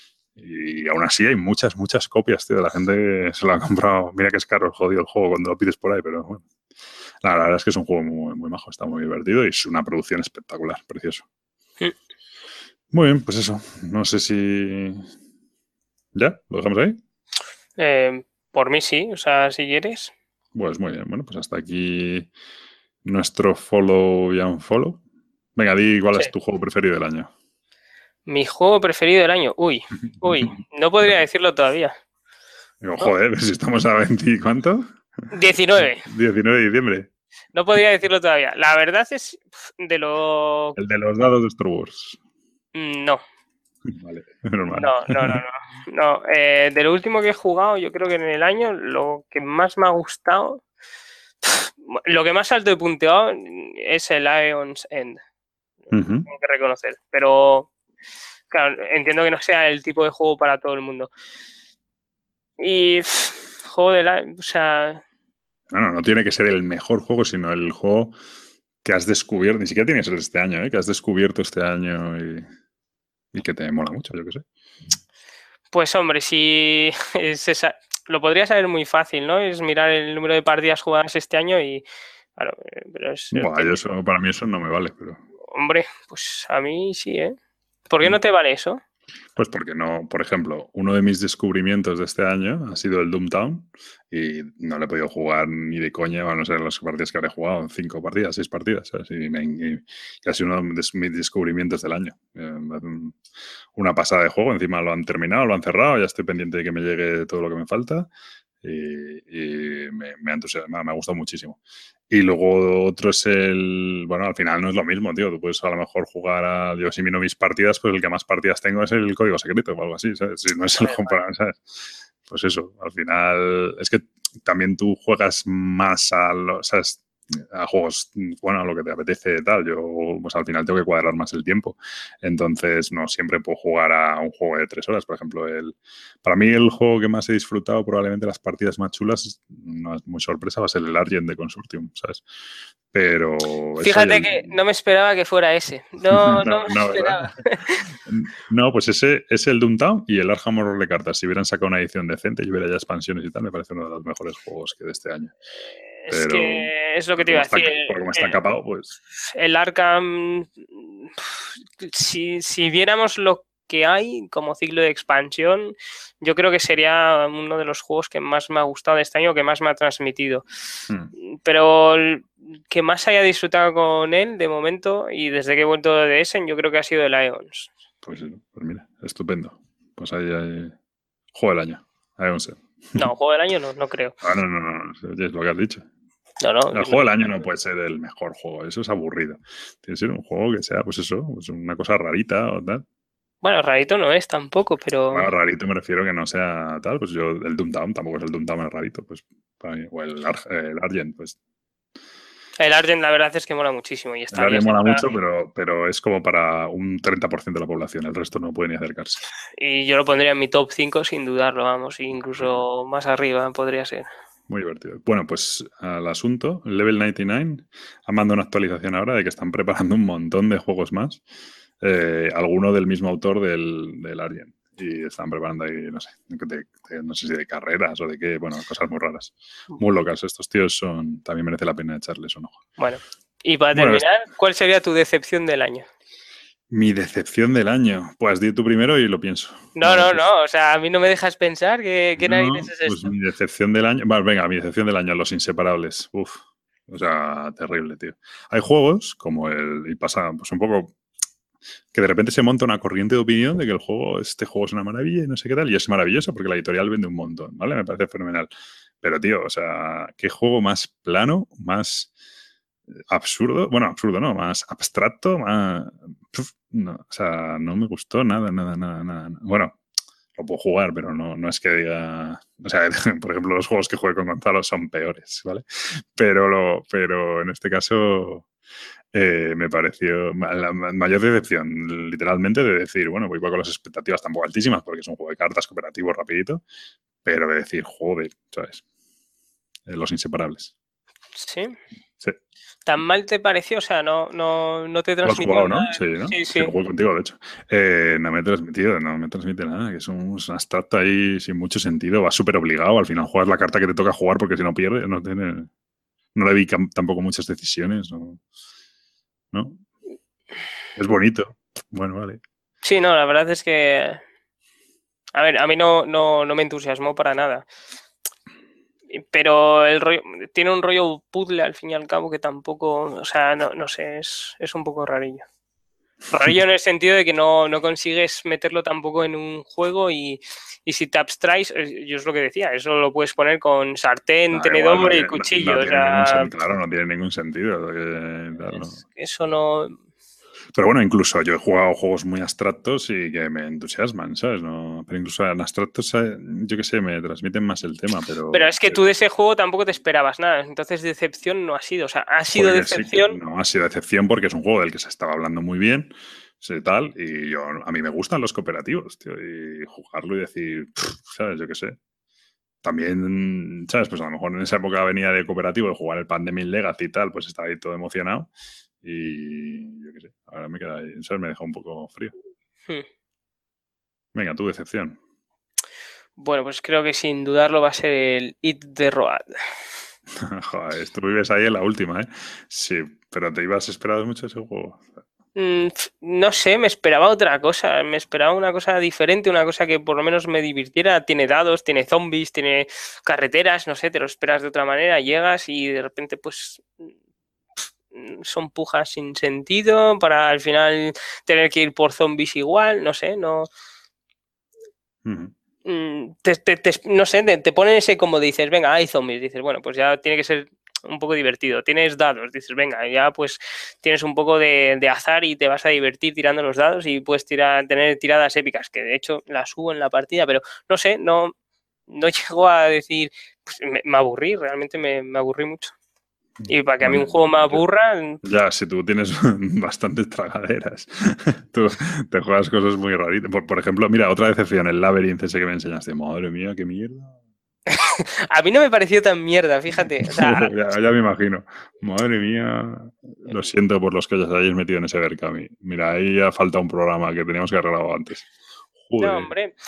Y aún así hay muchas, muchas copias, tío. La gente se lo ha comprado. Mira que es caro el jodido el juego cuando lo pides por ahí, pero bueno. La verdad es que es un juego muy, muy majo, está muy divertido y es una producción espectacular, precioso. mm, Muy bien, pues eso. No sé si. ¿Ya? ¿Lo dejamos ahí? eh, por mí sí, o sea, si quieres. Pues muy bien. Bueno, pues hasta aquí nuestro follow y unfollow. Venga, di cuál Sí. es tu juego preferido del año. Mi juego preferido del año. Uy, uy, no podría decirlo todavía. Digo, ¿No? joder, si estamos a veinte, ¿cuánto? diecinueve. diecinueve de diciembre. No podría decirlo todavía. La verdad es de lo... El de los dados de Star Wars. No, Vale, normal. no, no, no, no. No, eh, de lo último que he jugado, yo creo que en el año lo que más me ha gustado, lo que más alto he punteado es el Lion's End. Uh-huh. Tengo que reconocer. Pero, claro, entiendo que no sea el tipo de juego para todo el mundo. Y, joder, o sea... No, no, no tiene que ser el mejor juego, sino el juego que has descubierto, ni siquiera tiene que ser este año, ¿eh? Que has descubierto este año y, y que te mola mucho, yo qué sé. Pues hombre, si es esa, lo podría saber muy fácil, ¿no? Es mirar el número de partidas jugadas este año y, claro, pero es el Buah, yo típico. eso, para mí eso no me vale, pero... Hombre, pues a mí sí, ¿eh? ¿Por qué no te vale eso? Pues porque no, por ejemplo, uno de mis descubrimientos de este año ha sido el Doomtown y no le he podido jugar ni de coña, a no ser las partidas que habré jugado, cinco partidas, seis partidas, ¿sabes? Y, me, y ha sido uno de mis descubrimientos del año. Eh, una pasada de juego, encima lo han terminado, lo han cerrado, ya estoy pendiente de que me llegue todo lo que me falta y, y me, me ha entusiasmado, me ha gustado muchísimo. Y luego otro es el... Bueno, al final no es lo mismo, tío. Tú puedes a lo mejor jugar a... Yo si miro mis partidas, pues el que más partidas tengo es el código secreto o algo así, ¿sabes? Si no es el Vale, vale. juego, ¿sabes? Pues eso, al final... Es que también tú juegas más a los... ¿sabes? A juegos, bueno, a lo que te apetece y tal. Yo, pues al final tengo que cuadrar más el tiempo. Entonces, no siempre puedo jugar a un juego de tres horas. Por ejemplo, el, para mí el juego que más he disfrutado, probablemente las partidas más chulas, no es muy sorpresa, va a ser el Argent de Consortium, ¿sabes? Pero eso y Fíjate el... que no me esperaba que fuera ese. No, no, no me no, ¿verdad? esperaba. No, pues ese es el Doomtown y el Arkham Horror de cartas. Si hubieran sacado una edición decente y hubiera ya expansiones y tal, me parece uno de los mejores juegos que de este año. Es pero, que es lo que te iba a está, decir. como está capado, pues... El Arkham, si, si viéramos lo que hay como ciclo de expansión, yo creo que sería uno de los juegos que más me ha gustado de este año, que más me ha transmitido. Hmm. Pero el que más haya disfrutado con él de momento, y desde que he vuelto de Essen, yo creo que ha sido el Aeons. Pues, pues mira, estupendo. Pues ahí hay juego del año. Aeons. No, juego del año no, no creo. Ah, no, no, no, no, es lo que has dicho. No, no, el juego del año no puede ser el mejor juego, eso es aburrido. Tiene que ser un juego que sea, pues eso, pues una cosa rarita o tal. Bueno, rarito no es tampoco, pero... Bueno, rarito me refiero que no sea tal, pues yo, el Doomtown tampoco es el Doomtown, es rarito, pues, o el, Ar el Argent, pues. El Argent la verdad es que mola muchísimo. Y está el Argent mola mucho, pero, pero es como para un treinta por ciento de la población, el resto no puede ni acercarse. Y yo lo pondría en mi top cinco sin dudarlo, vamos, incluso más arriba podría ser. Muy divertido. Bueno, pues al asunto, Level noventa y nueve ha mandado una actualización ahora de que están preparando un montón de juegos más, eh, alguno del mismo autor del, del Argent. Y están preparando ahí, no sé, de, de, no sé si de carreras o de qué, bueno, cosas muy raras. Muy locas. Estos tíos son, también merece la pena echarles un ojo. Bueno, y para terminar, bueno, ¿cuál sería tu decepción del año? Mi decepción del año. Pues di tú primero y lo pienso. No, no, no. O sea, a mí no me dejas pensar que, que no, narices es esto. Pues mi decepción del año. Vale, venga, mi decepción del año, Los Inseparables. Uf. O sea, terrible, tío. Hay juegos como el. Y pasa, pues un poco. Que de repente se monta una corriente de opinión de que el juego, este juego es una maravilla y no sé qué tal. Y es maravilloso porque la editorial vende un montón, ¿vale? Me parece fenomenal. Pero, tío, o sea, qué juego más plano, más absurdo, bueno, absurdo no, más abstracto, más... No, o sea, no me gustó nada, nada, nada, nada. Bueno, lo puedo jugar, pero no, no es que diga... O sea, por ejemplo, los juegos que jugué con Gonzalo son peores, ¿vale? Pero, lo, pero en este caso eh, me pareció la mayor decepción, literalmente, de decir, bueno, voy con las expectativas tampoco altísimas porque es un juego de cartas cooperativo rapidito, pero de decir, joder, ¿sabes? Eh, los Inseparables. ¿Sí? Sí. ¿Tan mal te pareció? O sea, no, no, no te transmitió Lo has jugado, nada. ¿no? Sí, ¿no? Sí, sí. Sí, lo juego contigo, de hecho. Eh, no me he transmitido, no me transmite nada, que es un, un abstracto ahí sin mucho sentido, va súper obligado, al final juegas la carta que te toca jugar porque si no pierdes, no tiene... No le vi tampoco muchas decisiones, ¿no? ¿No? Es bonito. Bueno, vale. Sí, no, la verdad es que... A ver, a mí no, no, no me entusiasmó para nada. Pero el rollo, tiene un rollo puzzle al fin y al cabo que tampoco, o sea, no, no sé, es, es un poco rarillo. Rarillo en el sentido de que no, no consigues meterlo tampoco en un juego y, y si te abstraes, yo es lo que decía, eso lo puedes poner con sartén, no, tenedor igual, no y tiene, cuchillo. No, no o tiene sea, ningún sentido, claro, no tiene ningún sentido. Que, claro, no. Eso no... Pero bueno, incluso yo he jugado juegos muy abstractos y que me entusiasman, ¿sabes? No, pero incluso en abstractos, yo qué sé, me transmiten más el tema, pero... Pero es que tú de ese juego tampoco te esperabas nada, entonces decepción no ha sido, o sea, ha sido porque decepción... Sí, no, ha sido decepción porque es un juego del que se estaba hablando muy bien, sí, tal, y yo, a mí me gustan los cooperativos, tío, y jugarlo y decir, pff, ¿sabes? Yo qué sé. También, ¿sabes? Pues a lo mejor en esa época venía de cooperativo de jugar el Pandemic Legacy y tal, pues estaba ahí todo emocionado. Y yo qué sé, ahora me queda ahí, ¿sabes? Me deja un poco frío. Hmm. Venga, tu decepción. Bueno, pues creo que sin dudarlo va a ser el Hit the Road. Joder, tú vives ahí en la última, ¿eh? Sí, pero ¿te ibas esperado mucho ese juego? Mm, no sé, me esperaba otra cosa, me esperaba una cosa diferente, una cosa que por lo menos me divirtiera. Tiene dados, tiene zombies, tiene carreteras, no sé, te lo esperas de otra manera, llegas y de repente pues... son pujas sin sentido para al final tener que ir por zombies igual, no sé, no... Uh-huh. Te, te, te, no sé, te, te ponen ese como dices, venga, hay zombies, dices, bueno, pues ya tiene que ser un poco divertido. Tienes dados, dices, venga, ya pues tienes un poco de, de azar y te vas a divertir tirando los dados y puedes tirar, tener tiradas épicas, que de hecho las hubo en la partida, pero no sé, no, no llego a decir, pues me, me aburrí, realmente me, me aburrí mucho. Y para que bueno, a mí un juego me aburra... Ya, si tú tienes bastantes tragaderas, tú te juegas cosas muy raritas. Por, por ejemplo, mira, otra decepción, el Labyrinth ese que me enseñaste. Madre mía, qué mierda. A mí no me pareció tan mierda, fíjate. O sea, ya, ya me imagino. Madre mía, lo siento por los que os hayáis metido en ese Berkami. Mira, ahí ha falta un programa que teníamos que haber grabado antes. Joder. No, hombre.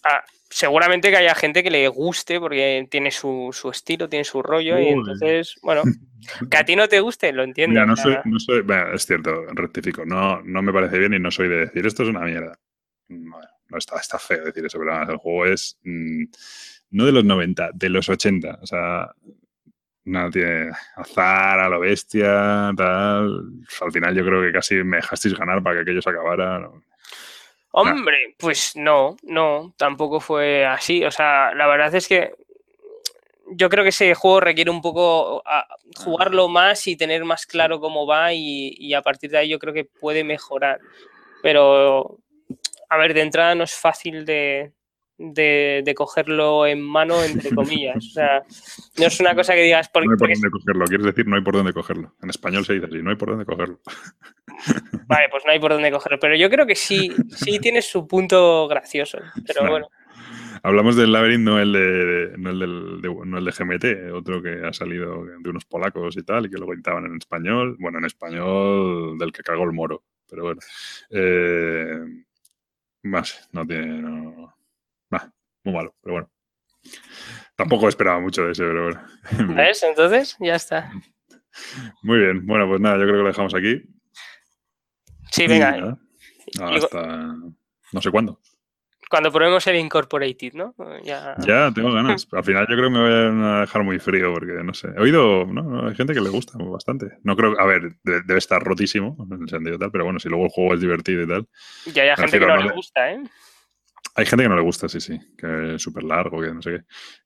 ah, seguramente que haya gente que le guste porque tiene su, su estilo, tiene su rollo. Uy. Y entonces, bueno, que a ti no te guste, lo entiendo. Mira, no soy, no soy, bueno, es cierto, rectifico, no, no me parece bien y no soy de decir esto es una mierda. No, no está, está feo decir eso, pero el juego es mmm, no de los noventa, de los ochenta. O sea, no tiene azar a lo bestia, tal. Al final yo creo que casi me dejasteis ganar para que aquello se acabara. No. Hombre, nah. Pues no, no, tampoco fue así. O sea, la verdad es que yo creo que ese juego requiere un poco a, jugarlo más y tener más claro cómo va y, y a partir de ahí yo creo que puede mejorar. Pero, a ver, de entrada no es fácil de... De, de cogerlo en mano, entre comillas. O sea, no es una cosa que digas... Porque, no hay por dónde cogerlo, quieres decir no hay por dónde cogerlo. En español se dice así, no hay por dónde cogerlo. Vale, pues no hay por dónde cogerlo. Pero yo creo que sí, sí tiene su punto gracioso. Pero vale. Bueno. Hablamos del Labyrinth, no el de, no el del, de, no el de G M T, otro que ha salido de unos polacos y tal, y que lo contaban en español. Bueno, en español del que cagó el moro. Pero bueno. Eh, más, no tiene... No, Bah, muy malo, pero bueno. Tampoco esperaba mucho de ese, pero bueno. ¿Ves? Entonces, ya está. Muy bien. Bueno, pues nada, yo creo que lo dejamos aquí. Sí, venga. Y nada, hasta no sé cuándo. Cuando probemos el Incorporated, ¿no? Ya... ya, tengo ganas. Al final yo creo que me voy a dejar muy frío porque, no sé, he oído, ¿no? Hay gente que le gusta bastante. No creo, a ver, debe estar rotísimo en el sentido tal, pero bueno, si luego el juego es divertido y tal. Ya hay gente que no, no le gusta, ¿eh? Hay gente que no le gusta, sí, sí, que es súper largo, que no sé qué.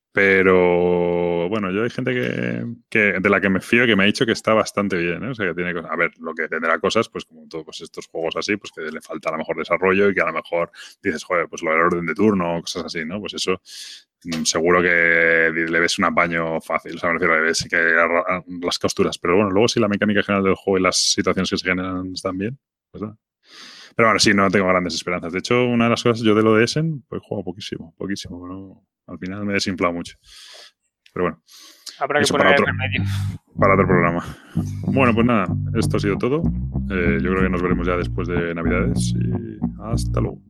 Pero, bueno, yo hay gente que, que de la que me fío que me ha dicho que está bastante bien, ¿eh? O sea, que tiene cosas. A ver, lo que tendrá cosas, pues como todos pues estos juegos así, pues que le falta a lo mejor desarrollo y que a lo mejor dices, joder, pues lo del orden de turno o cosas así, ¿no? Pues eso seguro que le ves un apaño fácil, o sea, me refiero, le ves que las costuras. Pero bueno, luego si la mecánica general del juego y las situaciones que se generan están bien, pues nada. Pero bueno, sí, no tengo grandes esperanzas. De hecho, una de las cosas, yo de lo de Essen, pues juego poquísimo, poquísimo. ¿No? Al final me he desinflado mucho. Pero bueno, habrá que eso poner para otro, el remedio. Para otro programa. Bueno, pues nada, esto ha sido todo. Eh, yo creo que nos veremos ya después de Navidades y hasta luego.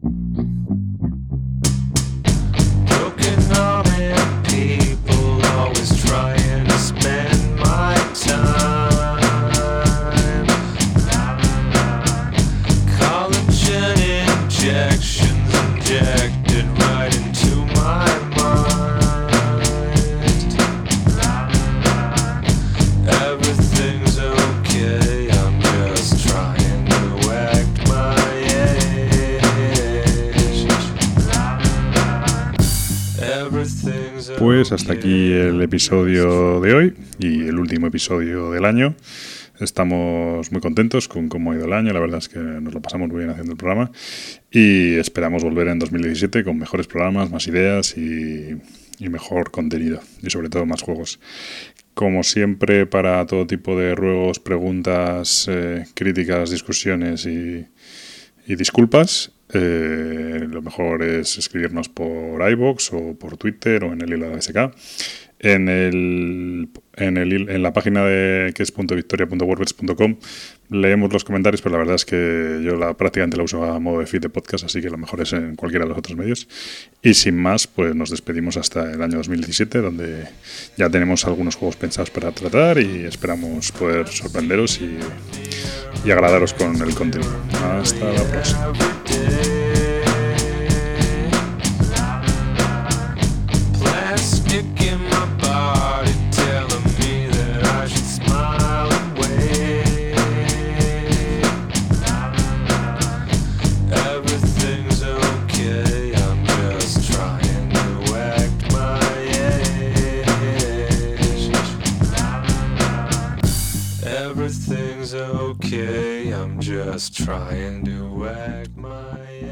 Injections injected right into my mind. Everything's okay, I'm just trying to act my age. Everything's okay. Pues hasta aquí el episodio de hoy y el último episodio del año. Estamos muy contentos con cómo ha ido el año, la verdad es que nos lo pasamos muy bien haciendo el programa y esperamos volver en dos mil diecisiete con mejores programas, más ideas y, y mejor contenido y sobre todo más juegos. Como siempre, para todo tipo de ruegos, preguntas, eh, críticas, discusiones y, y disculpas, eh, lo mejor es escribirnos por iVoox o por Twitter o en el hilo de A S K. En, el, en, el, en la página de que es punto victoria punto wordpress punto com leemos los comentarios, pero la verdad es que yo la, prácticamente la uso a modo de feed de podcast, así que lo mejor es en cualquiera de los otros medios. Y sin más, pues nos despedimos hasta el año dos mil diecisiete, donde ya tenemos algunos juegos pensados para tratar y esperamos poder sorprenderos y, y agradaros con el contenido. Hasta la próxima. Everything's okay, I'm just trying to act my